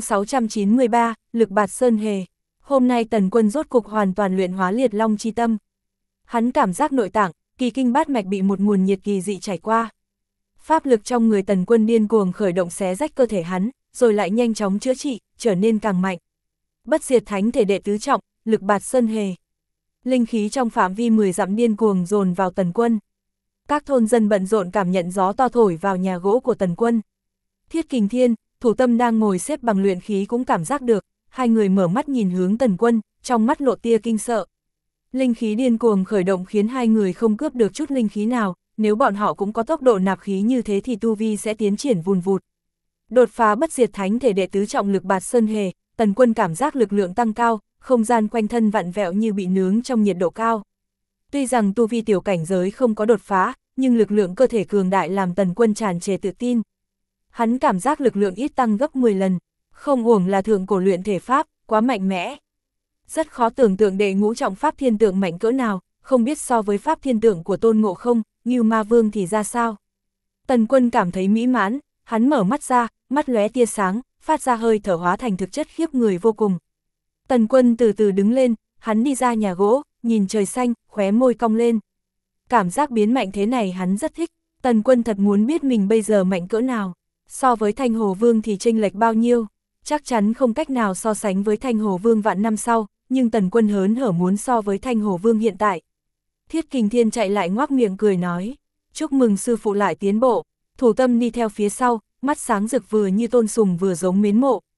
693, Lực Bạt Sơn Hề. Hôm nay Tần quân rốt cục hoàn toàn luyện hóa liệt long chi tâm. Hắn cảm giác nội tạng, kỳ kinh bát mạch bị một nguồn nhiệt kỳ dị chảy qua. Pháp lực trong người Tần quân điên cuồng khởi động xé rách cơ thể hắn, rồi lại nhanh chóng chữa trị, trở nên càng mạnh. Bất diệt thánh thể đệ tứ trọng, Lực Bạt Sơn Hề. Linh khí trong phạm vi 10 dặm điên cuồng dồn vào Tần quân. Các thôn dân bận rộn cảm nhận gió to thổi vào nhà gỗ của Tần quân. Thiết Kình Thiên, thủ tâm đang ngồi xếp bằng luyện khí cũng cảm giác được, 2 người mở mắt nhìn hướng Tần quân, trong mắt lộ tia kinh sợ. Linh khí điên cuồng khởi động khiến 2 người không cướp được chút linh khí nào, nếu bọn họ cũng có tốc độ nạp khí như thế thì tu vi sẽ tiến triển vùn vụt. Đột phá bất diệt thánh thể đệ tứ trọng Lực Bạt Sơn Hề, Tần quân cảm giác lực lượng tăng cao, không gian quanh thân vặn vẹo như bị nướng trong nhiệt độ cao. Tuy rằng tu vi tiểu cảnh giới không có đột phá, nhưng lực lượng cơ thể cường đại làm Tần quân tràn trề tự tin. Hắn cảm giác lực lượng ít tăng gấp 10 lần, không uổng là thượng cổ luyện thể pháp, quá mạnh mẽ. Rất khó tưởng tượng đệ ngũ trọng pháp thiên tượng mạnh cỡ nào, không biết so với pháp thiên tượng của Tôn Ngộ Không, Ngưu Ma Vương thì ra sao. Tần quân cảm thấy mỹ mãn, hắn mở mắt ra, mắt lóe tia sáng, phát ra hơi thở hóa thành thực chất khiếp người vô cùng. Tần quân từ từ đứng lên, hắn đi ra nhà gỗ, nhìn trời xanh, khóe môi cong lên. Cảm giác biến mạnh thế này hắn rất thích, Tần quân thật muốn biết mình bây giờ mạnh cỡ nào. So với Thanh Hồ Vương thì chênh lệch bao nhiêu, chắc chắn không cách nào so sánh với Thanh Hồ Vương vạn năm sau, nhưng Tần quân hớn hở muốn so với Thanh Hồ Vương hiện tại. Thiết Kình Thiên chạy lại ngoác miệng cười nói, chúc mừng sư phụ lại tiến bộ. Thủ tâm đi theo phía sau, mắt sáng rực vừa như Tôn Sùng vừa giống Mến Mộ.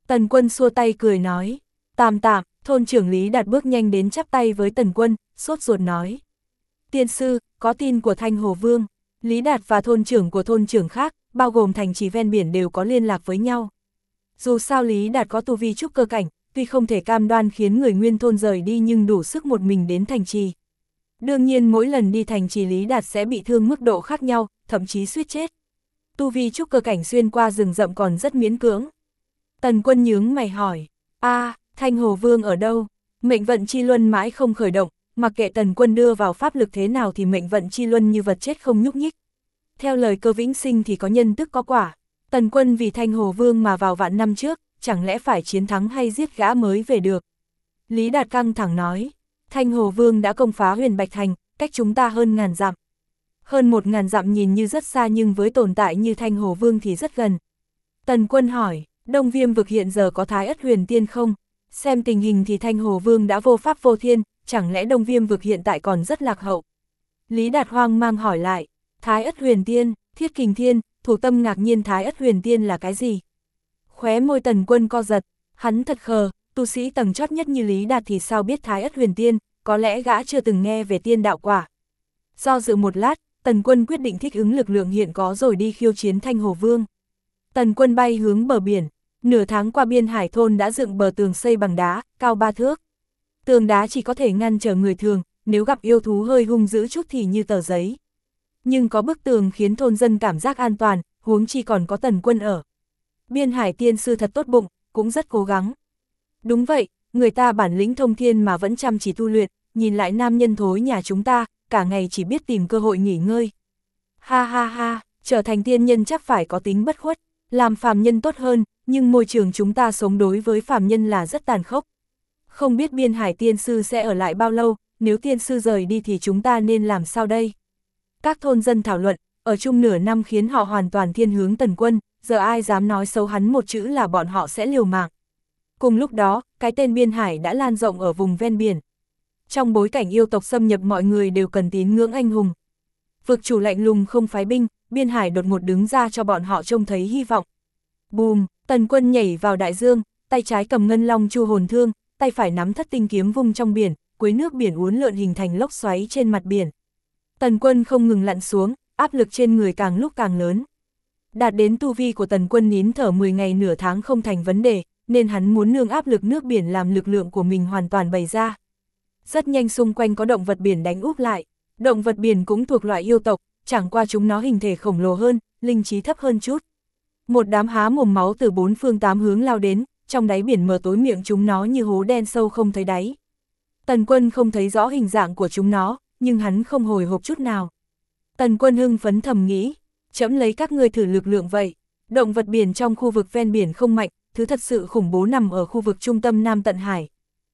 Tần Quân xua tay cười nói, tạm tạm. Thôn trưởng Lý Đạt bước nhanh đến chắp tay với Tần Quân, sốt ruột nói. Tiên sư, có tin của Thanh Hồ Vương. Lý Đạt và thôn trưởng của thôn trưởng khác, bao gồm thành trì ven biển đều có liên lạc với nhau. Dù sao Lý Đạt có tu vi trúc cơ cảnh, tuy không thể cam đoan khiến người nguyên thôn rời đi nhưng đủ sức một mình đến thành trì. Đương nhiên mỗi lần đi thành trì Lý Đạt sẽ bị thương mức độ khác nhau, thậm chí suýt chết. Tu vi trúc cơ cảnh xuyên qua rừng rậm còn rất miễn cưỡng. Tần Quân nhướng mày hỏi, Thanh Hồ Vương ở đâu? Mệnh vận chi luân mãi không khởi động, mặc kệ Tần Quân đưa vào pháp lực thế nào thì mệnh vận chi luân như vật chết không nhúc nhích. Theo lời Cơ Vĩnh Sinh thì có nhân tức có quả. Tần Quân vì Thanh Hồ Vương mà vào vạn năm trước, chẳng lẽ phải chiến thắng hay giết gã mới về được? Lý Đạt căng thẳng nói, Thanh Hồ Vương đã công phá Huyền Bạch Thành, cách chúng ta hơn 1000 dặm. Hơn 1000 dặm nhìn như rất xa nhưng với tồn tại như Thanh Hồ Vương thì rất gần. Tần Quân hỏi, Đông Viêm vực hiện giờ có Thái Ất Huyền Tiên không? Xem tình hình thì Thanh Hồ Vương đã vô pháp vô thiên, chẳng lẽ Đông Viêm vực hiện tại còn rất lạc hậu? Lý Đạt hoang mang hỏi lại, Thái Ất Huyền Tiên, Thiết Kình Thiên, Thủ Tâm ngạc nhiên Thái Ất Huyền Tiên là cái gì? Khóe môi Tần Quân co giật, hắn thật khờ, tu sĩ tầng chót nhất như Lý Đạt thì sao biết Thái Ất Huyền Tiên, có lẽ gã chưa từng nghe về tiên đạo quả. Do dự một lát, Tần Quân quyết định thích ứng lực lượng hiện có rồi đi khiêu chiến Thanh Hồ Vương. Tần Quân bay hướng bờ biển, nửa tháng qua Biên Hải thôn đã dựng bờ tường xây bằng đá, cao 3 thước. Tường đá chỉ có thể ngăn trở người thường, nếu gặp yêu thú hơi hung dữ chút thì như tờ giấy. Nhưng có bức tường khiến thôn dân cảm giác an toàn, huống chi còn có Tần Quân ở. Biên Hải tiên sư thật tốt bụng, cũng rất cố gắng. Đúng vậy, người ta bản lĩnh thông thiên mà vẫn chăm chỉ tu luyện, nhìn lại nam nhân thối nhà chúng ta, cả ngày chỉ biết tìm cơ hội nghỉ ngơi. Ha ha ha, trở thành tiên nhân chắc phải có tính bất khuất, làm phàm nhân tốt hơn, nhưng môi trường chúng ta sống đối với phàm nhân là rất tàn khốc. Không biết Biên Hải tiên sư sẽ ở lại bao lâu, nếu tiên sư rời đi thì chúng ta nên làm sao đây? Các thôn dân thảo luận, ở chung nửa năm khiến họ hoàn toàn thiên hướng Tần Quân, giờ ai dám nói xấu hắn một chữ là bọn họ sẽ liều mạng. Cùng lúc đó, cái tên Biên Hải đã lan rộng ở vùng ven biển. Trong bối cảnh yêu tộc xâm nhập mọi người đều cần tín ngưỡng anh hùng. Vực chủ lạnh lùng không phái binh, Biên Hải đột ngột đứng ra cho bọn họ trông thấy hy vọng. Bùm, Tần Quân nhảy vào đại dương, tay trái cầm ngân long chu hồn thương, tay phải nắm thất tinh kiếm vung trong biển, quấy nước biển uốn lượn hình thành lốc xoáy trên mặt biển. Tần Quân không ngừng lặn xuống, áp lực trên người càng lúc càng lớn. Đạt đến tu vi của Tần Quân nín thở 10 ngày nửa tháng không thành vấn đề, nên hắn muốn nương áp lực nước biển làm lực lượng của mình hoàn toàn bày ra. Rất nhanh xung quanh có động vật biển đánh úp lại. Động vật biển cũng thuộc loại yêu tộc, chẳng qua chúng nó hình thể khổng lồ hơn, linh trí thấp hơn chút. Một đám há mồm máu từ 4 phương 8 hướng lao đến, trong đáy biển mờ tối miệng chúng nó như hố đen sâu không thấy đáy. Tần Quân không thấy rõ hình dạng của chúng nó, nhưng hắn không hồi hộp chút nào. Tần Quân hưng phấn thầm nghĩ, trẫm lấy các ngươi thử lực lượng vậy. Động vật biển trong khu vực ven biển không mạnh, thứ thật sự khủng bố nằm ở khu vực trung tâm Nam Tận Hải.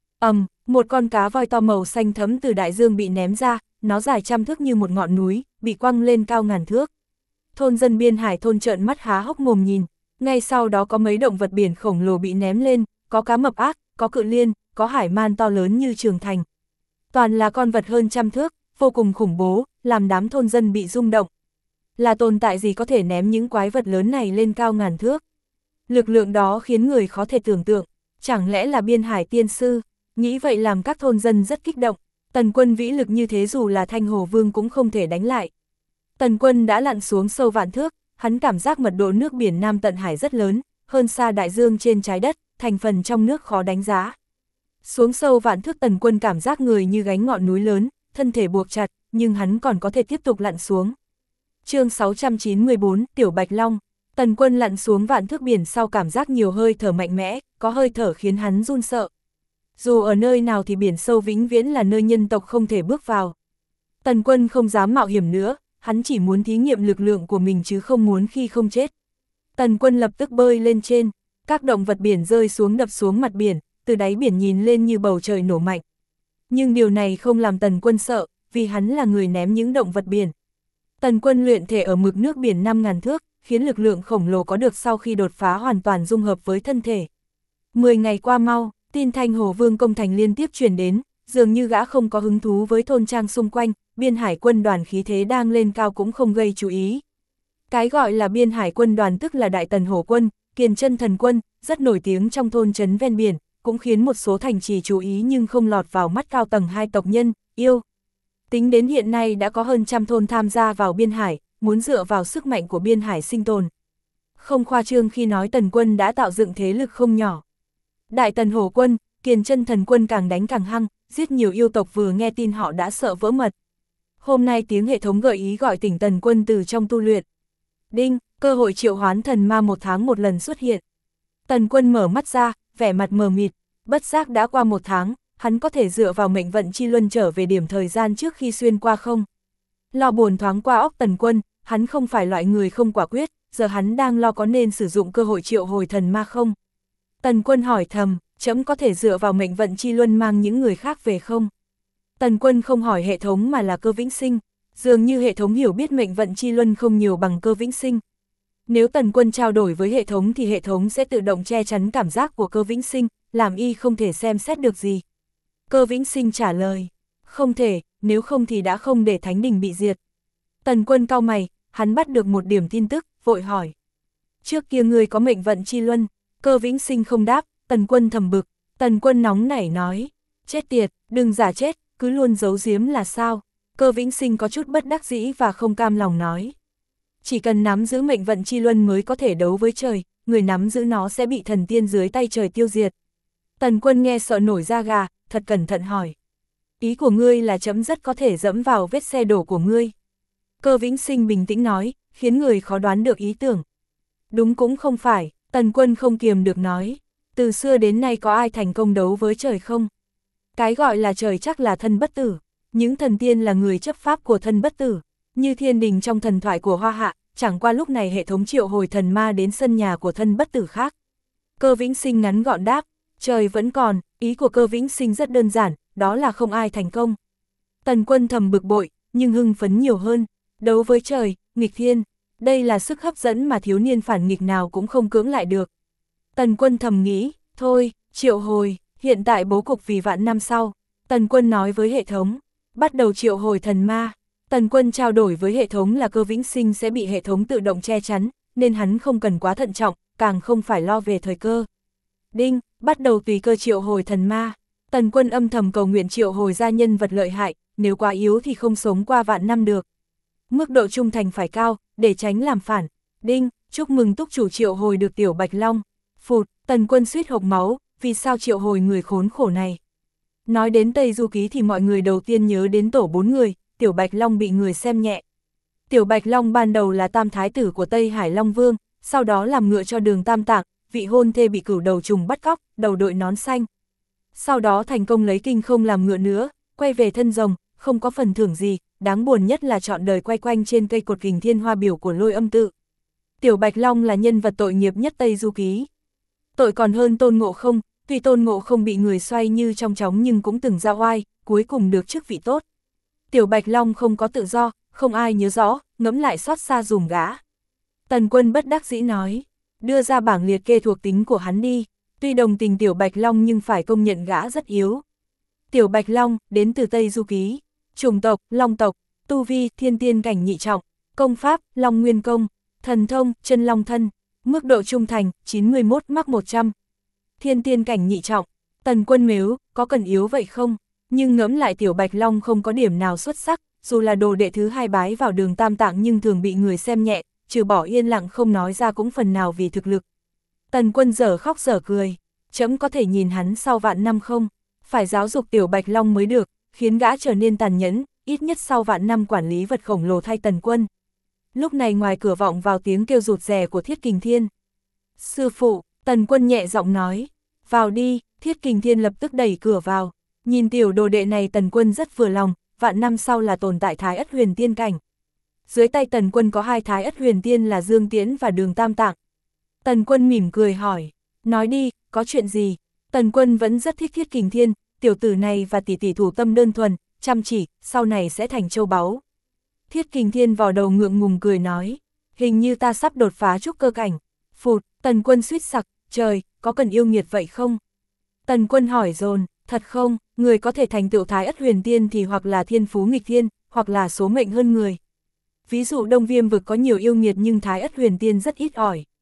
Một con cá voi to màu xanh thẫm từ đại dương bị ném ra, nó dài trăm thước như một ngọn núi, bị quăng lên cao ngàn thước. Thôn dân Biên Hải thôn trợn mắt há hốc mồm nhìn, ngay sau đó có mấy động vật biển khổng lồ bị ném lên, có cá mập ác, có cự liên, có hải man to lớn như trường thành. Toàn là con vật hơn trăm thước, vô cùng khủng bố, làm đám thôn dân bị rung động. Là tồn tại gì có thể ném những quái vật lớn này lên cao ngàn thước? Lực lượng đó khiến người khó thể tưởng tượng, chẳng lẽ là Biên Hải tiên sư? Nghĩ vậy làm các thôn dân rất kích động, Tần Quân vĩ lực như thế dù là Thanh Hồ Vương cũng không thể đánh lại. Tần Quân đã lặn xuống sâu vạn thước, hắn cảm giác mật độ nước biển Nam Tận Hải rất lớn, hơn xa đại dương trên trái đất, thành phần trong nước khó đánh giá. Xuống sâu vạn thước Tần Quân cảm giác người như gánh ngọn núi lớn, thân thể buộc chặt, nhưng hắn còn có thể tiếp tục lặn xuống. Chương 694, Tiểu Bạch Long. Tần Quân lặn xuống vạn thước biển sau cảm giác nhiều hơi thở mạnh mẽ, có hơi thở khiến hắn run sợ. Dù ở nơi nào thì biển sâu vĩnh viễn là nơi nhân tộc không thể bước vào. Tần Quân không dám mạo hiểm nữa, hắn chỉ muốn thí nghiệm lực lượng của mình chứ không muốn khi không chết. Tần Quân lập tức bơi lên trên, các động vật biển rơi xuống đập xuống mặt biển, từ đáy biển nhìn lên như bầu trời nổ mạnh. Nhưng điều này không làm Tần Quân sợ, vì hắn là người ném những động vật biển. Tần Quân luyện thể ở mực nước biển 5.000 thước, khiến lực lượng khổng lồ có được sau khi đột phá hoàn toàn dung hợp với thân thể. 10 ngày qua mau, tin Thanh Hồ Vương công thành liên tiếp truyền đến, dường như gã không có hứng thú với thôn trang xung quanh, Biên Hải quân đoàn khí thế đang lên cao cũng không gây chú ý. Cái gọi là Biên Hải quân đoàn tức là Đại Tần Hổ quân, Kiền Chân Thần Quân, rất nổi tiếng trong thôn trấn ven biển, cũng khiến một số thành trì chú ý nhưng không lọt vào mắt cao tầng 2 tộc nhân, yêu. Tính đến hiện nay đã có hơn 100 thôn tham gia vào biên hải, muốn dựa vào sức mạnh của biên hải sinh tồn. Không khoa trương khi nói Tần Quân đã tạo dựng thế lực không nhỏ. Đại Tần Hổ Quân, Kiền Chân Thần Quân càng đánh càng hăng, giết nhiều yêu tộc vừa nghe tin họ đã sợ vỡ mật. Hôm nay tiếng hệ thống gợi ý gọi tỉnh Tần Quân từ trong tu luyện. Đinh, cơ hội triệu hoán thần ma 1 tháng 1 lần xuất hiện. Tần Quân mở mắt ra, vẻ mặt mờ mịt, bất giác đã qua 1 tháng, hắn có thể dựa vào mệnh vận chi luân trở về điểm thời gian trước khi xuyên qua không? Lo buồn thoáng qua óc Tần Quân, hắn không phải loại người không quả quyết, giờ hắn đang lo có nên sử dụng cơ hội triệu hồi thần ma không? Tần Quân hỏi thầm, trẫm có thể dựa vào mệnh vận chi luân mang những người khác về không? Tần Quân không hỏi hệ thống mà là Cơ Vĩnh Sinh, dường như hệ thống hiểu biết mệnh vận chi luân không nhiều bằng Cơ Vĩnh Sinh. Nếu Tần Quân trao đổi với hệ thống thì hệ thống sẽ tự động che chắn cảm giác của Cơ Vĩnh Sinh, làm y không thể xem xét được gì. Cơ Vĩnh Sinh trả lời, không thể, nếu không thì đã không để Thánh Đình bị diệt. Tần Quân cau mày, hắn bắt được một điểm tin tức, vội hỏi. Trước kia ngươi có mệnh vận chi luân? Cơ Vĩnh Sinh không đáp, Tần Quân thầm bực. Tần Quân nóng nảy nói, chết tiệt, đừng giả chết, cứ luôn giấu giếm là sao? Cơ Vĩnh Sinh có chút bất đắc dĩ và không cam lòng nói. Chỉ cần nắm giữ mệnh vận chi luân mới có thể đấu với trời, người nắm giữ nó sẽ bị thần tiên dưới tay trời tiêu diệt. Tần Quân nghe sợ nổi da gà, thật cẩn thận hỏi. Ý của ngươi là trẫm rất có thể dẫm vào vết xe đổ của ngươi. Cơ Vĩnh Sinh bình tĩnh nói, khiến người khó đoán được ý tưởng. Đúng cũng không phải, Tần Quân không kiềm được nói. Từ xưa đến nay có ai thành công đấu với trời không? Cái gọi là trời chắc là thân bất tử. Những thần tiên là người chấp pháp của thân bất tử. Như thiên đình trong thần thoại của Hoa Hạ, chẳng qua lúc này hệ thống triệu hồi thần ma đến sân nhà của thân bất tử khác. Cơ Vĩnh Sinh ngắn gọn đáp, trời vẫn còn, ý của Cơ Vĩnh Sinh rất đơn giản, đó là không ai thành công. Tần Quân thầm bực bội, nhưng hưng phấn nhiều hơn, đấu với trời, nghịch thiên, đây là sức hấp dẫn mà thiếu niên phản nghịch nào cũng không cưỡng lại được. Tần Quân thầm nghĩ, thôi, triệu hồi, hiện tại bố cục vì vạn năm sau. Tần Quân nói với hệ thống, bắt đầu triệu hồi thần ma. Tần Quân trao đổi với hệ thống là Cơ Vĩnh Sinh sẽ bị hệ thống tự động che chắn, nên hắn không cần quá thận trọng, càng không phải lo về thời cơ. Đinh, bắt đầu tùy cơ triệu hồi thần ma. Tần Quân âm thầm cầu nguyện triệu hồi ra nhân vật lợi hại, nếu quá yếu thì không sống qua vạn năm được. Mức độ trung thành phải cao, để tránh làm phản. Đinh, chúc mừng túc chủ triệu hồi được Tiểu Bạch Long. Phụt, Tần Quân suýt hộc máu, vì sao triệu hồi người khốn khổ này? Nói đến Tây Du Ký thì mọi người đầu tiên nhớ đến tổ 4 người, Tiểu Bạch Long bị người xem nhẹ. Tiểu Bạch Long ban đầu là tam thái tử của Tây Hải Long Vương, sau đó làm ngựa cho Đường Tam Tạng, vị hôn thê bị cửu đầu trùng bắt cóc, đầu đội nón xanh. Sau đó thành công lấy kinh không làm ngựa nữa, quay về thân rồng, không có phần thưởng gì, đáng buồn nhất là trọn đời quay quanh trên cây cột kình thiên hoa biểu của Lôi Âm Tự. Tiểu Bạch Long là nhân vật tội nghiệp nhất Tây Du Ký. Tội còn hơn Tôn Ngộ Không, tuy Tôn Ngộ Không bị người xoay như trong chóng nhưng cũng từng ra oai, cuối cùng được chức vị tốt. Tiểu Bạch Long không có tự do, không ai nhớ rõ, ngẫm lại xót xa dùm gã. Tần Quân bất đắc dĩ nói, đưa ra bảng liệt kê thuộc tính của hắn đi, tuy đồng tình Tiểu Bạch Long nhưng phải công nhận gã rất yếu. Tiểu Bạch Long, đến từ Tây Du Ký, chủng tộc, Long tộc, tu vi, thiên tiên cảnh nhị trọng, công pháp, Long Nguyên Công, thần thông, chân Long Thân, mức độ trung thành, 91 mắc 100. Thiên tiên cảnh nhị trọng, Tần Quân mếu, có cần yếu vậy không? Nhưng ngẫm lại Tiểu Bạch Long không có điểm nào xuất sắc, dù là đồ đệ thứ 2 bái vào Đường Tam Tạng nhưng thường bị người xem nhẹ, trừ bỏ yên lặng không nói ra cũng phần nào vì thực lực. Tần Quân dở khóc dở cười, trẫm có thể nhìn hắn sau vạn năm không? Phải giáo dục Tiểu Bạch Long mới được, khiến gã trở nên tàn nhẫn, ít nhất sau vạn năm quản lý vật khổng lồ thay Tần Quân. Lúc này ngoài cửa vọng vào tiếng kêu rụt rè của Thiết Kình Thiên. Sư phụ, Tần Quân nhẹ giọng nói, vào đi. Thiết Kình Thiên lập tức đẩy cửa vào, nhìn tiểu đồ đệ này Tần Quân rất vừa lòng, vạn năm sau là tồn tại Thái Ất Huyền Tiên cảnh. Dưới tay Tần Quân có 2 Thái Ất Huyền Tiên là Dương Tiễn và Đường Tam Tạng. Tần Quân mỉm cười hỏi, nói đi, có chuyện gì? Tần Quân vẫn rất thích Thiết Kình Thiên, tiểu tử này và tỷ tỷ thủ tâm đơn thuần, chăm chỉ, sau này sẽ thành châu báu. Thiết Kình Thiên vò đầu ngượng ngùng cười nói, hình như ta sắp đột phá trúc cơ cảnh. Phụt, Tần Quân suýt sặc, trời, có cần yêu nghiệt vậy không? Tần Quân hỏi dồn, thật không, người có thể thành tựu Thái Ất Huyền Tiên thì hoặc là thiên phú nghịch thiên, hoặc là số mệnh hơn người. Ví dụ Đông Viêm vực có nhiều yêu nghiệt nhưng Thái Ất Huyền Tiên rất ít ỏi.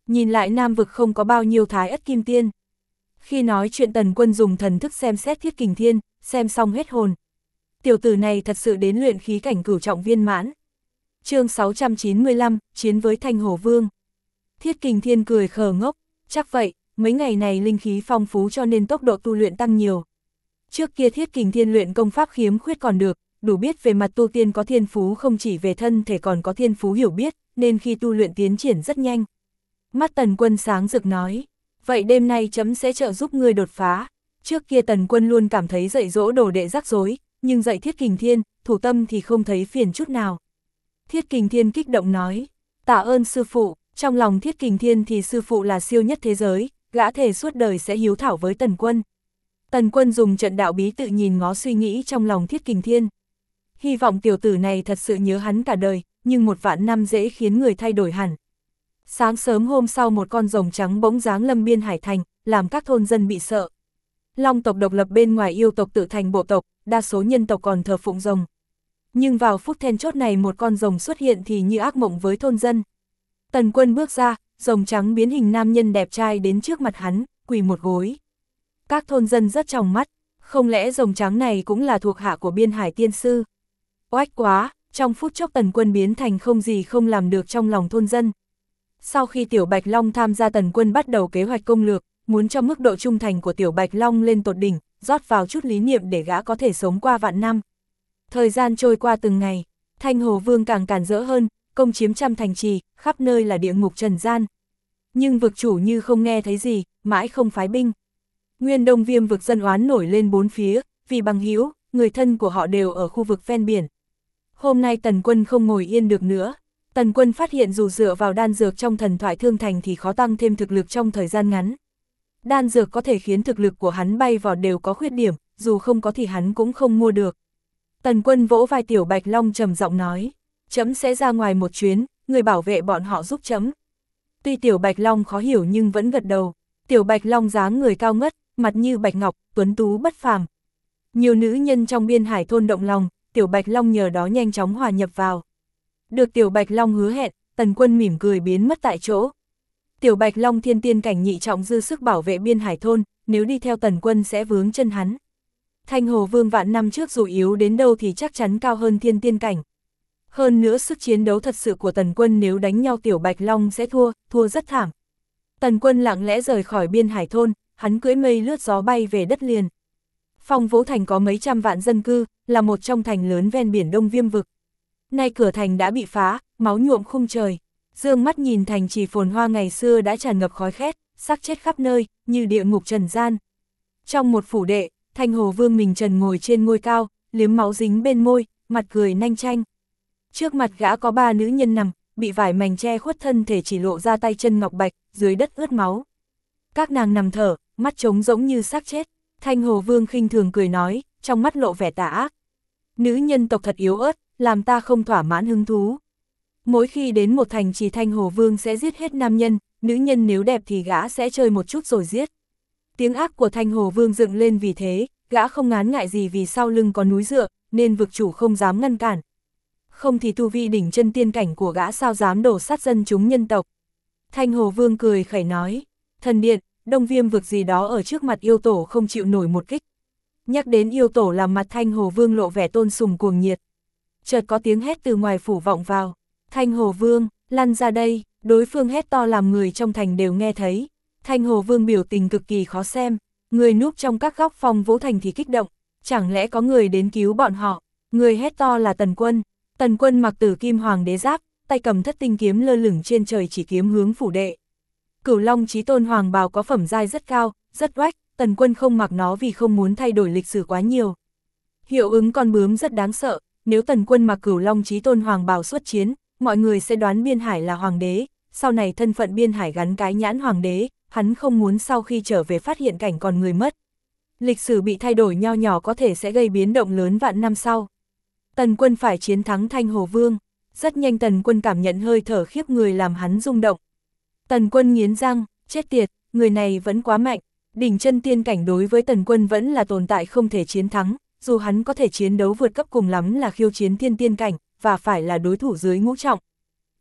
Nhìn lại Nam vực không có bao nhiêu Thái Ất Kim Tiên. Khi nói chuyện Tần Quân dùng thần thức xem xét Thiết Kình Thiên, xem xong hết hồn. Tiểu tử này thật sự đến luyện khí cảnh cửu trọng viên mãn. Chương 695, chiến với Thanh Hổ Vương. Thiết Kình Thiên cười khờ ngốc, chắc vậy, mấy ngày này linh khí phong phú cho nên tốc độ tu luyện tăng nhiều. Trước kia Thiết Kình Thiên luyện công pháp khiếm khuyết còn được, đủ biết về mặt tu tiên có thiên phú không chỉ về thân thể còn có thiên phú hiểu biết, nên khi tu luyện tiến triển rất nhanh. Mắt Tần Quân sáng rực nói, vậy đêm nay chấm sẽ trợ giúp ngươi đột phá. Trước kia Tần Quân luôn cảm thấy dạy dỗ đồ đệ rắc rối, nhưng dạy Thiết Kình Thiên, thủ tâm thì không thấy phiền chút nào. Thiết Kình Thiên kích động nói, tạ ơn sư phụ. Trong lòng Thiết Kình Thiên thì sư phụ là siêu nhất thế giới, gã thề suốt đời sẽ hiếu thảo với Tần Quân. Tần Quân dùng trận đạo bí tự nhìn ngó suy nghĩ trong lòng Thiết Kình Thiên. Hy vọng tiểu tử này thật sự nhớ hắn cả đời, nhưng 1.000 năm dễ khiến người thay đổi hẳn. Sáng sớm hôm sau một con rồng trắng bỗng giáng lâm biên hải thành, làm các thôn dân bị sợ. Long tộc độc lập bên ngoài yêu tộc tự thành bộ tộc, đa số nhân tộc còn thờ phụng rồng. Nhưng vào phút then chốt này một con rồng xuất hiện thì như ác mộng với thôn dân. Tần Quân bước ra, rồng trắng biến hình nam nhân đẹp trai đến trước mặt hắn, quỳ một gối. Các thôn dân rất tròng mắt, không lẽ rồng trắng này cũng là thuộc hạ của biên hải tiên sư? Oách quá, trong phút chốc Tần Quân biến thành không gì không làm được trong lòng thôn dân. Sau khi Tiểu Bạch Long tham gia Tần Quân bắt đầu kế hoạch công lược, muốn cho mức độ trung thành của Tiểu Bạch Long lên tột đỉnh, rót vào chút lý niệm để gã có thể sống qua vạn năm. Thời gian trôi qua từng ngày, Thanh Hồ Vương càng càn rỡ hơn, công chiếm trăm thành trì, khắp nơi là địa ngục trần gian. Nhưng vực chủ như không nghe thấy gì, mãi không phái binh. Nguyên Đông Viêm vực dân oán nổi lên bốn phía, vì bằng hữu, người thân của họ đều ở khu vực ven biển. Hôm nay Tần Quân không ngồi yên được nữa. Tần Quân phát hiện dù dựa vào đan dược trong thần thoại thương thành thì khó tăng thêm thực lực trong thời gian ngắn. Đan dược có thể khiến thực lực của hắn bay vào đều có khuyết điểm, dù không có thì hắn cũng không mua được. Tần Quân vỗ vai Tiểu Bạch Long trầm giọng nói, chấm sẽ ra ngoài một chuyến, người bảo vệ bọn họ giúp chấm. Tuy Tiểu Bạch Long khó hiểu nhưng vẫn gật đầu. Tiểu Bạch Long dáng người cao ngất, mặt như bạch ngọc, tuấn tú bất phàm. Nhiều nữ nhân trong biên hải thôn động lòng, Tiểu Bạch Long nhờ đó nhanh chóng hòa nhập vào. Được Tiểu Bạch Long hứa hẹn, Tần Quân mỉm cười biến mất tại chỗ. Tiểu Bạch Long thiên tiên cảnh nhị trọng dư sức bảo vệ biên hải thôn, nếu đi theo Tần Quân sẽ vướng chân hắn. Thanh Hồ Vương vạn năm trước dù yếu đến đâu thì chắc chắn cao hơn thiên tiên cảnh. Hơn nữa sức chiến đấu thật sự của Tần Quân nếu đánh nhau Tiểu Bạch Long sẽ thua rất thảm. Tần Quân lặng lẽ rời khỏi biên hải thôn, hắn cưỡi mây lướt gió bay về đất liền. Phong Vũ Thành có mấy trăm vạn dân cư, là một trong thành lớn ven biển Đông Viêm vực. Nay cửa thành đã bị phá, máu nhuộm khung trời. Dương mắt nhìn thành trì phồn hoa ngày xưa đã tràn ngập khói khét, xác chết khắp nơi, như địa ngục trần gian. Trong một phủ đệ, Thanh Hồ Vương mình trần ngồi trên ngôi cao, liếm máu dính bên môi, mặt cười nanh chanh. Trước mặt gã có 3 nữ nhân nằm, bị vải mảnh che khuất thân thể chỉ lộ ra tay chân ngọc bạch, dưới đất ướt máu. Các nàng nằm thở, mắt trống rỗng như xác chết. Thanh Hồ Vương khinh thường cười nói, trong mắt lộ vẻ tà ác. Nữ nhân tộc thật yếu ớt, làm ta không thỏa mãn hứng thú. Mỗi khi đến một thành trì Thanh Hồ Vương sẽ giết hết nam nhân, nữ nhân nếu đẹp thì gã sẽ chơi một chút rồi giết. Tiếng ác của Thanh Hồ Vương dựng lên vì thế, gã không ngán ngại gì vì sau lưng có núi dựa, nên vực chủ không dám ngăn cản. Không thì tu vi đỉnh chân tiên cảnh của gã sao dám đổ sát dân chúng nhân tộc. Thanh Hồ Vương cười khẩy nói, thần điện, Đông Viêm vực gì đó ở trước mặt yêu tổ không chịu nổi một kích. Nhắc đến yêu tổ làm mặt Thanh Hồ Vương lộ vẻ tôn sùng cuồng nhiệt. Chợt có tiếng hét từ ngoài phủ vọng vào, Thanh Hồ Vương, lăn ra đây, đối phương hét to làm người trong thành đều nghe thấy. Thanh Hồ Vương biểu tình cực kỳ khó xem, người núp trong các góc Phong Vũ Thành thì kích động, chẳng lẽ có người đến cứu bọn họ. Người hét to là Tần Quân. Tần Quân mặc Tử Kim Hoàng đế giáp, tay cầm thất tinh kiếm lơ lửng trên trời chỉ kiếm hướng phủ đệ. Cửu Long Chí Tôn hoàng bào có phẩm giai rất cao, rất oách, Tần Quân không mặc nó vì không muốn thay đổi lịch sử quá nhiều. Hiệu ứng con bướm rất đáng sợ, nếu Tần Quân mặc Cửu Long Chí Tôn hoàng bào xuất chiến, mọi người sẽ đoán Biên Hải là hoàng đế, sau này thân phận Biên Hải gắn cái nhãn hoàng đế, hắn không muốn sau khi trở về phát hiện cảnh còn người mất. Lịch sử bị thay đổi nho nhỏ có thể sẽ gây biến động lớn vạn năm sau. Tần Quân phải chiến thắng Thanh Hồ Vương, rất nhanh Tần Quân cảm nhận hơi thở khiếp người làm hắn rung động. Tần Quân nghiến răng, chết tiệt, người này vẫn quá mạnh, đỉnh chân tiên cảnh đối với Tần Quân vẫn là tồn tại không thể chiến thắng, dù hắn có thể chiến đấu vượt cấp cùng lắm là khiêu chiến thiên tiên cảnh, và phải là đối thủ dưới ngũ trọng.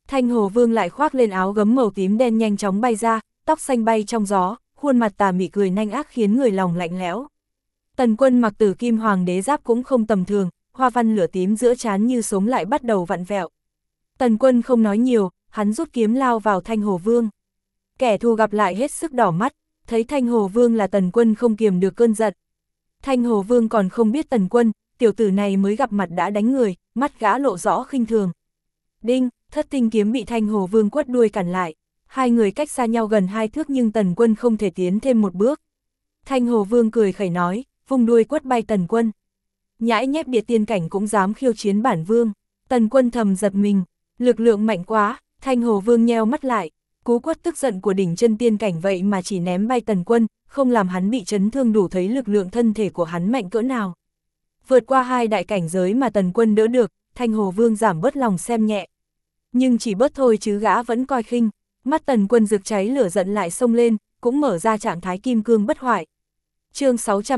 Thanh Hồ Vương lại khoác lên áo gấm màu tím đen nhanh chóng bay ra, tóc xanh bay trong gió, khuôn mặt tà mị cười nhanh ác khiến người lòng lạnh lẽo. Tần Quân mặc Tử Kim Hoàng đế giáp cũng không tầm thường, hoa văn lửa tím giữa trán như sống lại bắt đầu vặn vẹo. Tần Quân không nói nhiều, hắn rút kiếm lao vào Thanh Hồ Vương. Kẻ thù gặp lại hết sức đỏ mắt, thấy Thanh Hồ Vương là Tần Quân không kiềm được cơn giận. Thanh Hồ Vương còn không biết Tần Quân, tiểu tử này mới gặp mặt đã đánh người, mắt gã lộ rõ khinh thường. Đinh, Thất Tinh kiếm bị Thanh Hồ Vương quất đuôi cản lại. Hai người cách xa nhau gần 2 thước nhưng Tần Quân không thể tiến thêm một bước. Thanh Hồ Vương cười khẩy nói, vung đuôi quất bay Tần Quân. Nhãi nhép địa tiên cảnh cũng dám khiêu chiến bản vương. Tần Quân thầm giật mình, lực lượng mạnh quá. Thanh Hồ Vương nheo mắt lại, cú quất tức giận của đỉnh chân tiên cảnh vậy mà chỉ ném bay Tần Quân, không làm hắn bị chấn thương, đủ thấy lực lượng thân thể của hắn mạnh cỡ nào. Vượt qua 2 đại cảnh giới mà Tần Quân đỡ được, Thanh Hồ Vương giảm bớt lòng xem nhẹ. Nhưng chỉ bớt thôi chứ gã vẫn coi khinh, mắt Tần Quân rực cháy lửa giận lại xông lên, cũng mở ra trạng thái kim cương bất hoại. Chương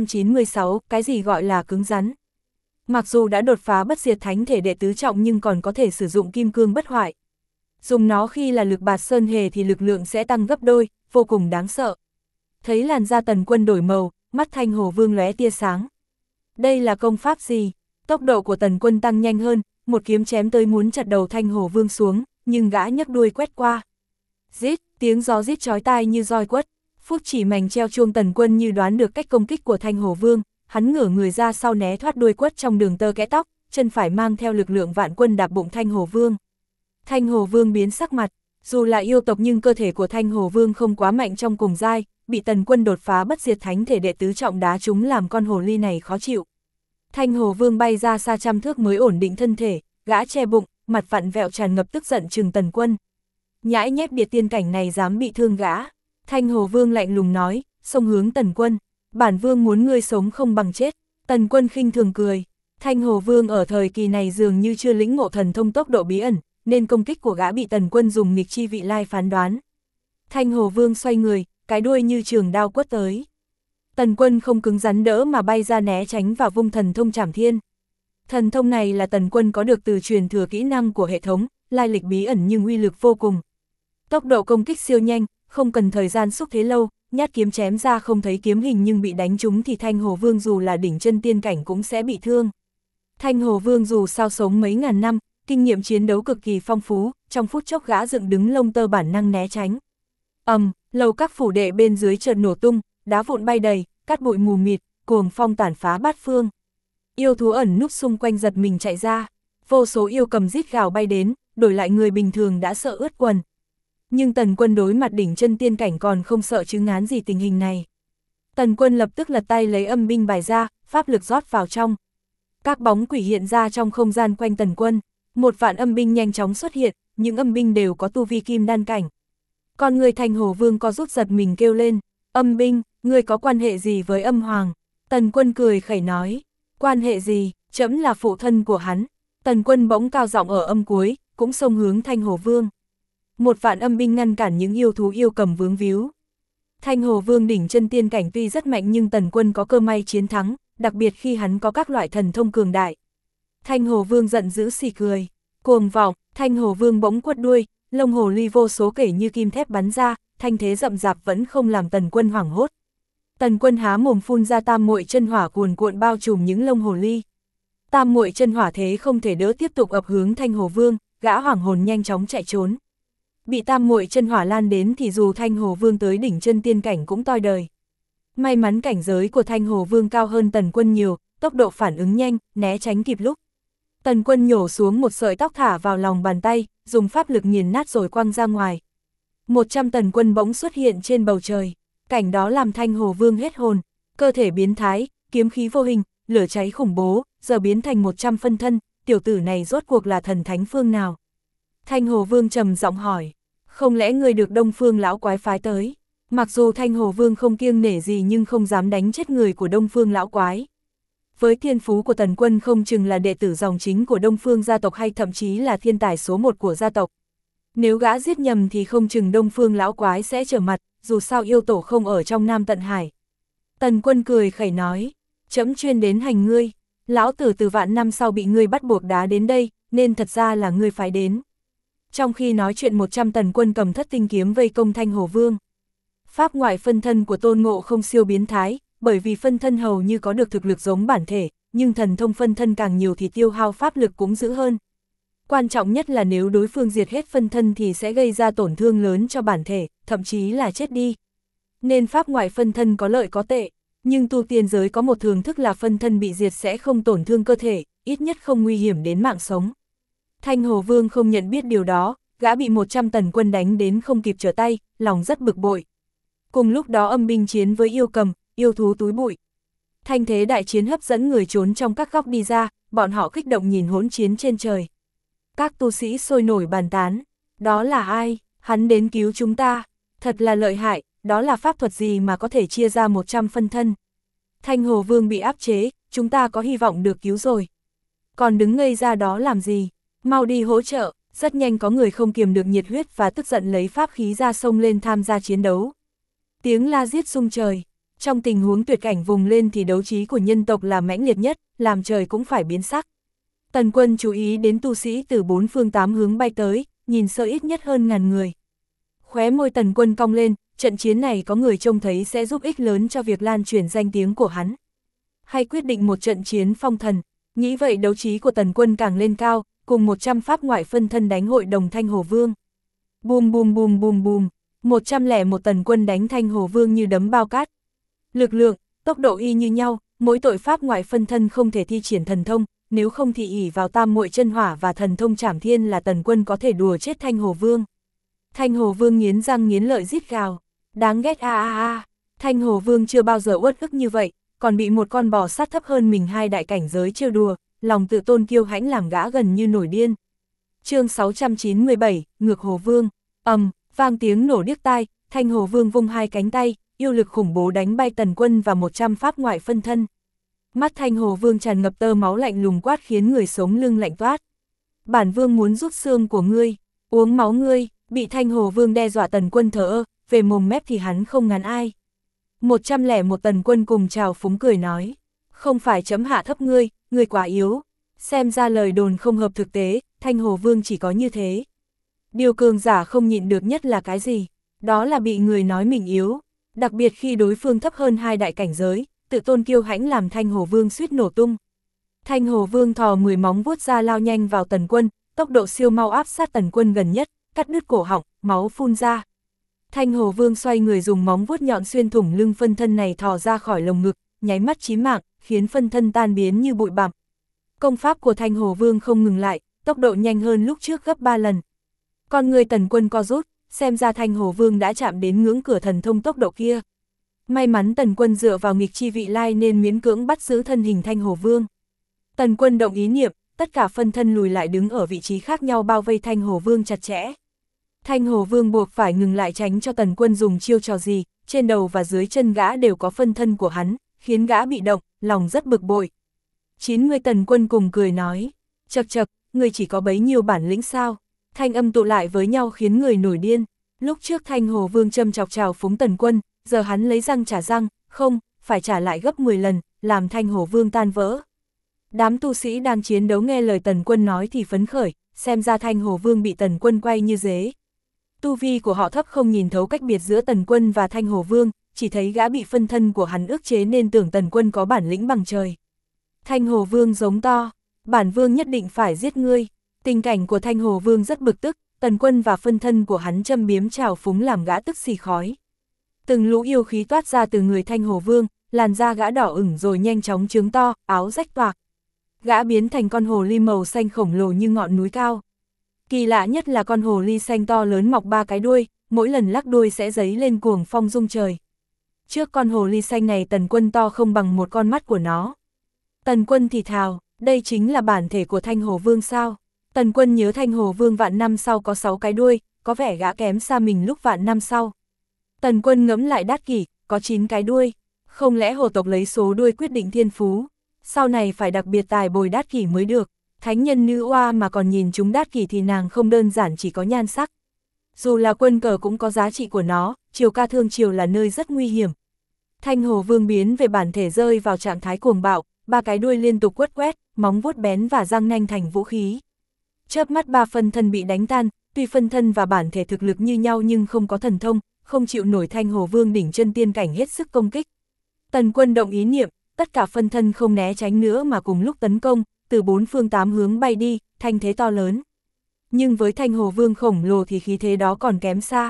696, cái gì gọi là cứng rắn? Mặc dù đã đột phá bất diệt thánh thể đệ tứ trọng nhưng còn có thể sử dụng kim cương bất hoại. Dùng nó khi là lực bạt sơn hề thì lực lượng sẽ tăng gấp đôi, vô cùng đáng sợ. Thấy làn da Tần Quân đổi màu, mắt Thanh Hồ Vương lóe tia sáng. Đây là công pháp gì? Tốc độ của Tần Quân tăng nhanh hơn, một kiếm chém tới muốn chặt đầu Thanh Hồ Vương xuống, nhưng gã nhấc đuôi quét qua. Rít, tiếng gió rít chói tai như roi quất. Phúc chỉ mảnh treo chuông. Tần Quân như đoán được cách công kích của Thanh Hồ Vương, hắn ngửa người ra sau né thoát đuôi quất trong đường tơ kẽ tóc, chân phải mang theo lực lượng vạn quân đạp bụng Thanh Hồ Vương. Thanh Hồ Vương biến sắc mặt, dù là yêu tộc nhưng cơ thể của Thanh Hồ Vương không quá mạnh trong cùng giai, bị Tần Quân đột phá bất diệt thánh thể đệ tứ trọng đá trúng làm con hồ ly này khó chịu. Thanh Hồ Vương bay ra xa trăm thước mới ổn định thân thể, gã che bụng, mặt vặn vẹo tràn ngập tức giận trừng Tần Quân. Nhãi nhép địa tiên cảnh này dám bị thương gã. Thanh Hồ Vương lạnh lùng nói, xông hướng Tần Quân, bản vương muốn ngươi sống không bằng chết. Tần Quân khinh thường cười. Thanh Hồ Vương ở thời kỳ này dường như chưa lĩnh ngộ thần thông tốc độ bí ẩn, nên công kích của gã bị Tần Quân dùng nghịch chi vị lai phán đoán. Thanh Hồ Vương xoay người, cái đuôi như trường đao quất tới. Tần Quân không cứng rắn đỡ mà bay ra né tránh và vung thần thông Trảm Thiên. Thần thông này là Tần Quân có được từ truyền thừa kỹ năng của hệ thống, lai lịch bí ẩn nhưng uy lực vô cùng. Tốc độ công kích siêu nhanh, không cần thời gian xúc thế lâu, nhát kiếm chém ra không thấy kiếm hình nhưng bị đánh trúng thì Thanh Hồ Vương dù là đỉnh chân tiên cảnh cũng sẽ bị thương. Thanh Hồ Vương dù sao sống mấy ngàn năm, kinh nghiệm chiến đấu cực kỳ phong phú, trong phút chốc gã dựng đứng lông tơ bản năng né tránh. Lầu các phủ đệ bên dưới chợt nổ tung, đá vụn bay đầy, cát bụi mù mịt, cuồng phong tàn phá bát phương. Yêu thú ẩn núp xung quanh giật mình chạy ra, vô số yêu cầm rít gào bay đến, đổi lại người bình thường đã sợ ướt quần. Nhưng Tần Quân đối mặt đỉnh chân tiên cảnh còn không sợ chứng ngán gì tình hình này. Tần Quân lập tức lật tay lấy âm binh bài ra, pháp lực rót vào trong. Các bóng quỷ hiện ra trong không gian quanh Tần Quân, 1 vạn âm binh nhanh chóng xuất hiện, những âm binh đều có tu vi kim đan cảnh. Con người Thanh Hồ Vương có rút giật mình kêu lên, âm binh, ngươi có quan hệ gì với âm hoàng? Tần Quân cười khẩy nói, quan hệ gì, trẫm là phụ thân của hắn. Tần Quân bỗng cao giọng ở âm cuối, cũng xông hướng Thanh Hồ Vương. 1 vạn âm binh ngăn cản những yêu thú yêu cầm vướng víu. Thanh Hồ Vương đỉnh chân tiên cảnh tuy rất mạnh nhưng Tần Quân có cơ may chiến thắng, đặc biệt khi hắn có các loại thần thông cường đại. Thanh Hồ Vương giận dữ xì cười, cuồng vọng. Thanh Hồ Vương bỗng quất đuôi, lông hồ ly vô số kể như kim thép bắn ra, thanh thế rậm rạp vẫn không làm Tần Quân hoảng hốt. Tần Quân há mồm phun ra tam muội chân hỏa cuồn cuộn bao trùm những lông hồ ly. Tam muội chân hỏa thế không thể đỡ tiếp tục ập hướng Thanh Hồ Vương, gã hoảng hồn nhanh chóng chạy trốn. Bị tam muội chân hỏa lan đến thì dù Thanh Hồ Vương tới đỉnh chân tiên cảnh cũng toi đời. May mắn cảnh giới của Thanh Hồ Vương cao hơn Tần Quân nhiều, tốc độ phản ứng nhanh, né tránh kịp lúc. Tần Quân nhổ xuống một sợi tóc thả vào lòng bàn tay, dùng pháp lực nghiền nát rồi quăng ra ngoài. 100 Tần Quân bỗng xuất hiện trên bầu trời, cảnh đó làm Thanh Hồ Vương hết hồn, cơ thể biến thái, kiếm khí vô hình, lửa cháy khủng bố, giờ biến thành 100 phân thân, tiểu tử này rốt cuộc là thần thánh phương nào? Thanh Hồ Vương trầm giọng hỏi, không lẽ ngươi được Đông Phương lão quái phái tới? Mặc dù Thanh Hồ Vương không kiêng nể gì nhưng không dám đánh chết người của Đông Phương lão quái. Với thiên phú của Tần Quân không chừng là đệ tử dòng chính của Đông Phương gia tộc hay thậm chí là thiên tài số 1 của gia tộc. Nếu gã giết nhầm thì không chừng Đông Phương lão quái sẽ trở mặt, dù sao yêu tổ không ở trong Nam Tận Hải. Tần Quân cười khẩy nói, trẫm chuyên đến hành ngươi, lão tử từ vạn năm sau bị ngươi bắt buộc đá đến đây, nên thật ra là ngươi phái đến. Trong khi nói chuyện 100 tần quân cầm thất tinh kiếm vây công Thanh Hồ Vương. Pháp ngoại phân thân của Tôn Ngộ Không siêu biến thái, bởi vì phân thân hầu như có được thực lực giống bản thể, nhưng thần thông phân thân càng nhiều thì tiêu hao pháp lực cũng dữ hơn. Quan trọng nhất là nếu đối phương diệt hết phân thân thì sẽ gây ra tổn thương lớn cho bản thể, thậm chí là chết đi. Nên pháp ngoại phân thân có lợi có tệ, nhưng tu tiên giới có một thường thức là phân thân bị diệt sẽ không tổn thương cơ thể, ít nhất không nguy hiểm đến mạng sống. Thanh Hồ Vương không nhận biết điều đó, gã bị 100 tần quân đánh đến không kịp trở tay, lòng rất bực bội. Cùng lúc đó âm binh chiến với yêu cầm, yêu thú túi bụi. Thanh thế đại chiến hấp dẫn người trốn trong các góc đi ra, bọn họ kích động nhìn hỗn chiến trên trời. Các tu sĩ sôi nổi bàn tán, đó là ai, hắn đến cứu chúng ta, thật là lợi hại, đó là pháp thuật gì mà có thể chia ra 100 phân thân. Thanh Hồ Vương bị áp chế, chúng ta có hy vọng được cứu rồi. Còn đứng ngây ra đó làm gì, mau đi hỗ trợ, rất nhanh có người không kiềm được nhiệt huyết và tức giận lấy pháp khí ra xông lên tham gia chiến đấu. Tiếng la giết rung trời, trong tình huống tuyệt cảnh vùng lên thì đấu trí của nhân tộc là mãnh liệt nhất, làm trời cũng phải biến sắc. Tần quân chú ý đến tu sĩ từ 4 phương 8 hướng bay tới, nhìn sợ ít nhất hơn 1000 người. Khóe môi tần quân cong lên, trận chiến này có người trông thấy sẽ giúp ích lớn cho việc lan truyền danh tiếng của hắn. Hay quyết định một trận chiến phong thần, nghĩ vậy đấu trí của tần quân càng lên cao, cùng 100 pháp ngoại phân thân đánh hội đồng Thanh Hồ Vương. Bùm bùm bùm bùm bùm, 101 tần quân đánh Thanh Hồ Vương như đấm bao cát. Lực lượng, tốc độ y như nhau, mỗi tội pháp ngoại phân thân không thể thi triển thần thông, nếu không thì ỷ vào tam muội chân hỏa và thần thông trảm thiên là tần quân có thể đùa chết Thanh Hồ Vương. Thanh Hồ Vương nghiến răng nghiến lợi rít gào, đáng ghét a a a. Thanh Hồ Vương chưa bao giờ uất ức như vậy, còn bị một con bò sát thấp hơn mình 2 đại cảnh giới trêu đùa, lòng tự tôn kiêu hãnh làm gã gần như nổi điên. Chương 697, Ngược Hồ Vương. Vang tiếng nổ điếc tai, Thanh Hồ Vương vung 2 cánh tay, yêu lực khủng bố đánh bay tần quân và 100 pháp ngoại phân thân. Mắt Thanh Hồ Vương tràn ngập tơ máu lạnh lùng quát khiến người sống lưng lạnh toát. Bản vương muốn rút xương của ngươi, uống máu ngươi. Bị Thanh Hồ Vương đe dọa tần quân thờ ơ, về mồm mép thì hắn không ngán ai. 101 tần quân cùng chào phúng cười nói, không phải chấm hạ thấp ngươi, ngươi quá yếu. Xem ra lời đồn không hợp thực tế, Thanh Hồ Vương chỉ có như thế. Điều cường giả không nhịn được nhất là cái gì? Đó là bị người nói mình yếu. Đặc biệt khi đối phương thấp hơn 2 đại cảnh giới, tự tôn kiêu hãnh làm Thanh Hồ Vương suýt nổ tung. Thanh Hồ Vương thò 10 móng vuốt ra lao nhanh vào tần quân, tốc độ siêu mau áp sát tần quân gần nhất, cắt đứt cổ họng, máu phun ra. Thanh Hồ Vương xoay người dùng móng vuốt nhọn xuyên thủng lưng phân thân này thò ra khỏi lồng ngực, nháy mắt chí mạng, khiến phân thân tan biến như bụi bặm. Công pháp của Thanh Hồ Vương không ngừng lại, tốc độ nhanh hơn lúc trước gấp 3 lần. Con người tần quân co rút, xem ra Thanh Hồ Vương đã chạm đến ngưỡng cửa thần thông tốc độ kia. May mắn tần quân dựa vào nghịch chi vị lai nên miễn cưỡng bắt giữ thân hình Thanh Hồ Vương. Tần quân động ý niệm, tất cả phân thân lùi lại đứng ở vị trí khác nhau bao vây Thanh Hồ Vương chặt chẽ. Thanh Hồ Vương buộc phải ngừng lại tránh cho tần quân dùng chiêu trò gì, trên đầu và dưới chân gã đều có phân thân của hắn, khiến gã bị động, lòng rất bực bội. 90 tần quân cùng cười nói, chậc chậc, người chỉ có bấy nhiêu bản lĩnh sao? Thanh âm tụ lại với nhau khiến người nổi điên. Lúc trước Thanh Hồ Vương châm chọc chào phúng tần quân, giờ hắn lấy răng trả răng, không, phải trả lại gấp 10 lần, làm Thanh Hồ Vương tan vỡ. Đám tu sĩ đang chiến đấu nghe lời tần quân nói thì phấn khởi, xem ra Thanh Hồ Vương bị tần quân quay như dế. Tu vi của họ thấp không nhìn thấu cách biệt giữa tần quân và Thanh Hồ Vương, chỉ thấy gã bị phân thân của hắn ức chế nên tưởng tần quân có bản lĩnh bằng trời. Thanh Hồ Vương giống to, bản vương nhất định phải giết ngươi. Tình cảnh của Thanh Hồ Vương rất bực tức, tần quân và phân thân của hắn châm biếm trào phúng làm gã tức xì khói. Từng lũ yêu khí toát ra từ người Thanh Hồ Vương, làn da gã đỏ ửng rồi nhanh chóng trướng to, áo rách toạc. Gã biến thành con hồ ly màu xanh khổng lồ như ngọn núi cao. Kỳ lạ nhất là con hồ ly xanh to lớn mọc 3 cái đuôi, mỗi lần lắc đuôi sẽ giấy lên cuồng phong rung trời. Trước con hồ ly xanh này tần quân to không bằng một con mắt của nó. Tần quân thì thào, đây chính là bản thể của Thanh Hồ Vương sao? Tần quân nhớ Thanh Hồ Vương vạn năm sau có 6 cái đuôi, có vẻ gã kém xa mình lúc vạn năm sau. Tần quân ngẫm lại đát kỷ, có 9 cái đuôi. Không lẽ hồ tộc lấy số đuôi quyết định thiên phú? Sau này phải đặc biệt tài bồi đát kỷ mới được. Thánh nhân nữ oa mà còn nhìn chúng đát kỷ thì nàng không đơn giản chỉ có nhan sắc. Dù là quân cờ cũng có giá trị của nó, triều ca thương triều là nơi rất nguy hiểm. Thanh Hồ Vương biến về bản thể rơi vào trạng thái cuồng bạo, 3 cái đuôi liên tục quất quét, móng vuốt bén và răng nanh thành vũ khí. Chớp mắt 3 phân thân bị đánh tan, tuy phân thân và bản thể thực lực như nhau nhưng không có thần thông, không chịu nổi Thanh Hồ Vương đỉnh chân tiên cảnh hết sức công kích. Tần Quân động ý niệm, tất cả phân thân không né tránh nữa mà cùng lúc tấn công, từ 4 phương 8 hướng bay đi, thanh thế to lớn. Nhưng với Thanh Hồ Vương khổng lồ thì khí thế đó còn kém xa.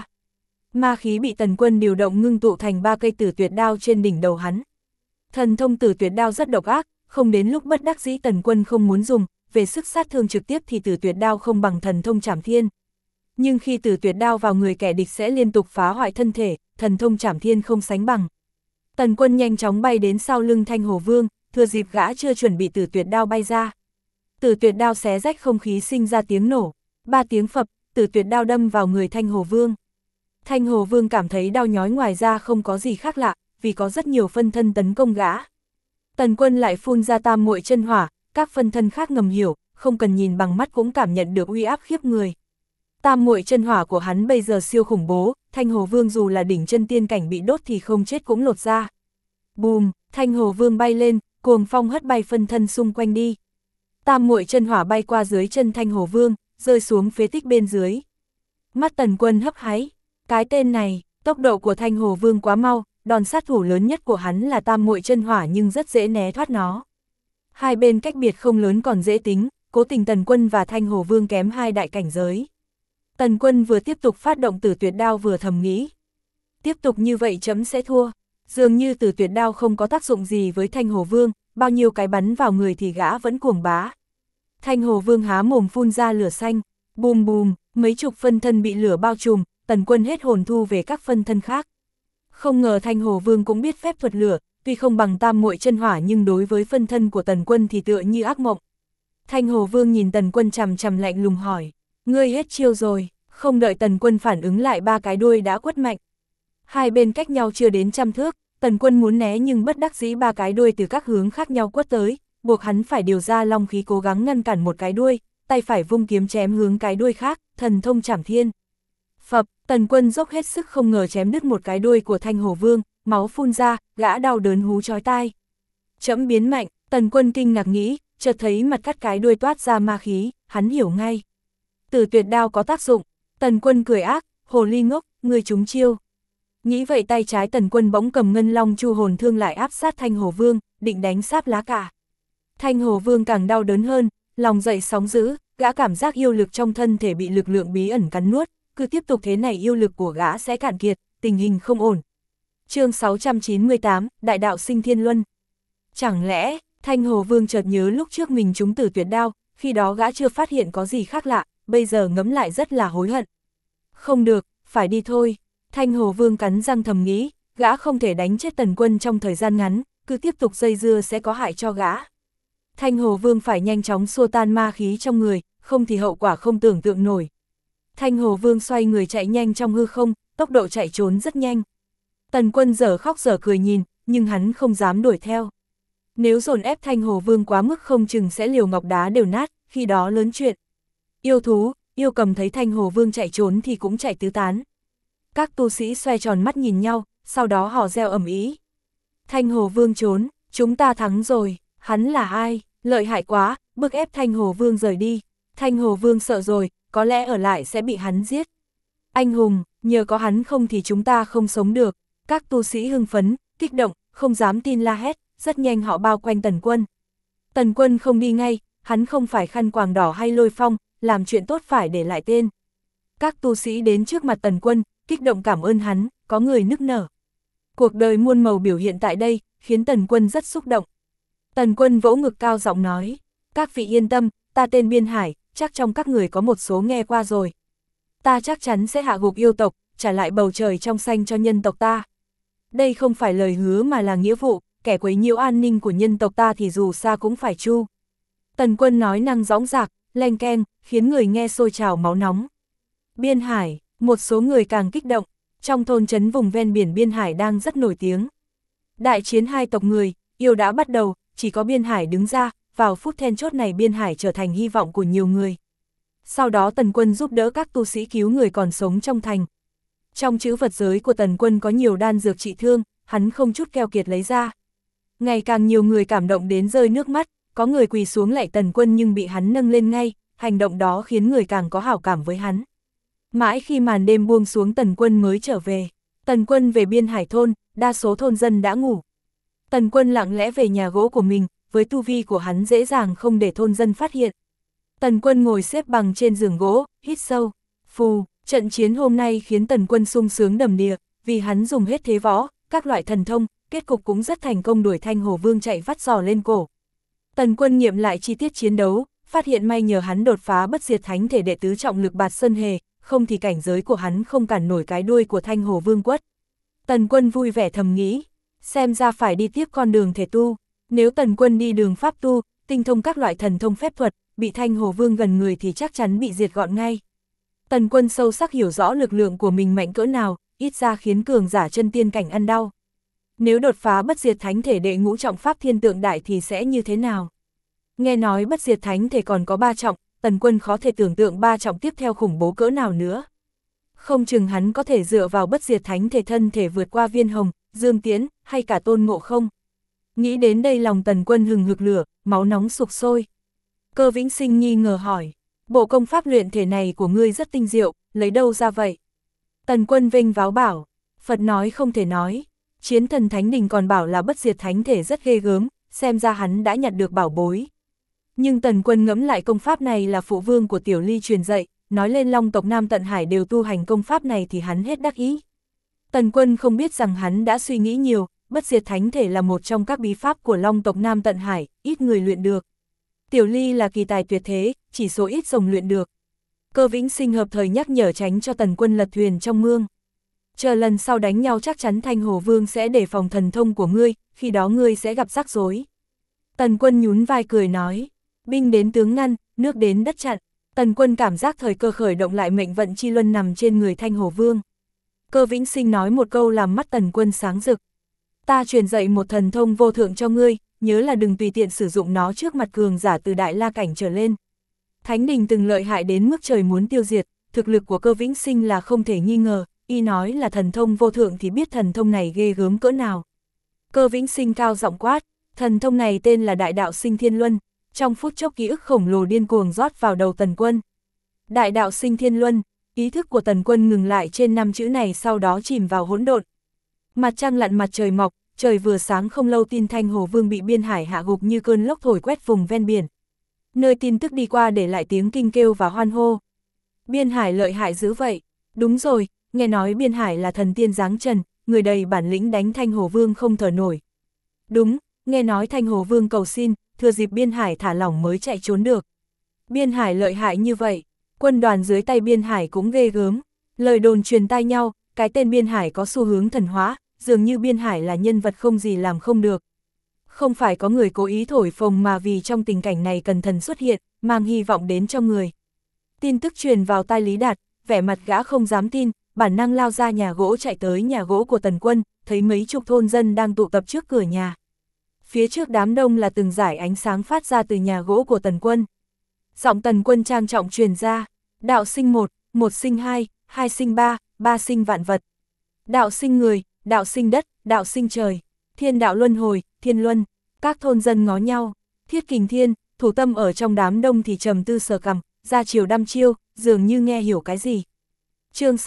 Ma khí bị Tần Quân điều động ngưng tụ thành 3 cây tử tuyệt đao trên đỉnh đầu hắn. Thần thông tử tuyệt đao rất độc ác, không đến lúc bất đắc dĩ Tần Quân không muốn dùng, về sức sát thương trực tiếp thì tử tuyệt đao không bằng thần thông Trảm Thiên. Nhưng khi tử tuyệt đao vào người kẻ địch sẽ liên tục phá hoại thân thể, thần thông Trảm Thiên không sánh bằng. Tần Quân nhanh chóng bay đến sau lưng Thanh Hồ Vương, thừa dịp gã chưa chuẩn bị tử tuyệt đao bay ra. Tử tuyệt đao xé rách không khí sinh ra tiếng nổ, 3 tiếng phập, tử tuyệt đao đâm vào người Thanh Hồ Vương. Thanh Hồ Vương cảm thấy đau nhói, ngoài ra không có gì khác lạ, vì có rất nhiều phân thân tấn công gã. Tần Quân lại phun ra tam muội chân hỏa, các phân thân khác ngầm hiểu, không cần nhìn bằng mắt cũng cảm nhận được uy áp khiếp người. Tam muội chân hỏa của hắn bây giờ siêu khủng bố, Thanh Hồ Vương dù là đỉnh chân tiên cảnh bị đốt thì không chết cũng lột ra. Bùm, Thanh Hồ Vương bay lên, cuồng phong hất bay phân thân xung quanh đi. Tam muội chân hỏa bay qua dưới chân Thanh Hồ Vương, rơi xuống phế tích bên dưới. Mắt Tần Quân hấp háy, cái tên này, tốc độ của Thanh Hồ Vương quá mau, đòn sát thủ lớn nhất của hắn là tam muội chân hỏa nhưng rất dễ né thoát nó. Hai bên cách biệt không lớn còn dễ tính, cố tình Tần Quân và Thanh Hồ Vương kém 2 đại cảnh giới. Tần Quân vừa tiếp tục phát động tử tuyệt đao vừa thầm nghĩ. Tiếp tục như vậy chấm sẽ thua. Dường như tử tuyệt đao không có tác dụng gì với Thanh Hồ Vương, bao nhiêu cái bắn vào người thì gã vẫn cuồng bá. Thanh Hồ Vương há mồm phun ra lửa xanh, bùm bùm, mấy chục phân thân bị lửa bao trùm, Tần Quân hết hồn thu về các phân thân khác. Không ngờ Thanh Hồ Vương cũng biết phép thuật lửa, tuy không bằng tam muội chân hỏa nhưng đối với phân thân của Tần Quân thì tựa như ác mộng. Thanh Hồ Vương nhìn Tần Quân chằm chằm lạnh lùng hỏi, ngươi hết chiêu rồi, không đợi Tần Quân phản ứng lại 3 cái đuôi đã quất mạnh. Hai bên cách nhau chưa đến 100 thước, Tần Quân muốn né nhưng bất đắc dĩ 3 cái đuôi từ các hướng khác nhau quất tới, buộc hắn phải điều ra long khí cố gắng ngăn cản một cái đuôi, tay phải vung kiếm chém hướng cái đuôi khác, thần thông Trảm Thiên. Phập, Tần Quân dốc hết sức không ngờ chém đứt một cái đuôi của Thanh Hồ Vương, máu phun ra, gã đau đớn hú chói tai. Trẫm biến mạnh, Tần Quân kinh ngạc nghĩ, chợt thấy mặt cắt cái đuôi toát ra ma khí, hắn hiểu ngay. Tử tuyệt đao có tác dụng, Tần Quân cười ác, hồ ly ngốc, ngươi trúng chiêu. Nghĩ vậy tay trái Tần Quân bỗng cầm ngân long chu hồn thương lại áp sát Thanh Hồ Vương, định đánh sáp lá cả. Thanh Hồ Vương càng đau đớn hơn, lòng dậy sóng dữ, gã cảm giác yêu lực trong thân thể bị lực lượng bí ẩn cắn nuốt, cứ tiếp tục thế này yêu lực của gã sẽ cạn kiệt, tình hình không ổn. Chương 698, Đại đạo sinh thiên luân. Chẳng lẽ, Thanh Hồ Vương chợt nhớ lúc trước mình trúng tử tuyệt đao, khi đó gã chưa phát hiện có gì khác lạ, bây giờ ngẫm lại rất là hối hận. Không được, phải đi thôi. Thanh Hồ Vương cắn răng thầm nghĩ, gã không thể đánh chết Tần Quân trong thời gian ngắn, cứ tiếp tục dây dưa sẽ có hại cho gã. Thanh Hồ Vương phải nhanh chóng xua tan ma khí trong người, không thì hậu quả không tưởng tượng nổi. Thanh Hồ Vương xoay người chạy nhanh trong hư không, tốc độ chạy trốn rất nhanh. Tần Quân dở khóc dở cười nhìn, nhưng hắn không dám đuổi theo. Nếu dồn ép Thanh Hồ Vương quá mức không chừng sẽ liều ngọc đá đều nát, khi đó lớn chuyện. Yêu thú, yêu cầm thấy Thanh Hồ Vương chạy trốn thì cũng chạy tứ tán. Các tu sĩ xoay tròn mắt nhìn nhau, sau đó hò reo ầm ĩ. Thanh Hồ Vương trốn, chúng ta thắng rồi, hắn là ai, lợi hại quá, bức ép Thanh Hồ Vương rời đi. Thanh Hồ Vương sợ rồi, có lẽ ở lại sẽ bị hắn giết. Anh hùng, nhờ có hắn không thì chúng ta không sống được. Các tu sĩ hưng phấn, kích động, không dám tin la hét, rất nhanh họ bao quanh Tần Quân. Tần Quân không đi ngay, hắn không phải khăn quàng đỏ hay lôi phong, làm chuyện tốt phải để lại tên. Các tu sĩ đến trước mặt Tần Quân, kích động cảm ơn hắn, có người nức nở. Cuộc đời muôn màu biểu hiện tại đây, khiến Tần Quân rất xúc động. Tần Quân vỗ ngực cao giọng nói, các vị yên tâm, ta tên Biên Hải, chắc trong các người có một số nghe qua rồi. Ta chắc chắn sẽ hạ gục yêu tộc, trả lại bầu trời trong xanh cho nhân tộc ta. Đây không phải lời hứa mà là nghĩa vụ, kẻ quấy nhiễu an ninh của nhân tộc ta thì dù xa cũng phải chu. Tần Quân nói năng dõng dạc, leng keng, khiến người nghe sôi trào máu nóng. Biên Hải, một số người càng kích động, trong thôn trấn vùng ven biển Biên Hải đang rất nổi tiếng. Đại chiến hai tộc người, yêu đã bắt đầu, chỉ có Biên Hải đứng ra, vào phút then chốt này Biên Hải trở thành hy vọng của nhiều người. Sau đó Tần Quân giúp đỡ các tu sĩ cứu người còn sống trong thành. Trong trữ vật giới của Tần Quân có nhiều đan dược trị thương, hắn không chút keo kiệt lấy ra. Ngày càng nhiều người cảm động đến rơi nước mắt, có người quỳ xuống lạy Tần Quân nhưng bị hắn nâng lên ngay, hành động đó khiến người càng có hảo cảm với hắn. Mãi khi màn đêm buông xuống Tần Quân mới trở về. Tần Quân về Biên Hải thôn, đa số thôn dân đã ngủ. Tần Quân lặng lẽ về nhà gỗ của mình, với tu vi của hắn dễ dàng không để thôn dân phát hiện. Tần Quân ngồi xếp bằng trên giường gỗ, hít sâu. Phù, trận chiến hôm nay khiến Tần Quân sung sướng đầm đìa, vì hắn dùng hết thế võ, các loại thần thông, kết cục cũng rất thành công, đuổi Thanh Hổ Vương chạy vắt giò lên cổ. Tần Quân nghiệm lại chi tiết chiến đấu, phát hiện may nhờ hắn đột phá bất diệt thánh thể đệ tứ trọng lực Bạt Sơn Hề, không thì cảnh giới của hắn không cản nổi cái đuôi của Thanh Hổ Vương quất. Tần Quân vui vẻ thầm nghĩ, xem ra phải đi tiếp con đường thể tu. Nếu Tần Quân đi đường pháp tu, tinh thông các loại thần thông phép thuật, bị Thanh Hổ Vương gần người thì chắc chắn bị diệt gọn ngay. Tần Quân sâu sắc hiểu rõ lực lượng của mình mạnh cỡ nào, ít ra khiến cường giả chân tiên cảnh ăn đau. Nếu đột phá bất diệt thánh thể đệ ngũ trọng pháp thiên tượng đại thì sẽ như thế nào? Nghe nói bất diệt thánh thể còn có 3 trọng, Tần Quân khó thể tưởng tượng 3 trọng tiếp theo khủng bố cỡ nào nữa. Không chừng hắn có thể dựa vào bất diệt thánh thể thân thể vượt qua Viên Hồng, Dương Tiễn, hay cả Tôn Ngộ Không. Nghĩ đến đây lòng Tần Quân hừng hực lửa, máu nóng sục sôi. Cơ Vĩnh Sinh nghi ngờ hỏi, bộ công pháp luyện thể này của ngươi rất tinh diệu, lấy đâu ra vậy? Tần Quân vênh váo bảo, Phật nói không thể nói, Chiến Thần Thánh Đình còn bảo là bất diệt thánh thể rất ghê gớm, xem ra hắn đã nhặt được bảo bối. Nhưng Tần Quân ngẫm lại công pháp này là phụ vương của Tiểu Ly truyền dạy, nói lên Long tộc Nam Tận Hải đều tu hành công pháp này thì hắn hết đắc ý. Tần Quân không biết rằng hắn đã suy nghĩ nhiều, bất diệt thánh thể là một trong các bí pháp của Long tộc Nam Tận Hải, ít người luyện được. Tiểu Ly là kỳ tài tuyệt thế, chỉ số ít rồng luyện được. Cơ Vĩnh Sinh hợp thời nhắc nhở tránh cho Tần Quân lật thuyền trong mương. Chờ lần sau đánh nhau chắc chắn Thanh Hổ Vương sẽ đề phòng thần thông của ngươi, khi đó ngươi sẽ gặp rắc rối. Tần Quân nhún vai cười nói, binh đến tướng ngăn, nước đến đất chặn. Tần Quân cảm giác thời cơ khởi động lại mệnh vận chi luân nằm trên người Thanh Hổ Vương. Cơ Vĩnh Sinh nói một câu làm mắt Tần Quân sáng rực. Ta truyền dạy một thần thông vô thượng cho ngươi, nhớ là đừng tùy tiện sử dụng nó trước mặt cường giả từ Đại La cảnh trở lên. Thánh Đình từng lợi hại đến mức trời muốn tiêu diệt, thực lực của Cơ Vĩnh Sinh là không thể nghi ngờ, y nói là thần thông vô thượng thì biết thần thông này ghê gớm cỡ nào. Cơ Vĩnh Sinh cao giọng quát, thần thông này tên là Đại Đạo Sinh Thiên Luân. Trong phút chốc ký ức khổng lồ điên cuồng rót vào đầu Tần Quân. Đại Đạo Sinh Thiên Luân, ý thức của Tần Quân ngừng lại trên 5 chữ này, sau đó chìm vào hỗn độn. Mặt trăng lặn mặt trời mọc, trời vừa sáng không lâu tin Thanh Hổ Vương bị Biên Hải hạ gục như cơn lốc thổi quét vùng ven biển. Nơi tin tức đi qua để lại tiếng kinh kêu và hoan hô. Biên Hải lợi hại dữ vậy. Đúng rồi, nghe nói Biên Hải là thần tiên giáng trần, người đầy bản lĩnh đánh Thanh Hổ Vương không thở nổi. Đúng, nghe nói Thanh Hổ Vương cầu xin, thừa dịp Biên Hải thả lỏng mới chạy trốn được. Biên Hải lợi hại như vậy, quân đoàn dưới tay Biên Hải cũng ghê gớm. Lời đồn truyền tai nhau, cái tên Biên Hải có xu hướng thần hóa, dường như Biên Hải là nhân vật không gì làm không được. Không phải có người cố ý thổi phồng mà vì trong tình cảnh này cần thần xuất hiện, mang hy vọng đến cho người. Tin tức truyền vào tai Lý Đạt, vẻ mặt gã không dám tin, bản năng lao ra nhà gỗ chạy tới nhà gỗ của Tần Quân, thấy mấy chục thôn dân đang tụ tập trước cửa nhà. Phía trước đám đông là từng dải ánh sáng phát ra từ nhà gỗ của Tần Quân. Giọng Tần Quân trang trọng truyền ra, đạo sinh 1, 1 sinh 2, 2 sinh 3, 3 sinh vạn vật. Đạo sinh người, đạo sinh đất, đạo sinh trời, thiên đạo luân hồi, thiên luân. Các thôn dân ngó nhau, Thiết Kình Thiên, thủ tâm ở trong đám đông thì trầm tư sờ cằm, ra chiều đăm chiêu, dường như nghe hiểu cái gì. Chương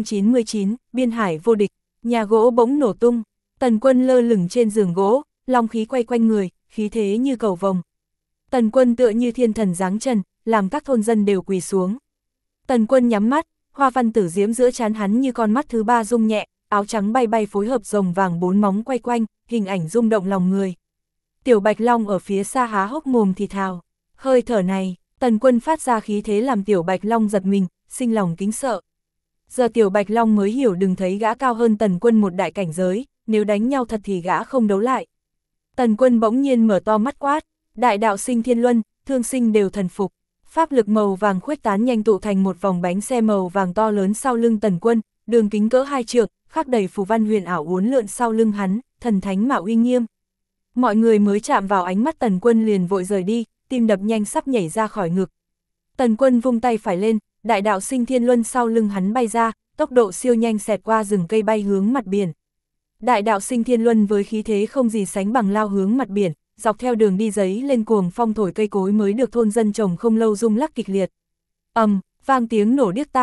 699, Biên Hải vô địch, nhà gỗ bỗng nổ tung, Tần Quân lơ lửng trên giường gỗ, long khí quay quanh người, khí thế như cầu vồng. Tần Quân tựa như thiên thần giáng trần, làm các thôn dân đều quỳ xuống. Tần Quân nhắm mắt, hoa văn tử diễm giữa trán hắn như con mắt thứ ba rung nhẹ, áo trắng bay bay phối hợp rồng vàng 4 móng quay quanh, hình ảnh rung động lòng người. Tiểu Bạch Long ở phía xa há hốc mồm thì thào, hơi thở này, Tần Quân phát ra khí thế làm Tiểu Bạch Long giật mình, sinh lòng kính sợ. Giờ Tiểu Bạch Long mới hiểu đừng thấy gã cao hơn Tần Quân một đại cảnh giới, nếu đánh nhau thật thì gã không đấu lại. Tần Quân bỗng nhiên mở to mắt quát, Đại Đạo Sinh Thiên Luân, thương sinh đều thần phục. Pháp lực màu vàng khuếch tán nhanh tụ thành một vòng bánh xe màu vàng to lớn sau lưng Tần Quân, đường kính cỡ 2 trượng, khắc đầy phù văn huyền ảo uốn lượn sau lưng hắn, thần thánh mà uy nghiêm. Mọi người mới chạm vào ánh mắt Tần Quân liền vội rời đi, tim đập nhanh sắp nhảy ra khỏi ngực. Tần Quân vung tay phải lên, Đại Đạo Sinh Thiên Luân sau lưng hắn bay ra, tốc độ siêu nhanh xẹt qua rừng cây bay hướng mặt biển. Đại Đạo Sinh Thiên Luân với khí thế không gì sánh bằng lao hướng mặt biển, dọc theo đường đi giấy lên cuồng phong thổi cây cối mới được thôn dân trồng không lâu rung lắc kịch liệt. Vang tiếng nổ điếc tai,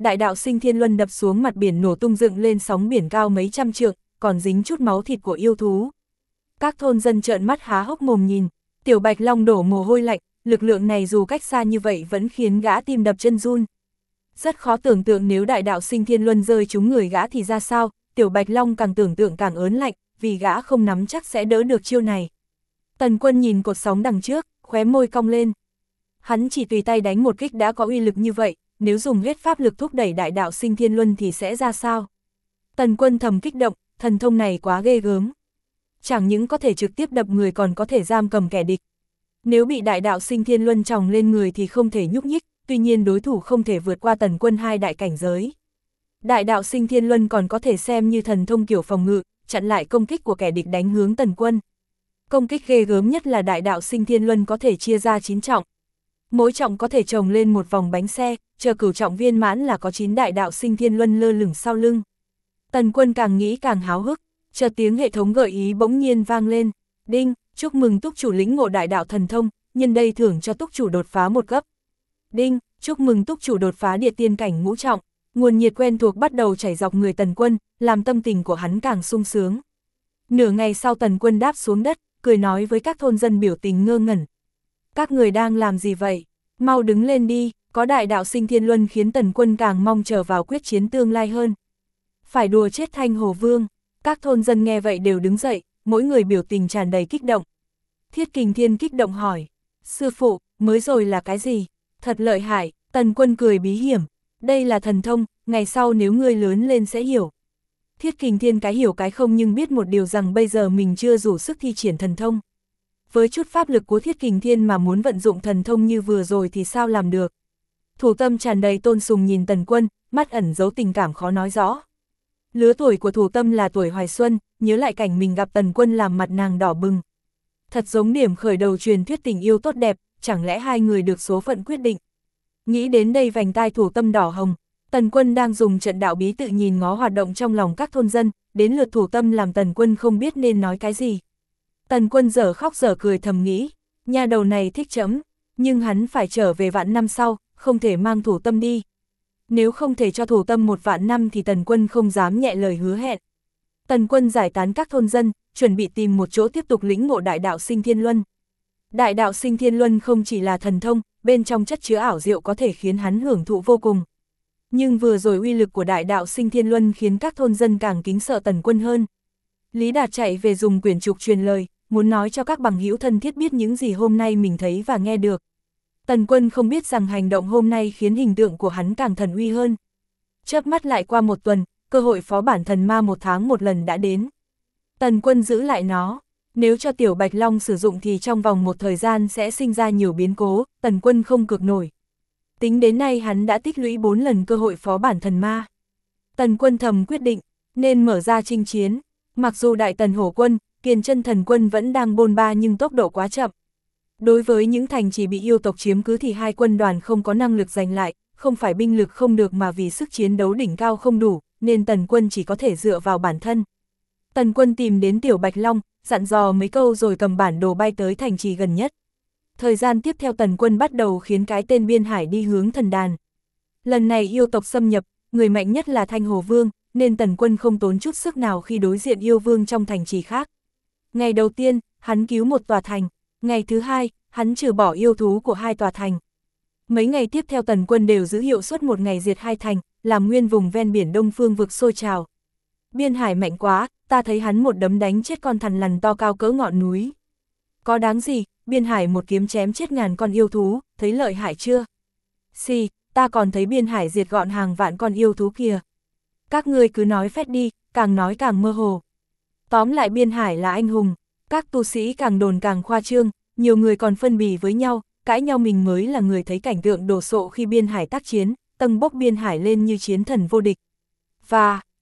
đại đạo sinh thiên luân đập xuống mặt biển nổ tung dựng lên sóng biển cao mấy trăm trượng, còn dính chút máu thịt của yêu thú. Các thôn dân trợn mắt há hốc mồm nhìn, Tiểu Bạch Long đổ mồ hôi lạnh, lực lượng này dù cách xa như vậy vẫn khiến gã tim đập chân run. Rất khó tưởng tượng nếu đại đạo sinh thiên luân rơi trúng người gã thì ra sao, Tiểu Bạch Long càng tưởng tượng càng ớn lạnh, vì gã không nắm chắc sẽ đỡ được chiêu này. Tần Quân nhìn cột sóng đằng trước, khóe môi cong lên. Hắn chỉ tùy tay đánh một kích đã có uy lực như vậy, nếu dùng hết pháp lực thúc đẩy đại đạo sinh thiên luân thì sẽ ra sao? Tần Quân thầm kích động, thần thông này quá ghê gớm. Chẳng những có thể trực tiếp đập người còn có thể giam cầm kẻ địch. Nếu bị đại đạo sinh thiên luân tròng lên người thì không thể nhúc nhích, tuy nhiên đối thủ không thể vượt qua Tần Quân 2 đại cảnh giới. Đại đạo sinh thiên luân còn có thể xem như thần thông kiểu phòng ngự, chặn lại công kích của kẻ địch đánh hướng Tần Quân. Công kích ghê gớm nhất là đại đạo sinh thiên luân có thể chia ra 9 trọng. Mỗi trọng có thể chồng lên một vòng bánh xe, chờ cửu trọng viên mãn là có 9 đại đạo sinh thiên luân lơ lửng sau lưng. Tần Quân càng nghĩ càng háo hức, chợt tiếng hệ thống gợi ý bỗng nhiên vang lên. Đinh, chúc mừng túc chủ lĩnh ngộ đại đạo thần thông, nhân đây thưởng cho túc chủ đột phá một cấp. Đinh, chúc mừng túc chủ đột phá địa tiên cảnh ngũ trọng. Nguồn nhiệt quen thuộc bắt đầu chảy dọc người Tần Quân, làm tâm tình của hắn càng sung sướng. Nửa ngày sau Tần Quân đáp xuống đất, cười nói với các thôn dân biểu tình ngơ ngẩn. Các người đang làm gì vậy? Mau đứng lên đi, có đại đạo sinh thiên luân khiến Tần Quân càng mong chờ vào quyết chiến tương lai hơn. Phải đùa chết Thanh Hồ Vương. Các thôn dân nghe vậy đều đứng dậy, mỗi người biểu tình tràn đầy kích động. Thiết Kình Thiên kích động hỏi, sư phụ, mới rồi là cái gì? Thật lợi hại. Tần Quân cười bí hiểm, đây là thần thông, ngày sau nếu ngươi lớn lên sẽ hiểu. Thiết Kình Thiên cái hiểu cái không nhưng biết một điều rằng bây giờ mình chưa đủ sức thi triển thần thông. Với chút pháp lực của Thiết Kình Thiên mà muốn vận dụng thần thông như vừa rồi thì sao làm được. Thủ Tâm tràn đầy tôn sùng nhìn Tần Quân, mắt ẩn giấu tình cảm khó nói rõ. Lứa tuổi của Thủ Tâm là tuổi hoài xuân, nhớ lại cảnh mình gặp Tần Quân làm mặt nàng đỏ bừng. Thật giống điểm khởi đầu truyền thuyết tình yêu tốt đẹp, chẳng lẽ hai người được số phận quyết định. Nghĩ đến đây vành tai Thủ Tâm đỏ hồng, Tần Quân đang dùng trận đạo bí tự nhìn ngó hoạt động trong lòng các thôn dân, đến lượt Thủ Tâm làm Tần Quân không biết nên nói cái gì. Tần Quân dở khóc dở cười thầm nghĩ, nhà đầu này thích chấm, nhưng hắn phải trở về vạn năm sau, không thể mang Thủ Tâm đi. Nếu không thể cho Thủ Tâm một vạn năm thì Tần Quân không dám nhẹ lời hứa hẹn. Tần Quân giải tán các thôn dân, chuẩn bị tìm một chỗ tiếp tục lĩnh ngộ đại đạo sinh thiên luân. Đại đạo sinh thiên luân không chỉ là thần thông, bên trong chất chứa ảo diệu có thể khiến hắn hưởng thụ vô cùng. Nhưng vừa rồi uy lực của đại đạo sinh thiên luân khiến các thôn dân càng kính sợ Tần Quân hơn. Lý Đạt chạy về dùng quyển trục truyền lời, muốn nói cho các bằng hữu thân thiết biết những gì hôm nay mình thấy và nghe được. Tần Quân không biết rằng hành động hôm nay khiến hình tượng của hắn càng thần uy hơn. Chớp mắt lại qua một tuần, cơ hội phó bản thần ma 1 tháng một lần đã đến. Tần Quân giữ lại nó, nếu cho Tiểu Bạch Long sử dụng thì trong vòng một thời gian sẽ sinh ra nhiều biến cố, Tần Quân không cược nổi. Tính đến nay hắn đã tích lũy 4 lần cơ hội phó bản thần ma. Tần Quân thầm quyết định, nên mở ra chinh chiến. Mặc dù Đại Tần Hổ Quân, Kiền Chân Thần Quân vẫn đang bôn ba nhưng tốc độ quá chậm. Đối với những thành trì bị yêu tộc chiếm cứ thì hai quân đoàn không có năng lực giành lại, không phải binh lực không được mà vì sức chiến đấu đỉnh cao không đủ, nên Tần Quân chỉ có thể dựa vào bản thân. Tần Quân tìm đến Tiểu Bạch Long, dặn dò mấy câu rồi cầm bản đồ bay tới thành trì gần nhất. Thời gian tiếp theo Tần Quân bắt đầu khiến cái tên Biên Hải đi hướng thần đàn. Lần này yêu tộc xâm nhập, người mạnh nhất là Thanh Hồ Vương, nên Tần Quân không tốn chút sức nào khi đối diện yêu vương trong thành trì khác. Ngày đầu tiên, hắn cứu một tòa thành. Ngày thứ hai, hắn trừ bỏ yêu thú của 2 tòa thành. Mấy ngày tiếp theo Tần Quân đều giữ hiệu suất 1 ngày diệt 2 thành, làm nguyên vùng ven biển Đông Phương vực sôi trào. Biên Hải mạnh quá, ta thấy hắn một đấm đánh chết con thằn lằn to cao cỡ ngọn núi. Có đáng gì, Biên Hải một kiếm chém chết ngàn con yêu thú, thấy lợi hại chưa? Xì, ta còn thấy Biên Hải diệt gọn hàng vạn con yêu thú kìa. Các ngươi cứ nói phét đi, càng nói càng mơ hồ. Tóm lại Biên Hải là anh hùng, các tu sĩ càng đồn càng khoa trương, nhiều người còn phân bì với nhau, cãi nhau mình mới là người thấy cảnh tượng đồ sộ khi Biên Hải tác chiến, tầng bốc Biên Hải lên như chiến thần vô địch. Và,